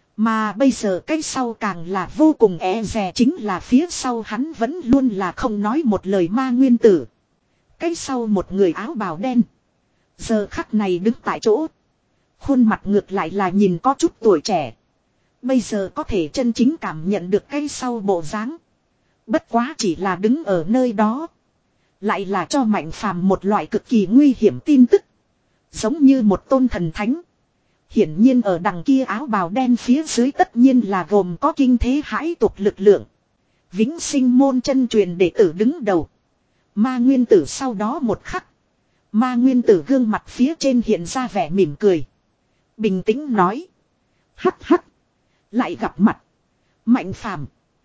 Mà bây giờ cái sau càng là vô cùng e dè, chính là phía sau hắn vẫn luôn là không nói một lời Ma Nguyên Tử. Cái sau một người áo bào đen. Giờ khắc này đứng tại chỗ. Khuôn mặt ngược lại là nhìn có chút tuổi trẻ. Bây giờ có thể chân chính cảm nhận được cái sau bộ dáng. Bất quá chỉ là đứng ở nơi đó. Lại là cho Mạnh Phàm một loại cực kỳ nguy hiểm tin tức. Giống như một tôn thần thánh. Hiển nhiên ở đằng kia áo bào đen phía dưới tất nhiên là gồm có kinh thế hãi tục lực lượng. Vĩnh Sinh môn chân truyền đệ tử đứng đầu. Ma Nguyên Tử sau đó một khắc. Ma Nguyên Tử gương mặt phía trên hiện ra vẻ mỉm cười. Bình tĩnh nói. Hắc hắc. Lại gặp mặt. Mạnh Phàm,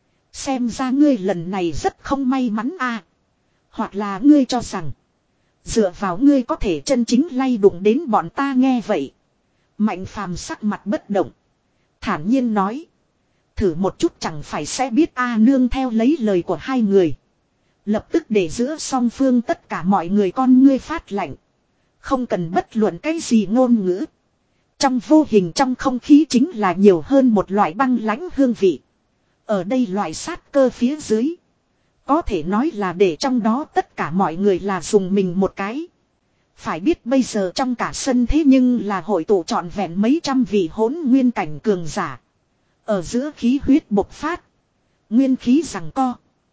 xem ra ngươi lần này rất không may mắn a. Hoặc là ngươi cho rằng. Dựa vào ngươi có thể chân chính lay đụng đến bọn ta, nghe vậy. Mạnh Phàm sắc mặt bất động. Thản nhiên nói. Thử một chút chẳng phải sẽ biết a. Nương theo lấy lời của hai người. Lập tức để giữa song phương tất cả mọi người con ngươi phát lạnh. Không cần bất luận cái gì ngôn ngữ. Trong vô hình trong không khí chính là nhiều hơn một loại băng lãnh hương vị. Ở đây loại sát cơ phía dưới. Có thể nói là để trong đó tất cả mọi người là dùng mình một cái. Phải biết bây giờ trong cả sân thế nhưng là hội tụ trọn vẹn mấy trăm vị hỗn nguyên cảnh cường giả. Ở giữa khí huyết bộc phát. Nguyên khí giằng co.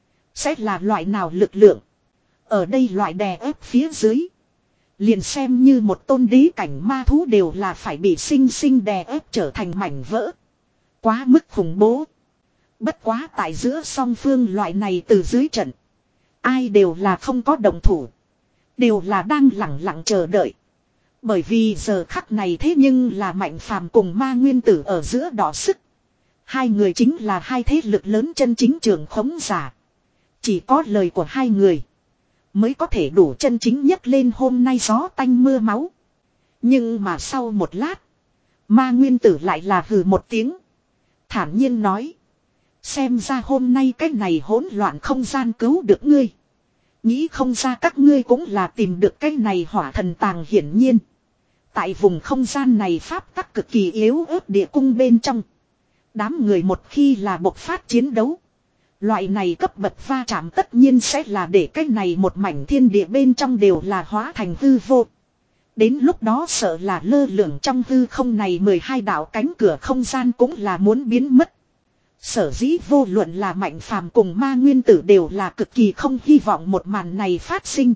Sẽ là loại nào lực lượng. Ở đây loại đè ép phía dưới. Liền xem như một tôn đế cảnh ma thú đều là phải bị sinh sinh đè ép trở thành mảnh vỡ. Quá mức khủng bố. Bất quá tại giữa song phương loại này từ dưới trận. Ai đều là không có động thủ. Đều là đang lặng lặng chờ đợi. Bởi vì giờ khắc này thế nhưng là Mạnh Phàm cùng Ma Nguyên Tử ở giữa đỏ sức. Hai người chính là hai thế lực lớn chân chính trưởng khống giả. Chỉ có lời của hai người mới có thể đủ chân chính nhấc lên hôm nay gió tanh mưa máu. Nhưng mà sau một lát, Ma Nguyên Tử lại là hừ một tiếng. Thản nhiên nói. Xem ra hôm nay cái này hỗn loạn không gian cứu được ngươi. Nghĩ không ra các ngươi cũng là tìm được cái này hỏa thần tàng, hiển nhiên. Tại vùng không gian này pháp tắc cực kỳ yếu ớt địa cung bên trong. Đám người một khi là bộc phát chiến đấu. Loại này cấp bậc va chạm tất nhiên sẽ là để cái này một mảnh thiên địa bên trong đều là hóa thành hư vô. Đến lúc đó sợ là lơ lửng trong hư không này mười hai đạo cánh cửa không gian cũng là muốn biến mất. Sở dĩ vô luận là Mạnh Phàm cùng Ma Nguyên Tử đều là cực kỳ không hy vọng một màn này phát sinh.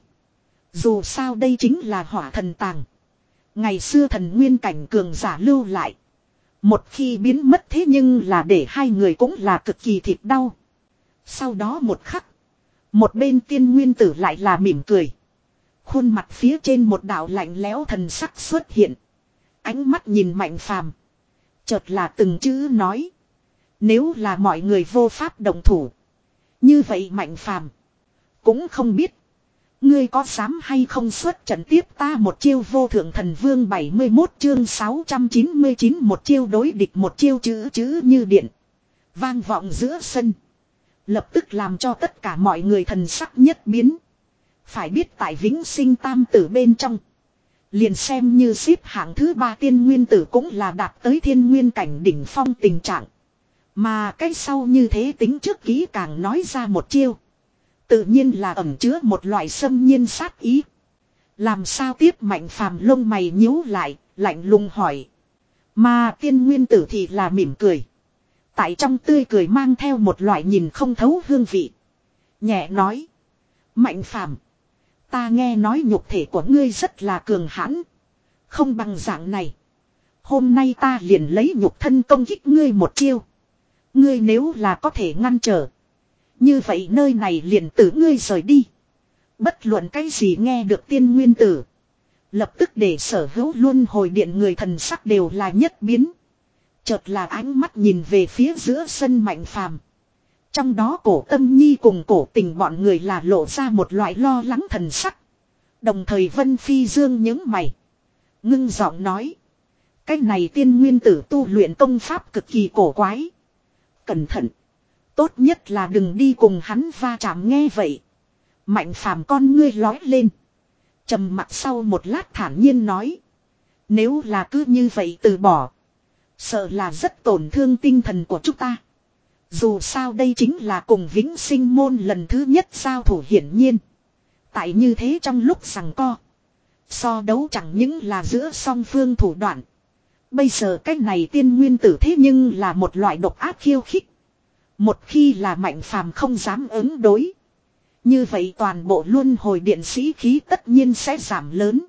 Dù sao đây chính là hỏa thần tàng. Ngày xưa thần nguyên cảnh cường giả lưu lại. Một khi biến mất thế nhưng là để hai người cũng là cực kỳ thịt đau. Sau đó một khắc. Một bên Tiên Nguyên Tử lại là mỉm cười. Khuôn mặt phía trên một đạo lạnh lẽo thần sắc xuất hiện. Ánh mắt nhìn Mạnh Phàm, chợt là từng chữ nói. Nếu là mọi người vô pháp đồng thủ. Như vậy Mạnh Phàm cũng không biết. Ngươi có dám hay không xuất trận tiếp ta một chiêu. Vô thượng thần vương bảy mươi mốt chương sáu trăm chín mươi chín một chiêu đối địch, một chiêu chữ chữ như điện. Vang vọng giữa sân. Lập tức làm cho tất cả mọi người thần sắc nhất biến. Phải biết tại Vĩnh Sinh tam tử bên trong. Liền xem như xếp hạng thứ ba Tiên Nguyên Tử cũng là đạt tới thiên nguyên cảnh đỉnh phong tình trạng. Mà cái sau như thế tính trước kỹ càng nói ra một chiêu. Tự nhiên là ẩn chứa một loại xâm nhiên sát ý. Làm sao tiếp? Mạnh Phàm lông mày nhíu lại, lạnh lùng hỏi. Mà Tiên Nguyên Tử thì là mỉm cười. Tại trong tươi cười mang theo một loại nhìn không thấu hương vị. Nhẹ nói. Mạnh Phàm, ta nghe nói nhục thể của ngươi rất là cường hãn. Không bằng dạng này. Hôm nay ta liền lấy nhục thân công kích ngươi một chiêu. Ngươi nếu là có thể ngăn trở. Như vậy nơi này liền tự ngươi rời đi. Bất luận cái gì nghe được Tiên Nguyên Tử. Lập tức để sở hữu luân hồi điện người thần sắc đều là nhất biến. Chợt là ánh mắt nhìn về phía giữa sân Mạnh Phàm. Trong đó Cổ Tâm Nhi cùng Cổ Tình bọn người là lộ ra một loại lo lắng thần sắc. Đồng thời Vân Phi Dương nhướng mày. Ngưng giọng nói. Cái này Tiên Nguyên Tử tu luyện công pháp cực kỳ cổ quái. Cẩn thận. Tốt nhất là đừng đi cùng hắn va chạm nghe vậy. Mạnh phàm con ngươi lói lên. Trầm mặc sau một lát thản nhiên nói. Nếu là cứ như vậy từ bỏ. Sợ là rất tổn thương tinh thần của chúng ta. Dù sao đây chính là cùng Vĩnh Sinh môn lần thứ nhất giao thủ hiển nhiên. Tại như thế trong lúc giằng co. So đấu chẳng những là giữa song phương thủ đoạn. Bây giờ cái này tiên nguyên tử thế nhưng là một loại độc ác khiêu khích. Một khi là mạnh phàm không dám ứng đối. Như vậy toàn bộ luân hồi điện sĩ khí tất nhiên sẽ giảm lớn.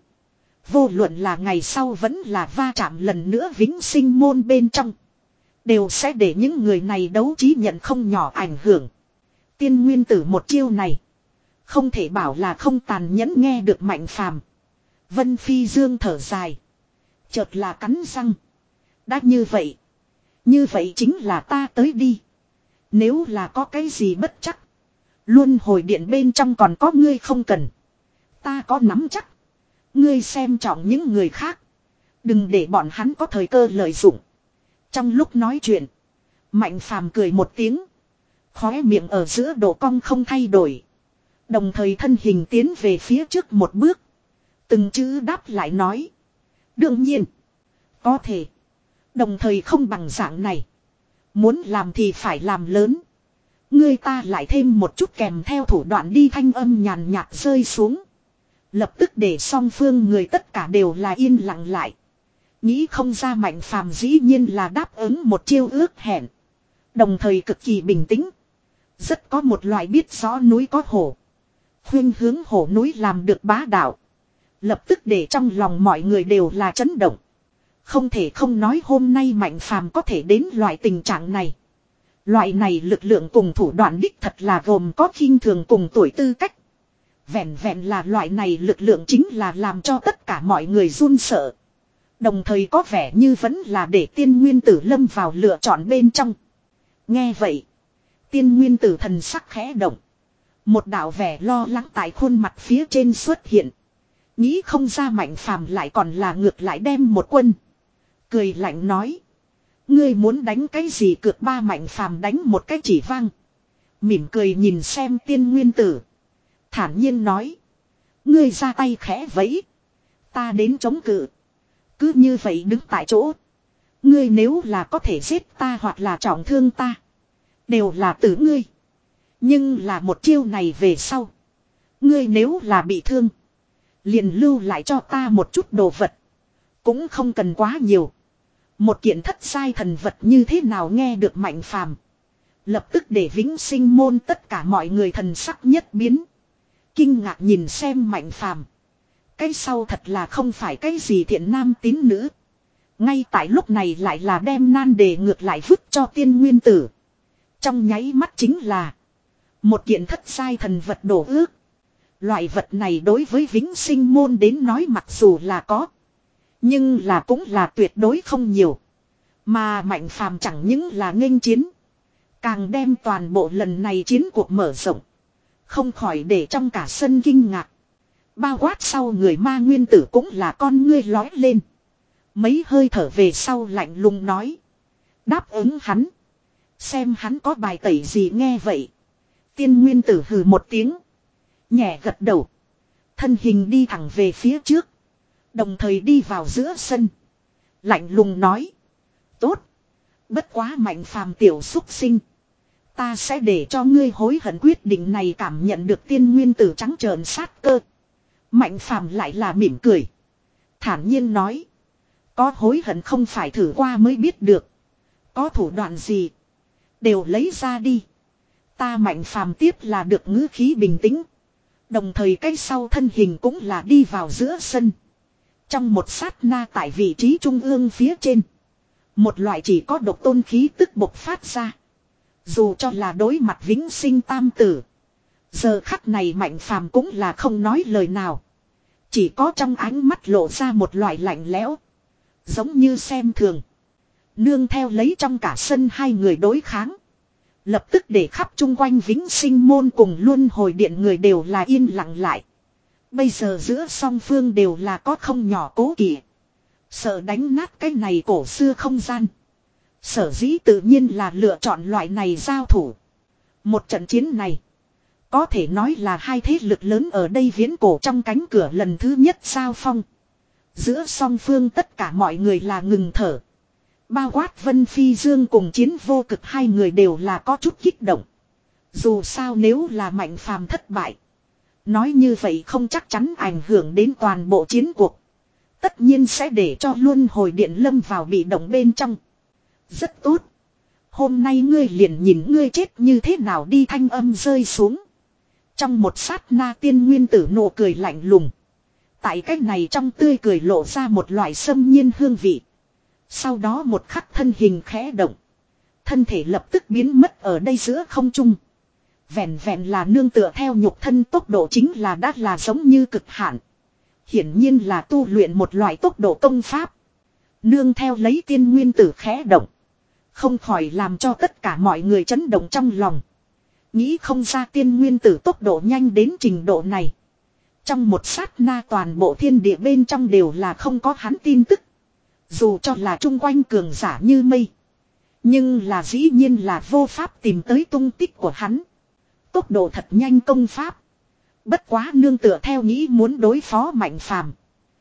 Vô luận là ngày sau vẫn là va chạm lần nữa Vĩnh Sinh môn bên trong. Đều sẽ để những người này đấu trí nhận không nhỏ ảnh hưởng. Tiên nguyên tử một chiêu này. Không thể bảo là không tàn nhẫn nghe được mạnh phàm. Vân Phi Dương thở dài. Chợt là cắn răng. Đã như vậy. Như vậy chính là ta tới đi. Nếu là có cái gì bất chắc. Luân hồi điện bên trong còn có ngươi không cần. Ta có nắm chắc. Ngươi xem trọng những người khác. Đừng để bọn hắn có thời cơ lợi dụng. Trong lúc nói chuyện. Mạnh phàm cười một tiếng. Khóe miệng ở giữa độ cong không thay đổi. Đồng thời thân hình tiến về phía trước một bước. Từng chữ đáp lại nói. Đương nhiên. Có thể. Đồng thời không bằng dạng này. Muốn làm thì phải làm lớn. Ngươi ta lại thêm một chút kèm theo thủ đoạn đi thanh âm nhàn nhạt rơi xuống. Lập tức để song phương người tất cả đều là yên lặng lại. Nghĩ không ra mạnh phàm dĩ nhiên là đáp ứng một chiêu ước hẹn. Đồng thời cực kỳ bình tĩnh. Rất có một loại biết rõ núi có hổ. Khuyên hướng hổ núi làm được bá đạo. Lập tức để trong lòng mọi người đều là chấn động. Không thể không nói hôm nay mạnh phàm có thể đến loại tình trạng này. Loại này lực lượng cùng thủ đoạn đích thật là gồm có khinh thường cùng tuổi tư cách. Vẹn vẹn là loại này lực lượng chính là làm cho tất cả mọi người run sợ. Đồng thời có vẻ như vẫn là để tiên nguyên tử lâm vào lựa chọn bên trong. Nghe vậy. Tiên nguyên tử thần sắc khẽ động. Một đạo vẻ lo lắng tại khuôn mặt phía trên xuất hiện. Nghĩ không ra mạnh phàm lại còn là ngược lại đem một quân. Cười lạnh nói. Ngươi muốn đánh cái gì cược ba mạnh phàm đánh một cái chỉ vang. Mỉm cười nhìn xem tiên nguyên tử. Thản nhiên nói. Ngươi ra tay khẽ vẫy. Ta đến chống cự. Cứ như vậy đứng tại chỗ. Ngươi nếu là có thể giết ta hoặc là trọng thương ta. Đều là tử ngươi. Nhưng là một chiêu này về sau. Ngươi nếu là bị thương. Liền lưu lại cho ta một chút đồ vật. Cũng không cần quá nhiều. Một kiện thất sai thần vật như thế nào nghe được mạnh phàm. Lập tức để Vĩnh Sinh môn tất cả mọi người thần sắc nhất biến. Kinh ngạc nhìn xem mạnh phàm. Cái sau thật là không phải cái gì thiện nam tín nữ. Ngay tại lúc này lại là đem nan đề ngược lại vứt cho tiên nguyên tử. Trong nháy mắt chính là một kiện thất sai thần vật đổ ước. Loại vật này đối với Vĩnh Sinh môn đến nói mặc dù là có. Nhưng là cũng là tuyệt đối không nhiều. Mà mạnh phàm chẳng những là nghênh chiến. Càng đem toàn bộ lần này chiến cuộc mở rộng. Không khỏi để trong cả sân kinh ngạc. Bao quát sau người ma nguyên tử cũng là con ngươi lói lên. Mấy hơi thở về sau lạnh lùng nói. Đáp ứng hắn. Xem hắn có bài tẩy gì nghe vậy. Tiên nguyên tử hừ một tiếng. Nhẹ gật đầu. Thân hình đi thẳng về phía trước. Đồng thời đi vào giữa sân. Lạnh lùng nói. Tốt. Bất quá mạnh phàm tiểu xúc sinh. Ta sẽ để cho ngươi hối hận quyết định này cảm nhận được tiên nguyên tử trắng trợn sát cơ. Mạnh phàm lại là mỉm cười. Thản nhiên nói. Có hối hận không phải thử qua mới biết được. Có thủ đoạn gì. Đều lấy ra đi. Ta mạnh phàm tiếp là được ngữ khí bình tĩnh. Đồng thời cái sau thân hình cũng là đi vào giữa sân. Trong một sát na tại vị trí trung ương phía trên. Một loại chỉ có độc tôn khí tức bộc phát ra. Dù cho là đối mặt Vĩnh Sinh tam tử. Giờ khắc này mạnh phàm cũng là không nói lời nào. Chỉ có trong ánh mắt lộ ra một loại lạnh lẽo. Giống như xem thường. Nương theo lấy trong cả sân hai người đối kháng. Lập tức để khắp chung quanh Vĩnh Sinh môn cùng luân hồi điện người đều là yên lặng lại. Bây giờ giữa song phương đều là có không nhỏ cố kỵ. Sợ đánh nát cái này cổ xưa không gian. Sở dĩ tự nhiên là lựa chọn loại này giao thủ. Một trận chiến này, có thể nói là hai thế lực lớn ở đây viễn cổ trong cánh cửa lần thứ nhất giao phong. Giữa song phương tất cả mọi người là ngừng thở. Bao quát Vân Phi Dương cùng Chiến Vô Cực hai người đều là có chút kích động. Dù sao nếu là Mạnh Phàm thất bại, nói như vậy không chắc chắn ảnh hưởng đến toàn bộ chiến cuộc. Tất nhiên sẽ để cho Luân Hồi Điện lâm vào bị động bên trong. Rất tốt. Hôm nay ngươi liền nhìn ngươi chết như thế nào đi, thanh âm rơi xuống. Trong một sát na tiên nguyên tử nụ cười lạnh lùng. Tại cách này trong tươi cười lộ ra một loại xâm nhiên hương vị. Sau đó một khắc thân hình khẽ động. Thân thể lập tức biến mất ở đây giữa không trung. Vẹn vẹn là nương tựa theo nhục thân tốc độ chính là đã là giống như cực hạn. Hiển nhiên là tu luyện một loại tốc độ công pháp. Nương theo lấy tiên nguyên tử khẽ động. Không khỏi làm cho tất cả mọi người chấn động trong lòng. Nghĩ không ra tiên nguyên tử tốc độ nhanh đến trình độ này. Trong một sát na toàn bộ thiên địa bên trong đều là không có hắn tin tức. Dù cho là chung quanh cường giả như mây. Nhưng là dĩ nhiên là vô pháp tìm tới tung tích của hắn. Tốc độ thật nhanh công pháp. Bất quá nương tựa theo nghĩ muốn đối phó Mạnh Phàm,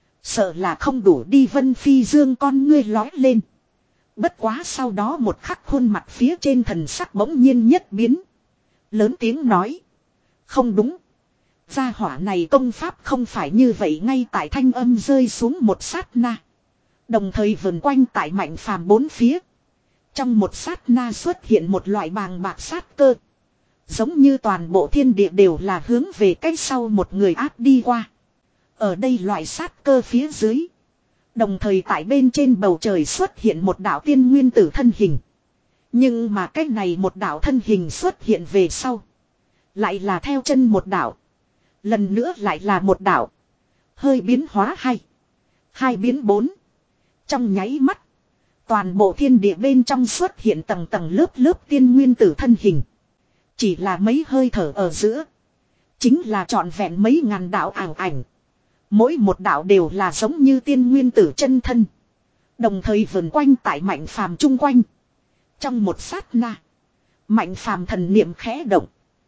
sợ là không đủ đi. Vân Phi Dương con ngươi lói lên. Bất quá sau đó một khắc khuôn mặt phía trên thần sắc bỗng nhiên nhất biến. Lớn tiếng nói. Không đúng. Gia hỏa này công pháp không phải như vậy. Ngay tại thanh âm rơi xuống một sát na. Đồng thời vần quanh tại Mạnh Phàm bốn phía. Trong một sát na xuất hiện một loại bàng bạc sát cơ. Giống như toàn bộ thiên địa đều là hướng về cái sau một người áp đi qua. Ở đây loại sát cơ phía dưới. Đồng thời tại bên trên bầu trời xuất hiện một đạo tiên nguyên tử thân hình. Nhưng mà cái này một đạo thân hình xuất hiện về sau. Lại là theo chân một đạo. Lần nữa lại là một đạo. Hơi biến hóa hai. Hai biến bốn. Trong nháy mắt. Toàn bộ thiên địa bên trong xuất hiện tầng tầng lớp lớp tiên nguyên tử thân hình. Chỉ là mấy hơi thở ở giữa. Chính là trọn vẹn mấy ngàn đạo ảo ảnh. Mỗi một đạo đều là giống như tiên nguyên tử chân thân. Đồng thời vần quanh tại Mạnh Phàm chung quanh. Trong một sát na. Mạnh Phàm thần niệm khẽ động.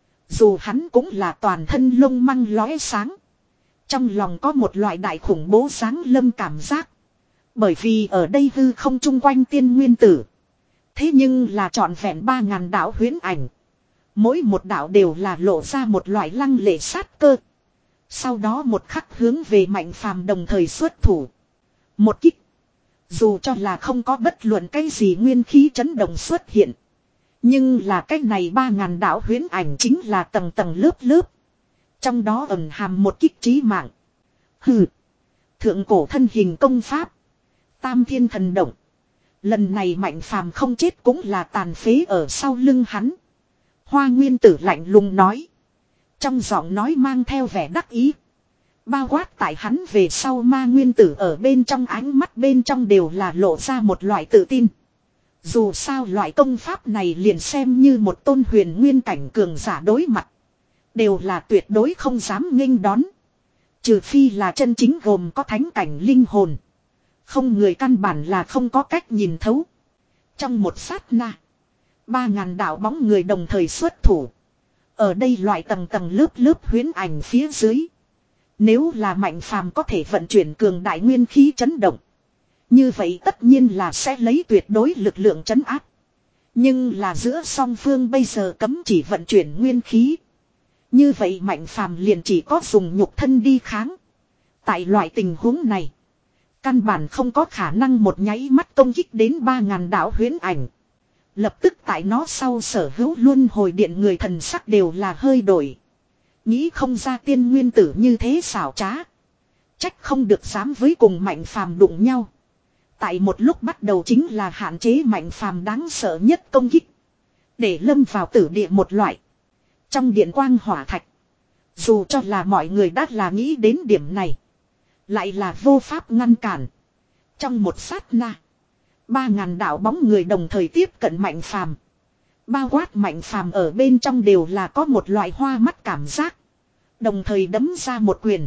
Dù hắn cũng là toàn thân lông măng lóe sáng. Trong lòng có một loại đại khủng bố sáng lâm cảm giác. Bởi vì ở đây hư không chung quanh tiên nguyên tử. Thế nhưng là trọn vẹn ba ngàn đạo huyễn ảnh. Mỗi một đạo đều là lộ ra một loại lăng lệ sát cơ. Sau đó một khắc hướng về Mạnh Phàm đồng thời xuất thủ. Một kích. Dù cho là không có bất luận cái gì nguyên khí chấn động xuất hiện. Nhưng là cái này ba ngàn đạo huyễn ảnh chính là tầng tầng lớp lớp. Trong đó ẩn hàm một kích chí mạng. Hừ. Thượng cổ thân hình công pháp. Tam thiên thần động. Lần này Mạnh Phàm không chết cũng là tàn phế ở sau lưng hắn. Hoa Nguyên Tử lạnh lùng nói. Trong giọng nói mang theo vẻ đắc ý. Bao quát tại hắn về sau Ma Nguyên Tử ở bên trong ánh mắt bên trong đều là lộ ra một loại tự tin. Dù sao loại công pháp này liền xem như một tôn huyền nguyên cảnh cường giả đối mặt. Đều là tuyệt đối không dám nghênh đón. Trừ phi là chân chính gồm có thánh cảnh linh hồn. Không người căn bản là không có cách nhìn thấu. Trong một sát na. Ba ngàn đạo bóng người đồng thời xuất thủ. Ở đây loại tầng tầng lớp lớp huyễn ảnh phía dưới. Nếu là Mạnh Phàm có thể vận chuyển cường đại nguyên khí chấn động. Như vậy tất nhiên là sẽ lấy tuyệt đối lực lượng chấn áp. Nhưng là giữa song phương bây giờ cấm chỉ vận chuyển nguyên khí. Như vậy Mạnh Phàm liền chỉ có dùng nhục thân đi kháng. Tại loại tình huống này. Căn bản không có khả năng một nháy mắt công kích đến ba ngàn đạo huyễn ảnh. Lập tức tại nó sau sở hữu luân hồi điện người thần sắc đều là hơi đổi. Nghĩ không ra tiên nguyên tử như thế xảo trá. Trách không được dám với cùng Mạnh Phàm đụng nhau. Tại một lúc bắt đầu chính là hạn chế Mạnh Phàm đáng sợ nhất công kích. Để lâm vào tử địa một loại. Trong điện quang hỏa thạch. Dù cho là mọi người đã là nghĩ đến điểm này. Lại là vô pháp ngăn cản. Trong một sát na. Ba ngàn đạo bóng người đồng thời tiếp cận Mạnh Phàm. Bao quát Mạnh Phàm ở bên trong đều là có một loại hoa mắt cảm giác. Đồng thời đấm ra một quyền.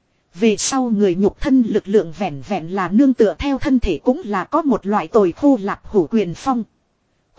Về sau người nhục thân lực lượng vẹn vẹn là nương tựa theo thân thể cũng là có một loại tồi khô lạp hủ quyền phong.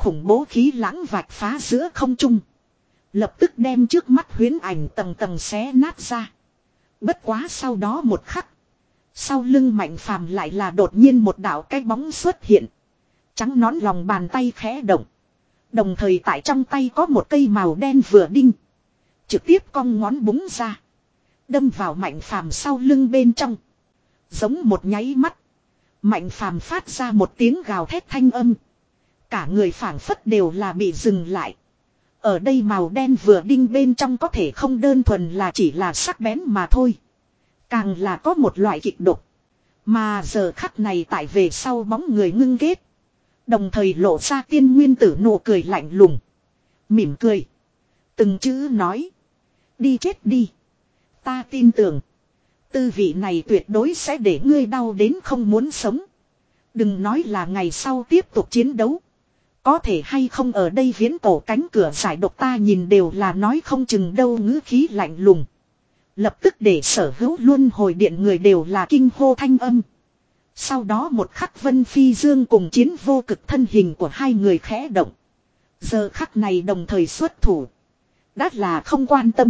khủng bố khí lãng vạch phá giữa không trung. Lập tức đem trước mắt huyễn ảnh tầng tầng xé nát ra. Bất quá sau đó một khắc. Sau lưng Mạnh Phàm lại là đột nhiên một đạo cái bóng xuất hiện. Trắng nón lòng bàn tay khẽ động. Đồng thời tại trong tay có một cây màu đen vừa đinh. Trực tiếp cong ngón búng ra. Đâm vào Mạnh Phàm sau lưng bên trong. Giống một nháy mắt. Mạnh Phàm phát ra một tiếng gào thét thanh âm. Cả người phảng phất đều là bị dừng lại. Ở đây màu đen vừa đinh bên trong có thể không đơn thuần là chỉ là sắc bén mà thôi. Càng là có một loại kịch độc. Mà giờ khắc này tại về sau bóng người ngưng ghét. Đồng thời lộ ra tiên nguyên tử nụ cười lạnh lùng. Mỉm cười. Từng chữ nói. Đi chết đi. Ta tin tưởng. Tư vị này tuyệt đối sẽ để ngươi đau đến không muốn sống. Đừng nói là ngày sau tiếp tục chiến đấu. Có thể hay không ở đây viễn cổ cánh cửa giải độc ta nhìn đều là nói không chừng đâu, ngữ khí lạnh lùng. Lập tức để sở hữu luân hồi điện người đều là kinh hô thanh âm. Sau đó một khắc Vân Phi Dương cùng chiến vô cực thân hình của hai người khẽ động. Giờ khắc này đồng thời xuất thủ. Đã là không quan tâm.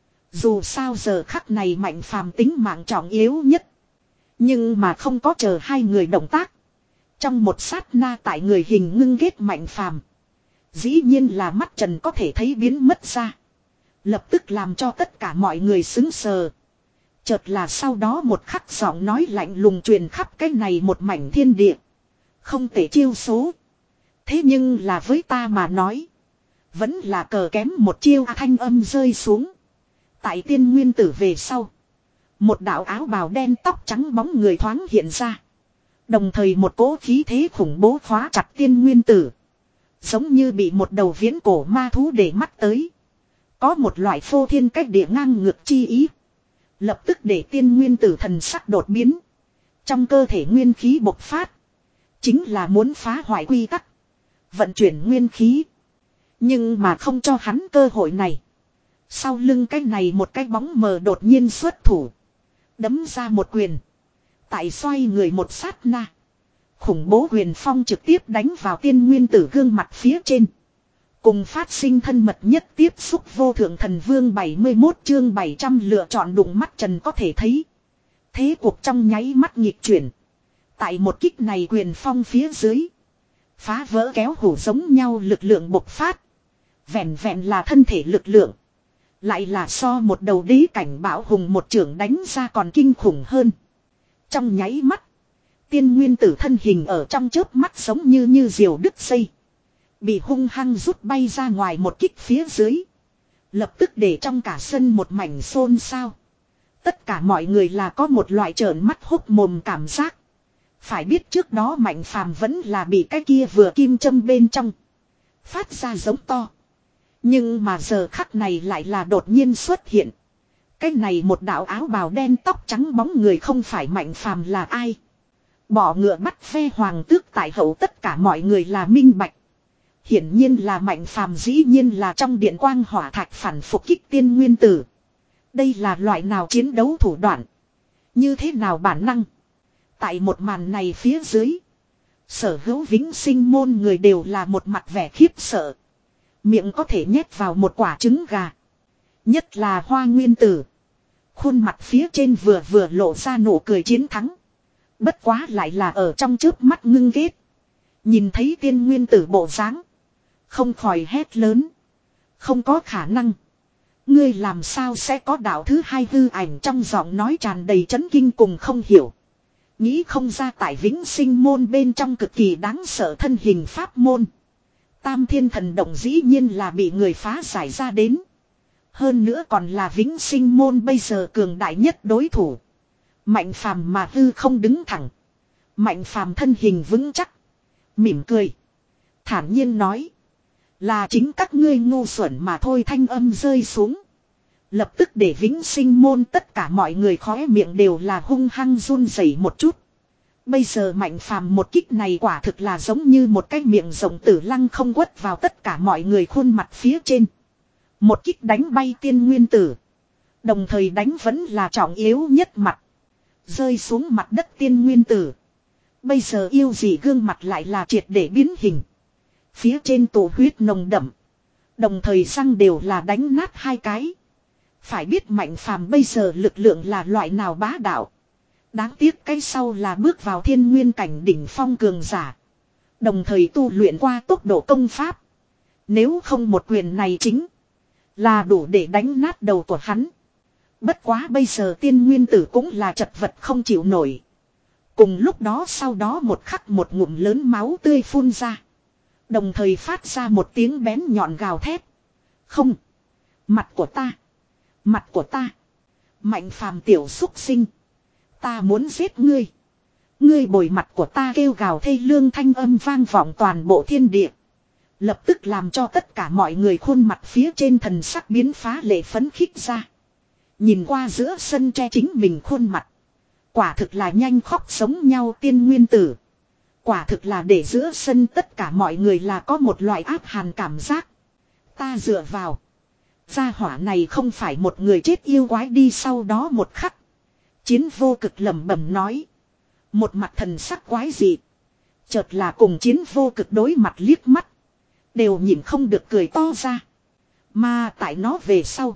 Dù sao giờ khắc này Mạnh Phàm tính mạng trọng yếu nhất. Nhưng mà không có chờ hai người động tác. Trong một sát na tại người hình ngưng ghét Mạnh Phàm, dĩ nhiên là mắt trần có thể thấy biến mất ra. Lập tức làm cho tất cả mọi người sững sờ. Chợt là sau đó một khắc giọng nói lạnh lùng truyền khắp cái này một mảnh thiên địa. Không thể chiêu số. Thế nhưng là với ta mà nói, vẫn là cờ kém một chiêu. Thanh âm rơi xuống. Tại tiên nguyên tử về sau, một đạo áo bào đen tóc trắng bóng người thoáng hiện ra. Đồng thời một cỗ khí thế khủng bố khóa chặt tiên nguyên tử. Giống như bị một đầu viễn cổ ma thú để mắt tới. Có một loại phô thiên cách địa ngang ngược chi ý. Lập tức để tiên nguyên tử thần sắc đột biến. Trong cơ thể nguyên khí bộc phát. Chính là muốn phá hoại quy tắc. Vận chuyển nguyên khí. Nhưng mà không cho hắn cơ hội này. Sau lưng cái này một cái bóng mờ đột nhiên xuất thủ. Đấm ra một quyền. Tại xoay người một sát na. Khủng bố quyền phong trực tiếp đánh vào tiên nguyên tử gương mặt phía trên. Cùng phát sinh thân mật nhất tiếp xúc vô thượng thần vương bảy mươi mốt chương bảy trăm lựa chọn đụng mắt trần có thể thấy. Thế cuộc trong nháy mắt nghịch chuyển. Tại một kích này quyền phong phía dưới. Phá vỡ kéo hủ giống nhau lực lượng bộc phát. Vẹn vẹn là thân thể lực lượng. Lại là so một đầu đế cảnh bão hùng một trưởng đánh ra còn kinh khủng hơn. Trong nháy mắt. Tiên nguyên tử thân hình ở trong chớp mắt giống như như diều đứt dây. Bị hung hăng rút bay ra ngoài một kích phía dưới. Lập tức để trong cả sân một mảnh xôn xao. Tất cả mọi người là có một loại trợn mắt hốc mồm cảm giác. Phải biết trước đó Mạnh Phàm vẫn là bị cái kia vừa kim châm bên trong. Phát ra giống to. Nhưng mà giờ khắc này lại là đột nhiên xuất hiện. Cái này một đạo áo bào đen tóc trắng bóng người không phải Mạnh Phàm là ai. Bỏ ngựa bắt ve hoàng tước tại hậu tất cả mọi người là minh bạch. Hiển nhiên là Mạnh Phàm, dĩ nhiên là trong điện quang hỏa thạch phản phục kích tiên nguyên tử. Đây là loại nào chiến đấu thủ đoạn? Như thế nào bản năng? Tại một màn này phía dưới. Sở hữu vĩnh sinh môn người đều là một mặt vẻ khiếp sợ. Miệng có thể nhét vào một quả trứng gà. Nhất là Hoa Nguyên Tử. Khuôn mặt phía trên vừa vừa lộ ra nụ cười chiến thắng. Bất quá lại là ở trong chớp mắt ngưng ghét. Nhìn thấy tiên nguyên tử bộ dáng, không khỏi hét lớn. Không có khả năng. Ngươi làm sao sẽ có đạo thứ hai hư ảnh, trong giọng nói tràn đầy chấn kinh cùng không hiểu. Nghĩ không ra tại vĩnh sinh môn bên trong cực kỳ đáng sợ thân hình pháp môn. Tam thiên thần động dĩ nhiên là bị người phá giải ra đến. Hơn nữa còn là vĩnh sinh môn bây giờ cường đại nhất đối thủ. Mạnh Phàm mà hư không đứng thẳng. Mạnh Phàm thân hình vững chắc. Mỉm cười. Thản nhiên nói. Là chính các ngươi ngu xuẩn mà thôi. Thanh âm rơi xuống. Lập tức để vĩnh sinh môn tất cả mọi người khóe miệng đều là hung hăng run rẩy một chút. Bây giờ Mạnh Phàm một kích này quả thực là giống như một cái miệng rộng tử lăng không quất vào tất cả mọi người khuôn mặt phía trên. Một kích đánh bay tiên nguyên tử. Đồng thời đánh vẫn là trọng yếu nhất mặt. Rơi xuống mặt đất tiên nguyên tử. Bây giờ yêu gì gương mặt lại là triệt để biến hình. Phía trên tụ huyết nồng đậm. Đồng thời răng đều là đánh nát hai cái. Phải biết Mạnh Phàm bây giờ lực lượng là loại nào bá đạo. Đáng tiếc cái sau là bước vào thiên nguyên cảnh đỉnh phong cường giả. Đồng thời tu luyện qua tốc độ công pháp. Nếu không một quyền này chính là đủ để đánh nát đầu của hắn. Bất quá bây giờ tiên nguyên tử cũng là chật vật không chịu nổi. Cùng lúc đó sau đó một khắc một ngụm lớn máu tươi phun ra. Đồng thời phát ra một tiếng bén nhọn gào thét. Không. Mặt của ta. Mặt của ta. Mạnh Phàm tiểu xúc sinh. Ta muốn giết ngươi. Ngươi bồi mặt của ta kêu gào thê lương thanh âm vang vọng toàn bộ thiên địa. Lập tức làm cho tất cả mọi người khuôn mặt phía trên thần sắc biến phá lệ phấn khích ra. Nhìn qua giữa sân tre chính mình khuôn mặt. Quả thực là nhanh khóc sống nhau tiên nguyên tử. Quả thực là để giữa sân tất cả mọi người là có một loại áp hàn cảm giác. Ta dựa vào. Gia hỏa này không phải một người chết yêu quái đi sau đó một khắc. Chiến vô cực lẩm bẩm nói. Một mặt thần sắc quái dị. Chợt là cùng chiến vô cực đối mặt liếc mắt. Đều nhìn không được cười to ra. Mà tại nó về sau.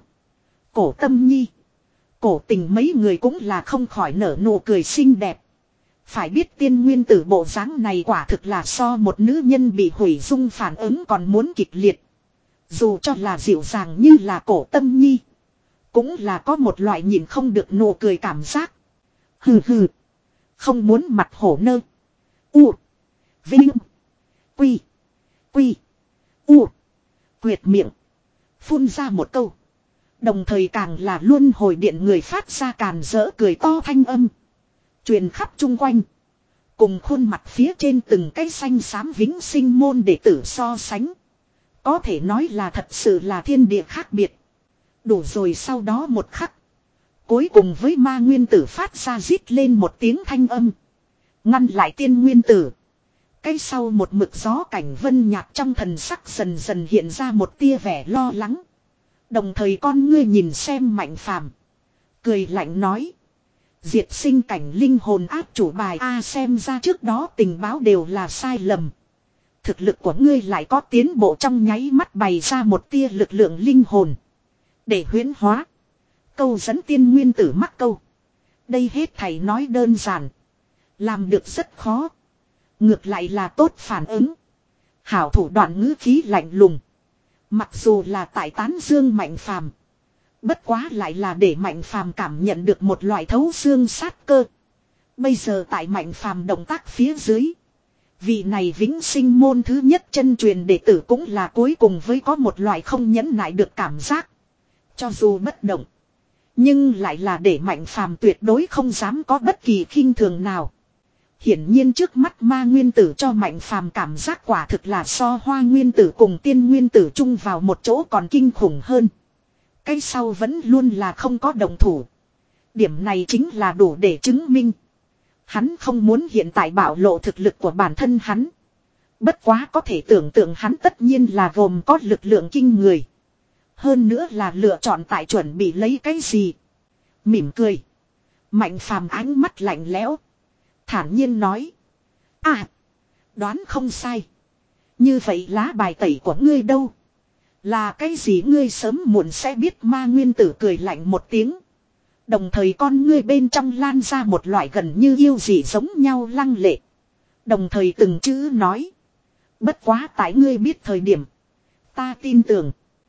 Cổ Tâm Nhi. Cổ Tình mấy người cũng là không khỏi nở nụ cười xinh đẹp. Phải biết tiên nguyên tử bộ dáng này quả thực là so một nữ nhân bị hủy dung phản ứng còn muốn kịch liệt. Dù cho là dịu dàng như là Cổ Tâm Nhi. Cũng là có một loại nhìn không được nụ cười cảm giác. Hừ hừ. Không muốn mặt hổ nơ. U. Vinh. Quy. Quy. U. Quyệt miệng. Phun ra một câu. Đồng thời càng là luôn hồi điện người phát ra càn rỡ cười to thanh âm. Truyền khắp chung quanh. Cùng khuôn mặt phía trên từng cái xanh xám vĩnh sinh môn đệ tử so sánh. Có thể nói là thật sự là thiên địa khác biệt. Đủ rồi sau đó một khắc. Cuối cùng với ma nguyên tử phát ra rít lên một tiếng thanh âm. Ngăn lại tiên nguyên tử. Cái sau một mực gió cảnh vân nhạt trong thần sắc dần dần hiện ra một tia vẻ lo lắng. Đồng thời con ngươi nhìn xem Mạnh Phàm, cười lạnh nói. Diệt sinh cảnh linh hồn áp chủ bài A xem ra trước đó tình báo đều là sai lầm. Thực lực của ngươi lại có tiến bộ trong nháy mắt bày ra một tia lực lượng linh hồn. Để huyễn hóa. Câu dẫn tiên nguyên tử mắc câu. Đây hết thầy nói đơn giản. Làm được rất khó. Ngược lại là tốt phản ứng. Hảo thủ đoạn ngữ khí lạnh lùng. Mặc dù là tại tán dương Mạnh Phàm, bất quá lại là để Mạnh Phàm cảm nhận được một loại thấu xương sát cơ. Bây giờ tại Mạnh Phàm động tác phía dưới, vị này vĩnh sinh môn thứ nhất chân truyền đệ tử cũng là cuối cùng với có một loại không nhẫn nại được cảm giác. Cho dù bất động, nhưng lại là để Mạnh Phàm tuyệt đối không dám có bất kỳ khinh thường nào. Hiển nhiên trước mắt ma nguyên tử cho Mạnh Phàm cảm giác quả thực là so hoa nguyên tử cùng tiên nguyên tử chung vào một chỗ còn kinh khủng hơn. Cái sau vẫn luôn là không có đồng thủ. Điểm này chính là đủ để chứng minh. Hắn không muốn hiện tại bạo lộ thực lực của bản thân hắn. Bất quá có thể tưởng tượng hắn tất nhiên là gồm có lực lượng kinh người. Hơn nữa là lựa chọn tại chuẩn bị lấy cái gì. Mỉm cười. Mạnh Phàm ánh mắt lạnh lẽo. Thản nhiên nói. À. Đoán không sai. Như vậy lá bài tẩy của ngươi đâu? Là cái gì ngươi sớm muộn sẽ biết ma nguyên tử cười lạnh một tiếng. Đồng thời con ngươi bên trong lan ra một loại gần như yêu dị giống nhau lăng lệ. Đồng thời từng chữ nói. Bất quá tại ngươi biết thời điểm. Ta tin tưởng.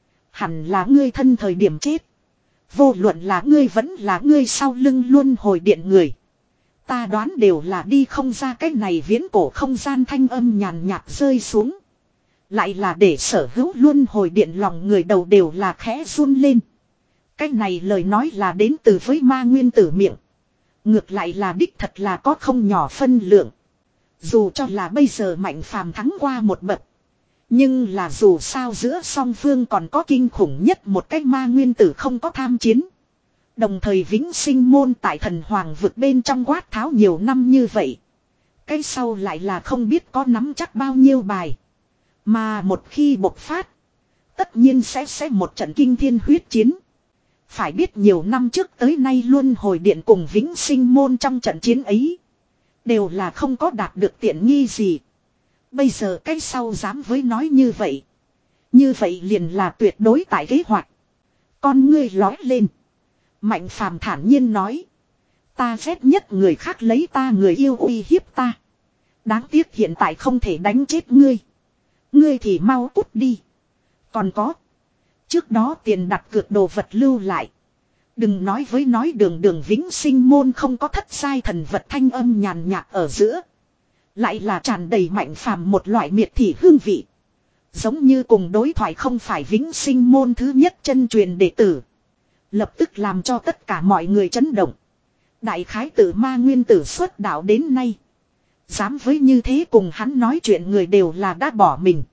Hẳn là ngươi thân thời điểm chết. Vô luận là ngươi vẫn là ngươi sau lưng luôn hồi điện người. Ta đoán đều là đi không ra cái này viễn cổ không gian thanh âm nhàn nhạt rơi xuống. Lại là để sở hữu luôn hồi điện lòng người đầu đều là khẽ run lên. Cái này lời nói là đến từ với ma nguyên tử miệng. Ngược lại là đích thật là có không nhỏ phân lượng. Dù cho là bây giờ Mạnh Phàm thắng qua một bậc. Nhưng là dù sao giữa song phương còn có kinh khủng nhất một cái ma nguyên tử không có tham chiến. Đồng thời vĩnh sinh môn tại thần hoàng vực bên trong quát tháo nhiều năm như vậy. Cái sau lại là không biết có nắm chắc bao nhiêu bài. Mà một khi bộc phát. Tất nhiên sẽ sẽ một trận kinh thiên huyết chiến. Phải biết nhiều năm trước tới nay luôn hồi điện cùng vĩnh sinh môn trong trận chiến ấy. Đều là không có đạt được tiện nghi gì. Bây giờ cái sau dám với nói như vậy. Như vậy liền là tuyệt đối tại kế hoạch. Con ngươi lói lên. Mạnh phàm thản nhiên nói. Ta ghét nhất người khác lấy ta người yêu uy hiếp ta. Đáng tiếc hiện tại không thể đánh chết ngươi. Ngươi thì mau cút đi. Còn có. Trước đó tiền đặt cược đồ vật lưu lại. Đừng nói với nói đường đường vĩnh sinh môn không có thất sai thần vật thanh âm nhàn nhạt ở giữa. Lại là tràn đầy mạnh phàm một loại miệt thị hương vị. Giống như cùng đối thoại không phải vĩnh sinh môn thứ nhất chân truyền đệ tử. Lập tức làm cho tất cả mọi người chấn động. Đại khái tử ma nguyên tử xuất đạo đến nay. Dám với như thế cùng hắn nói chuyện người đều là đã bỏ mình.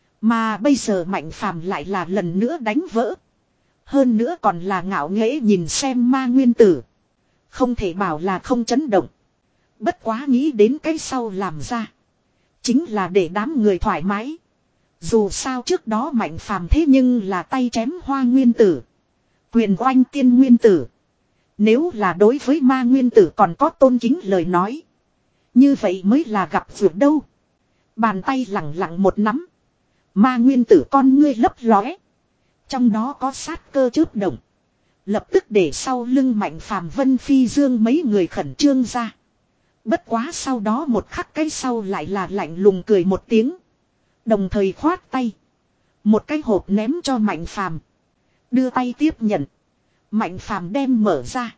Mà bây giờ mạnh phàm lại là lần nữa đánh vỡ. Hơn nữa còn là ngạo nghễ nhìn xem ma nguyên tử. Không thể bảo là không chấn động. Bất quá nghĩ đến cái sau làm ra. Chính là để đám người thoải mái. Dù sao trước đó mạnh phàm thế nhưng là tay chém hoa nguyên tử. Quyền oanh tiên nguyên tử. Nếu là đối với ma nguyên tử còn có tôn kính lời nói. Như vậy mới là gặp vượt đâu. Bàn tay lẳng lặng một nắm. Ma nguyên tử con ngươi lấp lóe. Trong đó có sát cơ chớp động. Lập tức để sau lưng mạnh phàm vân phi dương mấy người khẩn trương ra. Bất quá sau đó một khắc cái sau lại là lạnh lùng cười một tiếng. Đồng thời khoát tay. Một cái hộp ném cho mạnh phàm. Đưa tay tiếp nhận. Mạnh phàm đem mở ra.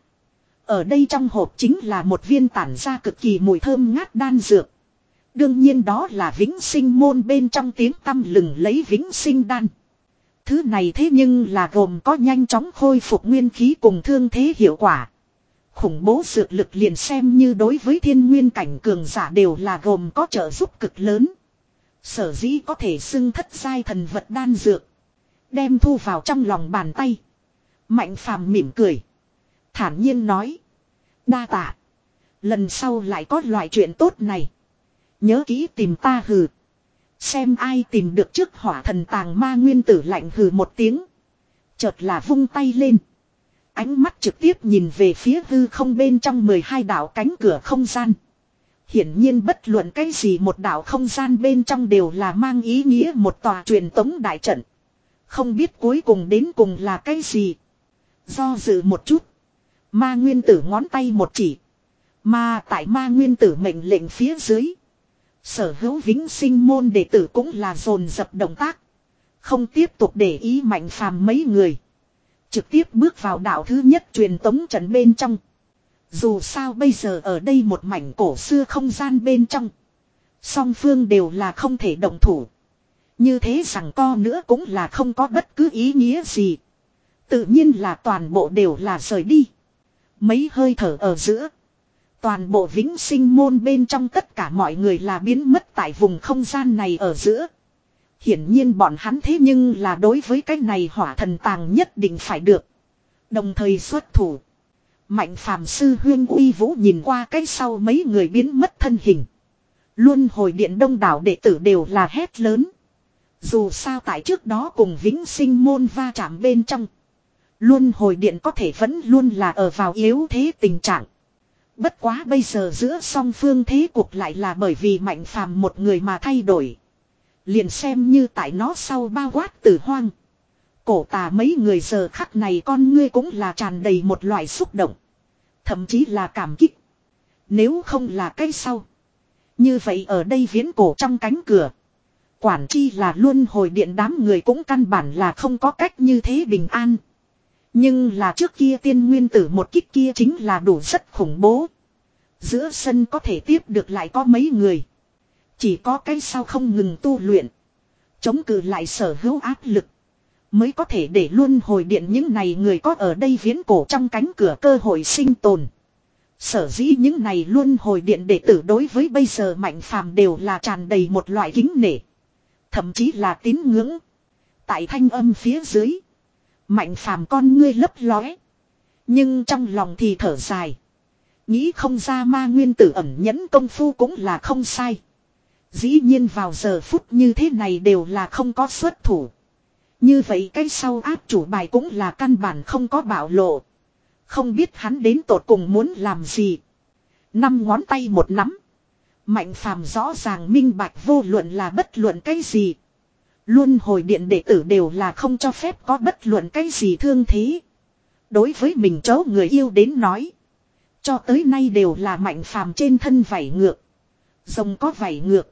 Ở đây trong hộp chính là một viên tản ra cực kỳ mùi thơm ngát đan dược. Đương nhiên đó là vĩnh sinh môn bên trong tiếng tăm lừng lấy vĩnh sinh đan. Thứ này thế nhưng là gồm có nhanh chóng khôi phục nguyên khí cùng thương thế hiệu quả. Khủng bố dược lực liền xem như đối với thiên nguyên cảnh cường giả đều là gồm có trợ giúp cực lớn. Sở dĩ có thể xưng thất giai thần vật đan dược. Đem thu vào trong lòng bàn tay. Mạnh phàm mỉm cười. Thản nhiên nói. Đa tạ. Lần sau lại có loại chuyện tốt này. Nhớ kỹ tìm ta hừ. Xem ai tìm được trước hỏa thần tàng ma nguyên tử lạnh hừ một tiếng. Chợt là vung tay lên. Ánh mắt trực tiếp nhìn về phía hư không bên trong mười hai đạo cánh cửa không gian. Hiển nhiên bất luận cái gì một đạo không gian bên trong đều là mang ý nghĩa một tòa truyền tống đại trận. Không biết cuối cùng đến cùng là cái gì. Do dự một chút. Ma nguyên tử ngón tay một chỉ. Mà tại ma nguyên tử mệnh lệnh phía dưới. Sở hữu vĩnh sinh môn đệ tử cũng là dồn dập động tác. Không tiếp tục để ý mạnh phàm mấy người. Trực tiếp bước vào đạo thứ nhất truyền tống trận bên trong. Dù sao bây giờ ở đây một mảnh cổ xưa không gian bên trong. Song phương đều là không thể động thủ. Như thế rằng co nữa cũng là không có bất cứ ý nghĩa gì. Tự nhiên là toàn bộ đều là rời đi. Mấy hơi thở ở giữa. Toàn bộ vĩnh sinh môn bên trong tất cả mọi người là biến mất tại vùng không gian này ở giữa. Hiển nhiên bọn hắn thế nhưng là đối với cái này hỏa thần tàng nhất định phải được. Đồng thời xuất thủ. Mạnh phàm sư huyên uy vũ nhìn qua cái sau mấy người biến mất thân hình. Luân hồi điện đông đảo đệ tử đều là hét lớn. Dù sao tại trước đó cùng vĩnh sinh môn va chạm bên trong. Luân hồi điện có thể vẫn luôn là ở vào yếu thế tình trạng. Bất quá bây giờ giữa song phương thế cuộc lại là bởi vì mạnh phàm một người mà thay đổi. Liền xem như tại nó sau bao quát tử hoang. Cổ tà mấy người giờ khắc này con ngươi cũng là tràn đầy một loại xúc động. Thậm chí là cảm kích. Nếu không là cái sau. Như vậy ở đây viễn cổ trong cánh cửa. Quản chi là luân hồi điện đám người cũng căn bản là không có cách như thế bình an. Nhưng là trước kia tiên nguyên tử một kích kia chính là đủ rất khủng bố. Giữa sân có thể tiếp được lại có mấy người. Chỉ có cái sau không ngừng tu luyện. Chống cự lại sở hữu áp lực. Mới có thể để luân hồi điện những này người có ở đây viễn cổ trong cánh cửa cơ hội sinh tồn. Sở dĩ những này luân hồi điện đệ tử đối với bây giờ mạnh phàm đều là tràn đầy một loại kính nể. Thậm chí là tín ngưỡng. Tại thanh âm phía dưới. Mạnh phàm con ngươi lấp lóe. Nhưng trong lòng thì thở dài. Nghĩ không ra ma nguyên tử ẩn nhẫn công phu cũng là không sai. Dĩ nhiên vào giờ phút như thế này đều là không có xuất thủ. Như vậy cái sau áp chủ bài cũng là căn bản không có bạo lộ. Không biết hắn đến tột cùng muốn làm gì. Năm ngón tay một nắm. Mạnh phàm rõ ràng minh bạch vô luận là bất luận cái gì. Luân hồi điện đệ tử đều là không cho phép có bất luận cái gì thương thế. Đối với mình cháu người yêu đến nói. Cho tới nay đều là mạnh phàm trên thân vảy ngược. Rồng có vảy ngược.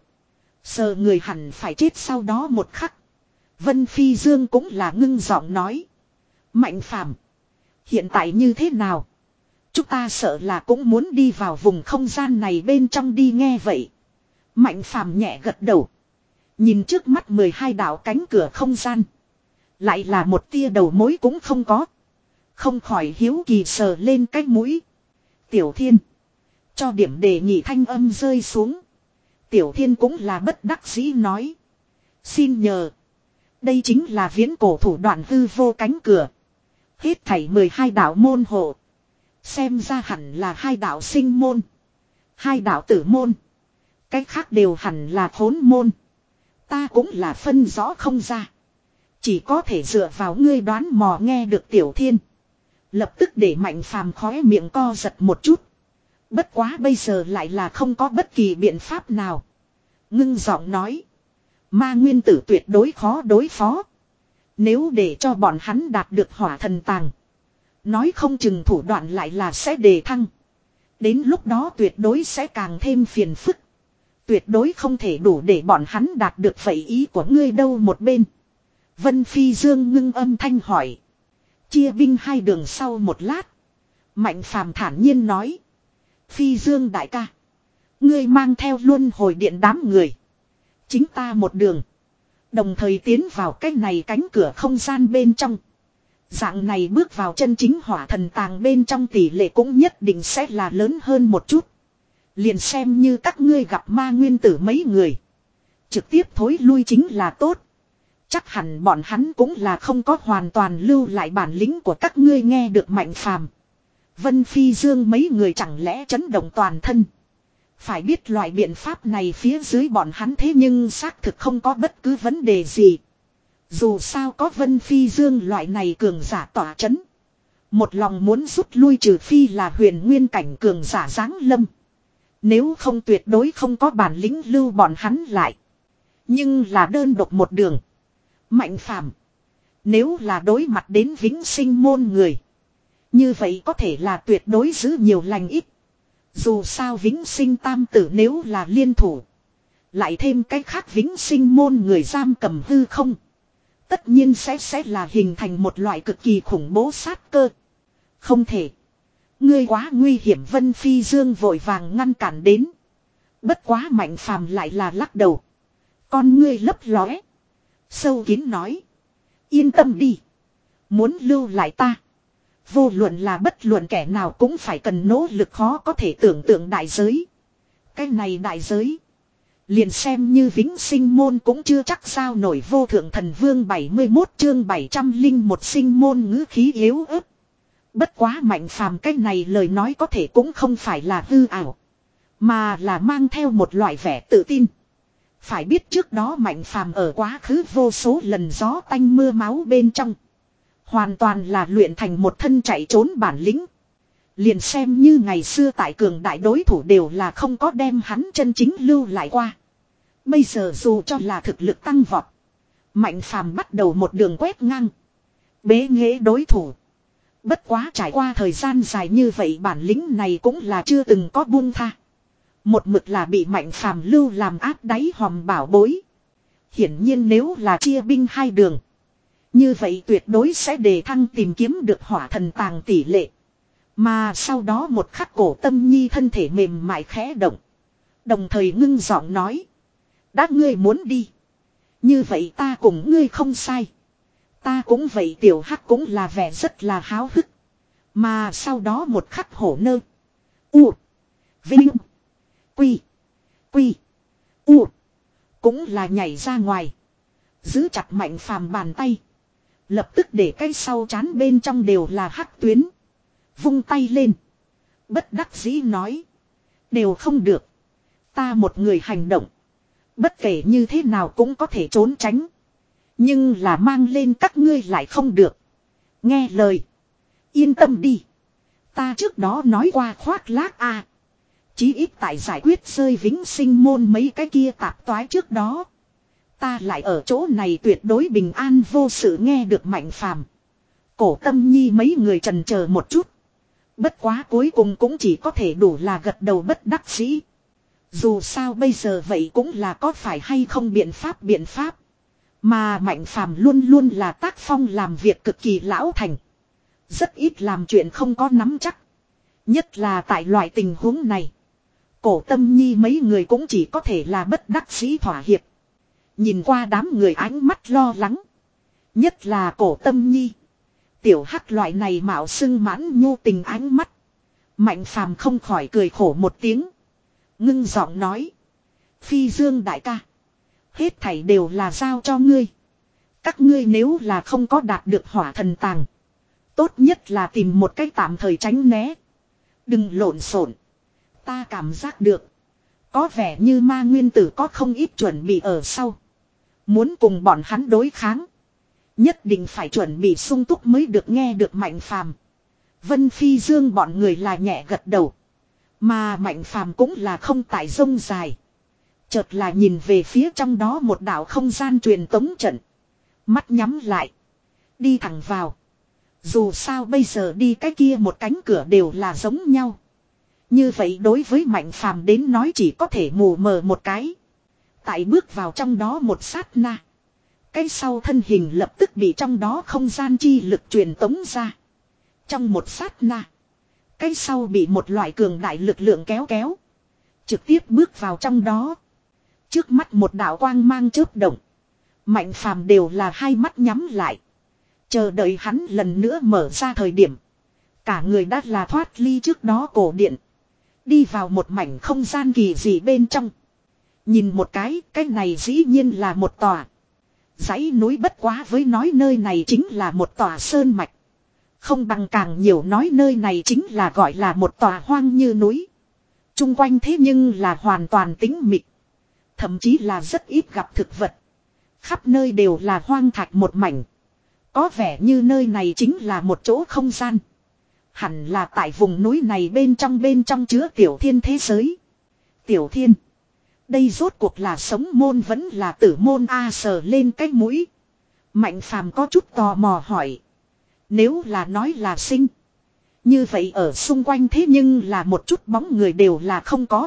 Sờ người hẳn phải chết sau đó một khắc. Vân Phi Dương cũng là ngưng giọng nói. Mạnh phàm. Hiện tại như thế nào? Chúng ta sợ là cũng muốn đi vào vùng không gian này bên trong đi nghe vậy. Mạnh phàm nhẹ gật đầu. Nhìn trước mắt mười hai đạo cánh cửa không gian. Lại là một tia đầu mối cũng không có. Không khỏi hiếu kỳ sờ lên cái mũi. Tiểu Thiên. Cho điểm đề nghị thanh âm rơi xuống. Tiểu Thiên cũng là bất đắc dĩ nói. Xin nhờ. Đây chính là viễn cổ thủ đoạn hư vô cánh cửa. Hết thảy mười hai đạo môn hộ. Xem ra hẳn là hai đạo sinh môn. Hai đạo tử môn. Cách khác đều hẳn là khốn môn. Ta cũng là phân rõ không ra. Chỉ có thể dựa vào ngươi đoán mò nghe được Tiểu Thiên. Lập tức để Mạnh phàm khóe miệng co giật một chút. Bất quá bây giờ lại là không có bất kỳ biện pháp nào. Ngưng giọng nói. Ma nguyên tử tuyệt đối khó đối phó. Nếu để cho bọn hắn đạt được hỏa thần tàng. Nói không chừng thủ đoạn lại là sẽ đề thăng. Đến lúc đó tuyệt đối sẽ càng thêm phiền phức. Tuyệt đối không thể đủ để bọn hắn đạt được vậy ý của ngươi đâu một bên. Vân Phi Dương ngưng âm thanh hỏi. Chia binh hai đường sau một lát. Mạnh phàm thản nhiên nói. Phi Dương đại ca. Ngươi mang theo luân hồi điện đám người. Chính ta một đường. Đồng thời tiến vào cái này cánh cửa không gian bên trong. Dạng này bước vào chân chính hỏa thần tàng bên trong tỷ lệ cũng nhất định sẽ là lớn hơn một chút. Liền xem như các ngươi gặp ma nguyên tử mấy người. Trực tiếp thối lui chính là tốt. Chắc hẳn bọn hắn cũng là không có hoàn toàn lưu lại bản lĩnh của các ngươi nghe được Mạnh phàm. Vân Phi Dương mấy người chẳng lẽ chấn động toàn thân. Phải biết loại biện pháp này phía dưới bọn hắn thế nhưng xác thực không có bất cứ vấn đề gì. Dù sao có Vân Phi Dương loại này cường giả tỏa chấn. Một lòng muốn rút lui trừ phi là huyền nguyên cảnh cường giả giáng lâm. Nếu không tuyệt đối không có bản lĩnh lưu bọn hắn lại. Nhưng là đơn độc một đường. Mạnh phàm. Nếu là đối mặt đến vĩnh sinh môn người. Như vậy có thể là tuyệt đối giữ nhiều lành ít. Dù sao vĩnh sinh tam tử nếu là liên thủ. Lại thêm cách khác vĩnh sinh môn người giam cầm hư không. Tất nhiên sẽ sẽ là hình thành một loại cực kỳ khủng bố sát cơ. Không thể. Ngươi quá nguy hiểm Vân Phi Dương vội vàng ngăn cản đến. Bất quá Mạnh phàm lại là lắc đầu. Con ngươi lấp lóe. Sâu kín nói. Yên tâm đi. Muốn lưu lại ta. Vô luận là bất luận kẻ nào cũng phải cần nỗ lực khó có thể tưởng tượng đại giới. Cái này đại giới. Liền xem như vĩnh sinh môn cũng chưa chắc sao nổi vô thượng thần vương bảy mươi mốt chương bảy trăm linh một sinh môn ngữ khí yếu ớt. Bất quá Mạnh phàm cái này lời nói có thể cũng không phải là hư ảo. Mà là mang theo một loại vẻ tự tin. Phải biết trước đó Mạnh phàm ở quá khứ vô số lần gió tanh mưa máu bên trong. Hoàn toàn là luyện thành một thân chạy trốn bản lĩnh. Liền xem như ngày xưa tại cường đại đối thủ đều là không có đem hắn chân chính lưu lại qua. Bây giờ dù cho là thực lực tăng vọt. Mạnh phàm bắt đầu một đường quét ngang. Bế nghễ đối thủ. Bất quá trải qua thời gian dài như vậy bản lĩnh này cũng là chưa từng có buông tha. Một mực là bị Mạnh phàm lưu làm áp đáy hòm bảo bối. Hiển nhiên nếu là chia binh hai đường. Như vậy tuyệt đối sẽ đề thăng tìm kiếm được hỏa thần tàng tỷ lệ. Mà sau đó một khắc cổ Tâm Nhi thân thể mềm mại khẽ động. Đồng thời ngưng giọng nói. Đã ngươi muốn đi. Như vậy ta cùng ngươi không sai. Ta cũng vậy tiểu hắc cũng là vẻ rất là háo hức. Mà sau đó một khắc hổ nơ. U. Vinh. Quy. Quy. U. Cũng là nhảy ra ngoài. Giữ chặt Mạnh phàm bàn tay. Lập tức để cái sau chán bên trong đều là hắc tuyến. Vung tay lên. Bất đắc dĩ nói. Đều không được. Ta một người hành động. Bất kể như thế nào cũng có thể trốn tránh. Nhưng là mang lên các ngươi lại không được. Nghe lời. Yên tâm đi. Ta trước đó nói qua khoác lác a. Chí ít tại giải quyết rơi vĩnh sinh môn mấy cái kia tạp toái trước đó. Ta lại ở chỗ này tuyệt đối bình an vô sự nghe được Mạnh Phàm. Cổ Tâm Nhi mấy người trần chờ một chút. Bất quá cuối cùng cũng chỉ có thể đủ là gật đầu bất đắc dĩ. Dù sao bây giờ vậy cũng là có phải hay không biện pháp biện pháp. Mà Mạnh Phàm luôn luôn là tác phong làm việc cực kỳ lão thành. Rất ít làm chuyện không có nắm chắc. Nhất là tại loại tình huống này. Cổ Tâm Nhi mấy người cũng chỉ có thể là bất đắc dĩ thỏa hiệp. Nhìn qua đám người ánh mắt lo lắng. Nhất là Cổ Tâm Nhi. Tiểu Hắc loại này mạo xưng mãn nhu tình ánh mắt. Mạnh Phàm không khỏi cười khổ một tiếng. Ngưng giọng nói. Phi Dương đại ca. Hết thảy đều là giao cho ngươi. Các ngươi nếu là không có đạt được hỏa thần tàng. Tốt nhất là tìm một cách tạm thời tránh né. Đừng lộn xộn. Ta cảm giác được. Có vẻ như ma nguyên tử có không ít chuẩn bị ở sau. Muốn cùng bọn hắn đối kháng. Nhất định phải chuẩn bị sung túc mới được nghe được Mạnh Phàm. Vân Phi Dương bọn người là nhẹ gật đầu. Mà Mạnh Phàm cũng là không tại rông dài. Chợt là nhìn về phía trong đó một đảo không gian truyền tống trận. Mắt nhắm lại. Đi thẳng vào. Dù sao bây giờ đi cái kia một cánh cửa đều là giống nhau. Như vậy đối với Mạnh Phàm đến nói chỉ có thể mù mờ một cái. Tại bước vào trong đó một sát na. Cái sau thân hình lập tức bị trong đó không gian chi lực truyền tống ra. Trong một sát na. Cái sau bị một loại cường đại lực lượng kéo kéo. Trực tiếp bước vào trong đó. Trước mắt một đạo quang mang chớp động. Mạnh Phàm đều là hai mắt nhắm lại. Chờ đợi hắn lần nữa mở ra thời điểm. Cả người đã là thoát ly trước đó cổ điện. Đi vào một mảnh không gian kỳ dị bên trong. Nhìn một cái, cái này dĩ nhiên là một tòa. Dãy núi bất quá với nói nơi này chính là một tòa sơn mạch. Không bằng càng nhiều nói nơi này chính là gọi là một tòa hoang như núi. Trung quanh thế nhưng là hoàn toàn tĩnh mịch. Thậm chí là rất ít gặp thực vật. Khắp nơi đều là hoang thạch một mảnh. Có vẻ như nơi này chính là một chỗ không gian. Hẳn là tại vùng núi này bên trong bên trong chứa tiểu thiên thế giới. Tiểu thiên. Đây rốt cuộc là sống môn vẫn là tử môn a sờ lên cái mũi. Mạnh Phàm có chút tò mò hỏi. Nếu là nói là sinh. Như vậy ở xung quanh thế nhưng là một chút bóng người đều là không có.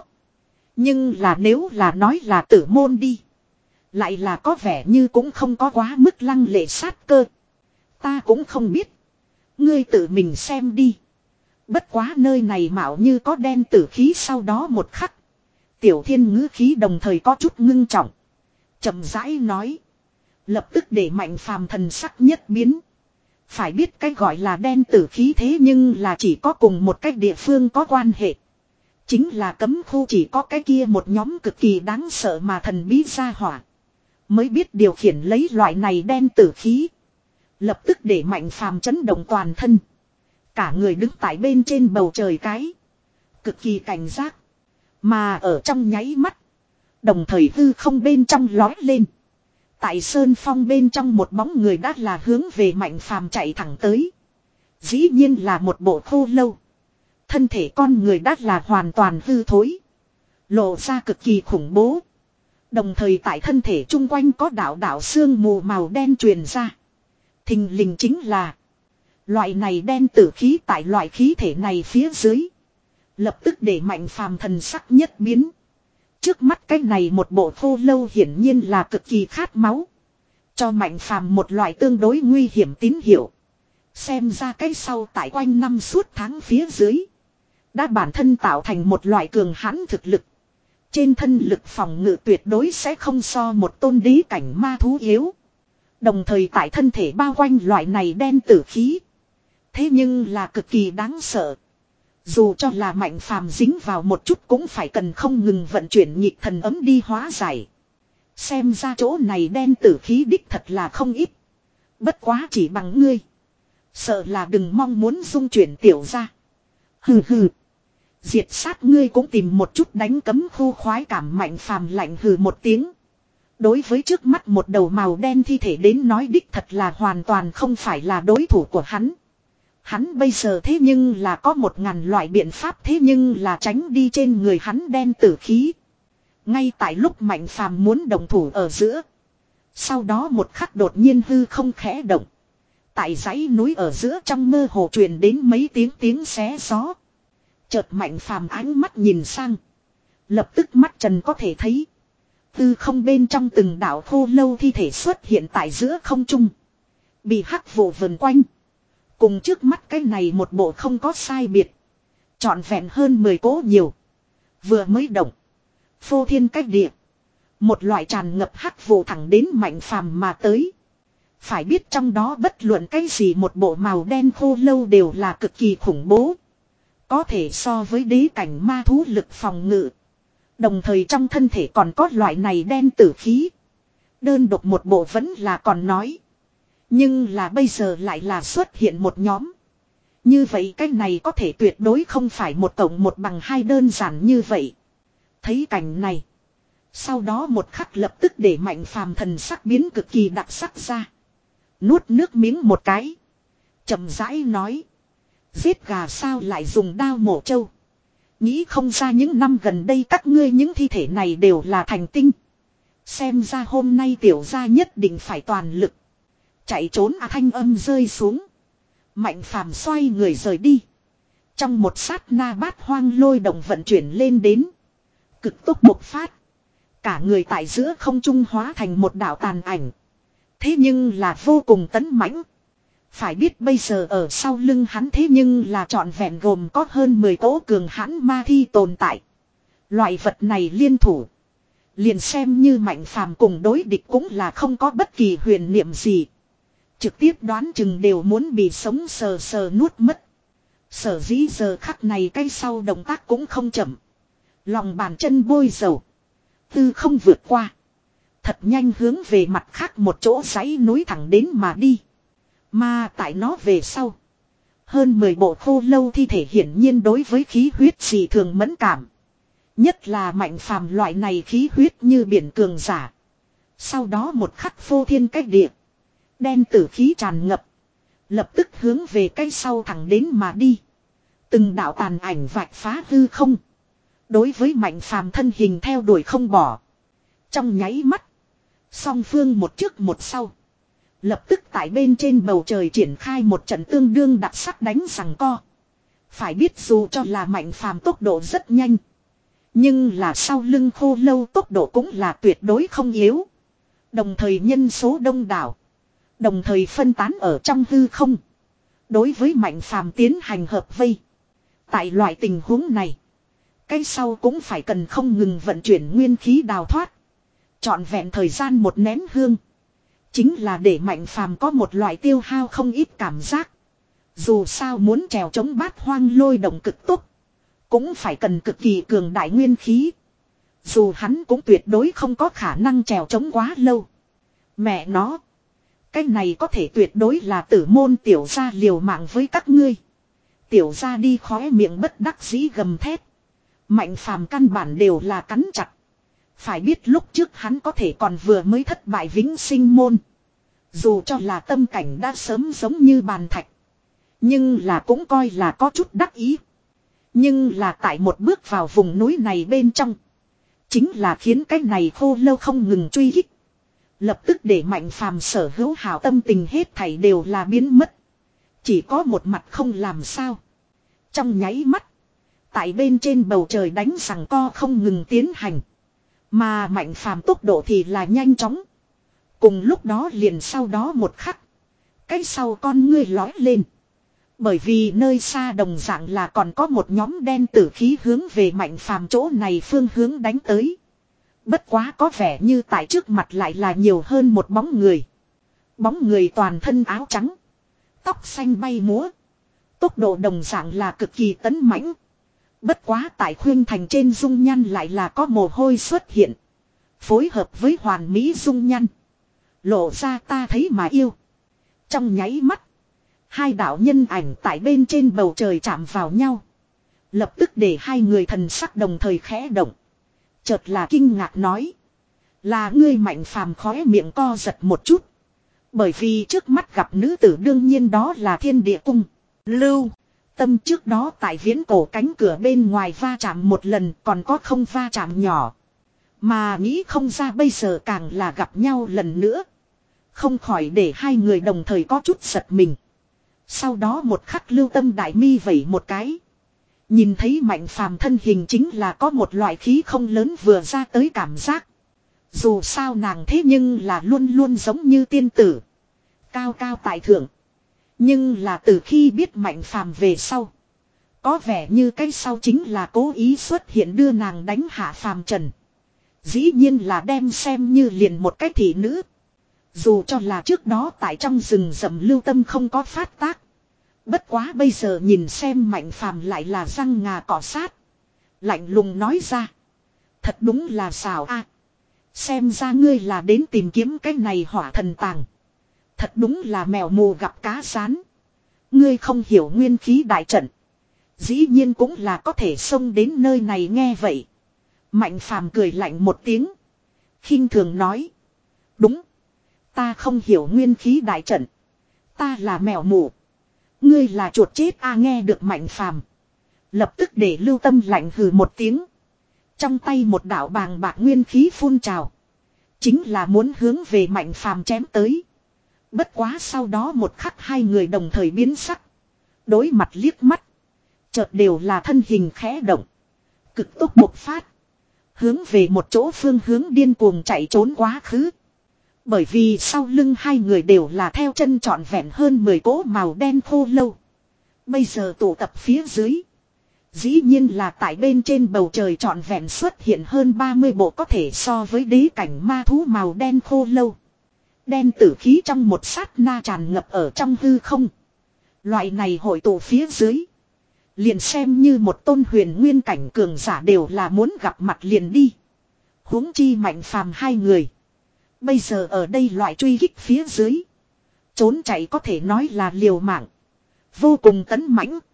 Nhưng là nếu là nói là tử môn đi. Lại là có vẻ như cũng không có quá mức lăng lệ sát cơ. Ta cũng không biết. Ngươi tự mình xem đi. Bất quá nơi này mạo như có đen tử khí sau đó một khắc. Tiểu thiên ngữ khí đồng thời có chút ngưng trọng. Chậm rãi nói. Lập tức để Mạnh Phàm thần sắc nhất biến. Phải biết cái gọi là đen tử khí thế nhưng là chỉ có cùng một cái địa phương có quan hệ. Chính là cấm khu chỉ có cái kia một nhóm cực kỳ đáng sợ mà thần bí gia hỏa. Mới biết điều khiển lấy loại này đen tử khí. Lập tức để Mạnh Phàm chấn động toàn thân. Cả người đứng tại bên trên bầu trời cái. Cực kỳ cảnh giác. Mà ở trong nháy mắt. Đồng thời hư không bên trong lói lên. Tại sơn phong bên trong một bóng người đã là hướng về Mạnh Phàm chạy thẳng tới. Dĩ nhiên là một bộ khô lâu. Thân thể con người đã là hoàn toàn hư thối. Lộ ra cực kỳ khủng bố. Đồng thời tại thân thể chung quanh có đạo đạo xương mù màu đen truyền ra. Thình lình chính là. Loại này đen tử khí tại loại khí thể này phía dưới. Lập tức để Mạnh Phàm thần sắc nhất biến. Trước mắt cái này một bộ khô lâu hiển nhiên là cực kỳ khát máu. Cho Mạnh Phàm một loại tương đối nguy hiểm tín hiệu. Xem ra cái sau tại quanh năm suốt tháng phía dưới. Đã bản thân tạo thành một loại cường hãn thực lực. Trên thân lực phòng ngự tuyệt đối sẽ không so một tôn đế cảnh ma thú yếu. Đồng thời tại thân thể bao quanh loại này đen tử khí. Thế nhưng là cực kỳ đáng sợ. Dù cho là Mạnh Phàm dính vào một chút cũng phải cần không ngừng vận chuyển nhịp thần ấm đi hóa giải. Xem ra chỗ này đen tử khí đích thật là không ít. Bất quá chỉ bằng ngươi. Sợ là đừng mong muốn dung chuyển tiểu ra. Hừ hừ. Diệt sát ngươi cũng tìm một chút đánh cấm khu khoái cảm. Mạnh Phàm lạnh hừ một tiếng. Đối với trước mắt một đầu màu đen thi thể đến nói đích thật là hoàn toàn không phải là đối thủ của hắn. Hắn bây giờ thế nhưng là có một ngàn loại biện pháp thế nhưng là tránh đi trên người hắn đen tử khí. Ngay tại lúc Mạnh Phàm muốn đồng thủ ở giữa. Sau đó một khắc đột nhiên hư không khẽ động. Tại dãy núi ở giữa trong mơ hồ truyền đến mấy tiếng tiếng xé gió. Chợt Mạnh Phàm ánh mắt nhìn sang. Lập tức mắt trần có thể thấy. Hư không bên trong từng đạo khô lâu thi thể xuất hiện tại giữa không trung. Bị hắc vụ vần quanh. Cùng trước mắt cái này một bộ không có sai biệt. Trọn vẹn hơn mười cỗ nhiều. Vừa mới động. Phô thiên cách địa. Một loại tràn ngập hắc vụ thẳng đến Mạnh Phàm mà tới. Phải biết trong đó bất luận cái gì một bộ màu đen khô lâu đều là cực kỳ khủng bố. Có thể so với đế cảnh ma thú lực phòng ngự. Đồng thời trong thân thể còn có loại này đen tử khí. Đơn độc một bộ vẫn là còn nói. Nhưng là bây giờ lại là xuất hiện một nhóm. Như vậy cái này có thể tuyệt đối không phải một cộng một bằng hai đơn giản như vậy. Thấy cảnh này. Sau đó một khắc lập tức để Mạnh Phàm thần sắc biến cực kỳ đặc sắc ra. Nuốt nước miếng một cái. Chậm rãi nói. Giết gà sao lại dùng đao mổ trâu. Nghĩ không ra những năm gần đây các ngươi những thi thể này đều là thành tinh. Xem ra hôm nay tiểu gia nhất định phải toàn lực. Chạy trốn à thanh âm rơi xuống. Mạnh Phàm xoay người rời đi. Trong một sát na bát hoang lôi động vận chuyển lên đến. Cực tốc bộc phát. Cả người tại giữa không trung hóa thành một đạo tàn ảnh. Thế nhưng là vô cùng tấn mãnh. Phải biết bây giờ ở sau lưng hắn thế nhưng là trọn vẹn gồm có hơn mười cỗ cường hãn ma thi tồn tại. Loại vật này liên thủ. Liền xem như Mạnh Phàm cùng đối địch cũng là không có bất kỳ huyền niệm gì. Trực tiếp đoán chừng đều muốn bị sống sờ sờ nuốt mất. Sở dĩ giờ khắc này cái sau động tác cũng không chậm. Lòng bàn chân bôi dầu. Tư không vượt qua. Thật nhanh hướng về mặt khác một chỗ dãy núi thẳng đến mà đi. Mà tại nó về sau. Hơn mười bộ khô lâu thi thể hiển nhiên đối với khí huyết dị thường mẫn cảm. Nhất là Mạnh Phàm loại này khí huyết như biển cường giả. Sau đó một khắc phô thiên cách địa. Đen tử khí tràn ngập. Lập tức hướng về cái sau thẳng đến mà đi. Từng đạo tàn ảnh vạch phá hư không. Đối với Mạnh Phàm thân hình theo đuổi không bỏ. Trong nháy mắt. Song phương một trước một sau. Lập tức tại bên trên bầu trời triển khai một trận tương đương đặc sắc đánh giằng co. Phải biết dù cho là Mạnh Phàm tốc độ rất nhanh. Nhưng là sau lưng khô lâu tốc độ cũng là tuyệt đối không yếu. Đồng thời nhân số đông đảo. Đồng thời phân tán ở trong hư không. Đối với Mạnh Phàm tiến hành hợp vây. Tại loại tình huống này. Cái sau cũng phải cần không ngừng vận chuyển nguyên khí đào thoát. Trọn vẹn thời gian một nén hương. Chính là để Mạnh Phàm có một loại tiêu hao không ít cảm giác. Dù sao muốn trèo chống bát hoang lôi động cực tốc. Cũng phải cần cực kỳ cường đại nguyên khí. Dù hắn cũng tuyệt đối không có khả năng trèo chống quá lâu. Mẹ nó. Cái này có thể tuyệt đối là tử môn tiểu gia liều mạng với các ngươi. Tiểu gia đi khóe miệng bất đắc dĩ gầm thét. Mạnh Phàm căn bản đều là cắn chặt. Phải biết lúc trước hắn có thể còn vừa mới thất bại vĩnh sinh môn. Dù cho là tâm cảnh đã sớm giống như bàn thạch. Nhưng là cũng coi là có chút đắc ý. Nhưng là tại một bước vào vùng núi này bên trong. Chính là khiến cái này khô lâu không ngừng truy hích. Lập tức để Mạnh Phàm sở hữu hảo tâm tình hết thảy đều là biến mất. Chỉ có một mặt không làm sao. Trong nháy mắt. Tại bên trên bầu trời đánh giằng co không ngừng tiến hành. Mà Mạnh Phàm tốc độ thì là nhanh chóng. Cùng lúc đó liền sau đó một khắc. Cái sau con ngươi lói lên. Bởi vì nơi xa đồng dạng là còn có một nhóm đen tử khí hướng về Mạnh Phàm chỗ này phương hướng đánh tới. Bất quá có vẻ như tại trước mặt lại là nhiều hơn một bóng người. Bóng người toàn thân áo trắng. Tóc xanh bay múa. Tốc độ đồng dạng là cực kỳ tấn mãnh. Bất quá tại khuyên thành trên dung nhăn lại là có mồ hôi xuất hiện. Phối hợp với hoàn mỹ dung nhăn. Lộ ra ta thấy mà yêu. Trong nháy mắt. Hai đạo nhân ảnh tại bên trên bầu trời chạm vào nhau. Lập tức để hai người thần sắc đồng thời khẽ động. Chợt là kinh ngạc nói. Là ngươi Mạnh Phàm khóe miệng co giật một chút. Bởi vì trước mắt gặp nữ tử đương nhiên đó là Thiên Địa Cung. Lưu Tâm trước đó tại viễn cổ cánh cửa bên ngoài va chạm một lần, còn có không va chạm nhỏ. Mà nghĩ không ra bây giờ càng là gặp nhau lần nữa. Không khỏi để hai người đồng thời có chút giật mình. Sau đó một khắc Lưu Tâm đại mi vẩy một cái. Nhìn thấy Mạnh Phàm thân hình chính là có một loại khí không lớn vừa ra tới cảm giác. Dù sao nàng thế nhưng là luôn luôn giống như tiên tử. Cao cao tại thượng. Nhưng là từ khi biết Mạnh Phàm về sau. Có vẻ như cái sau chính là cố ý xuất hiện đưa nàng đánh hạ phàm trần. Dĩ nhiên là đem xem như liền một cái thị nữ. Dù cho là trước đó tại trong rừng rậm Lưu Tâm không có phát tác. Bất quá bây giờ nhìn xem Mạnh Phàm lại là răng ngà cỏ sát. Lạnh lùng nói ra. Thật đúng là xảo a. Xem ra ngươi là đến tìm kiếm cái này hỏa thần tàng. Thật đúng là mèo mù gặp cá rán. Ngươi không hiểu nguyên khí đại trận. Dĩ nhiên cũng là có thể xông đến nơi này nghe vậy. Mạnh Phàm cười lạnh một tiếng. Khinh thường nói. Đúng. Ta không hiểu nguyên khí đại trận. Ta là mèo mù. Ngươi là chuột chết a. Nghe được Mạnh Phàm, lập tức để Lưu Tâm lạnh hừ một tiếng. Trong tay một đạo bàng bạc nguyên khí phun trào. Chính là muốn hướng về Mạnh Phàm chém tới. Bất quá sau đó một khắc hai người đồng thời biến sắc. Đối mặt liếc mắt. Chợt đều là thân hình khẽ động. Cực tốc bộc phát. Hướng về một chỗ phương hướng điên cuồng chạy trốn quá khứ. Bởi vì sau lưng hai người đều là theo chân trọn vẹn hơn mười cỗ màu đen khô lâu. Bây giờ tụ tập phía dưới. Dĩ nhiên là tại bên trên bầu trời trọn vẹn xuất hiện hơn ba mươi bộ có thể so với đế cảnh ma thú màu đen khô lâu. Đen tử khí trong một sát na tràn ngập ở trong hư không. Loại này hội tụ phía dưới. Liền xem như một tôn huyền nguyên cảnh cường giả đều là muốn gặp mặt liền đi. Huống chi Mạnh Phàm hai người. Bây giờ ở đây loại truy kích phía dưới. Trốn chạy có thể nói là liều mạng. Vô cùng tấn mãnh.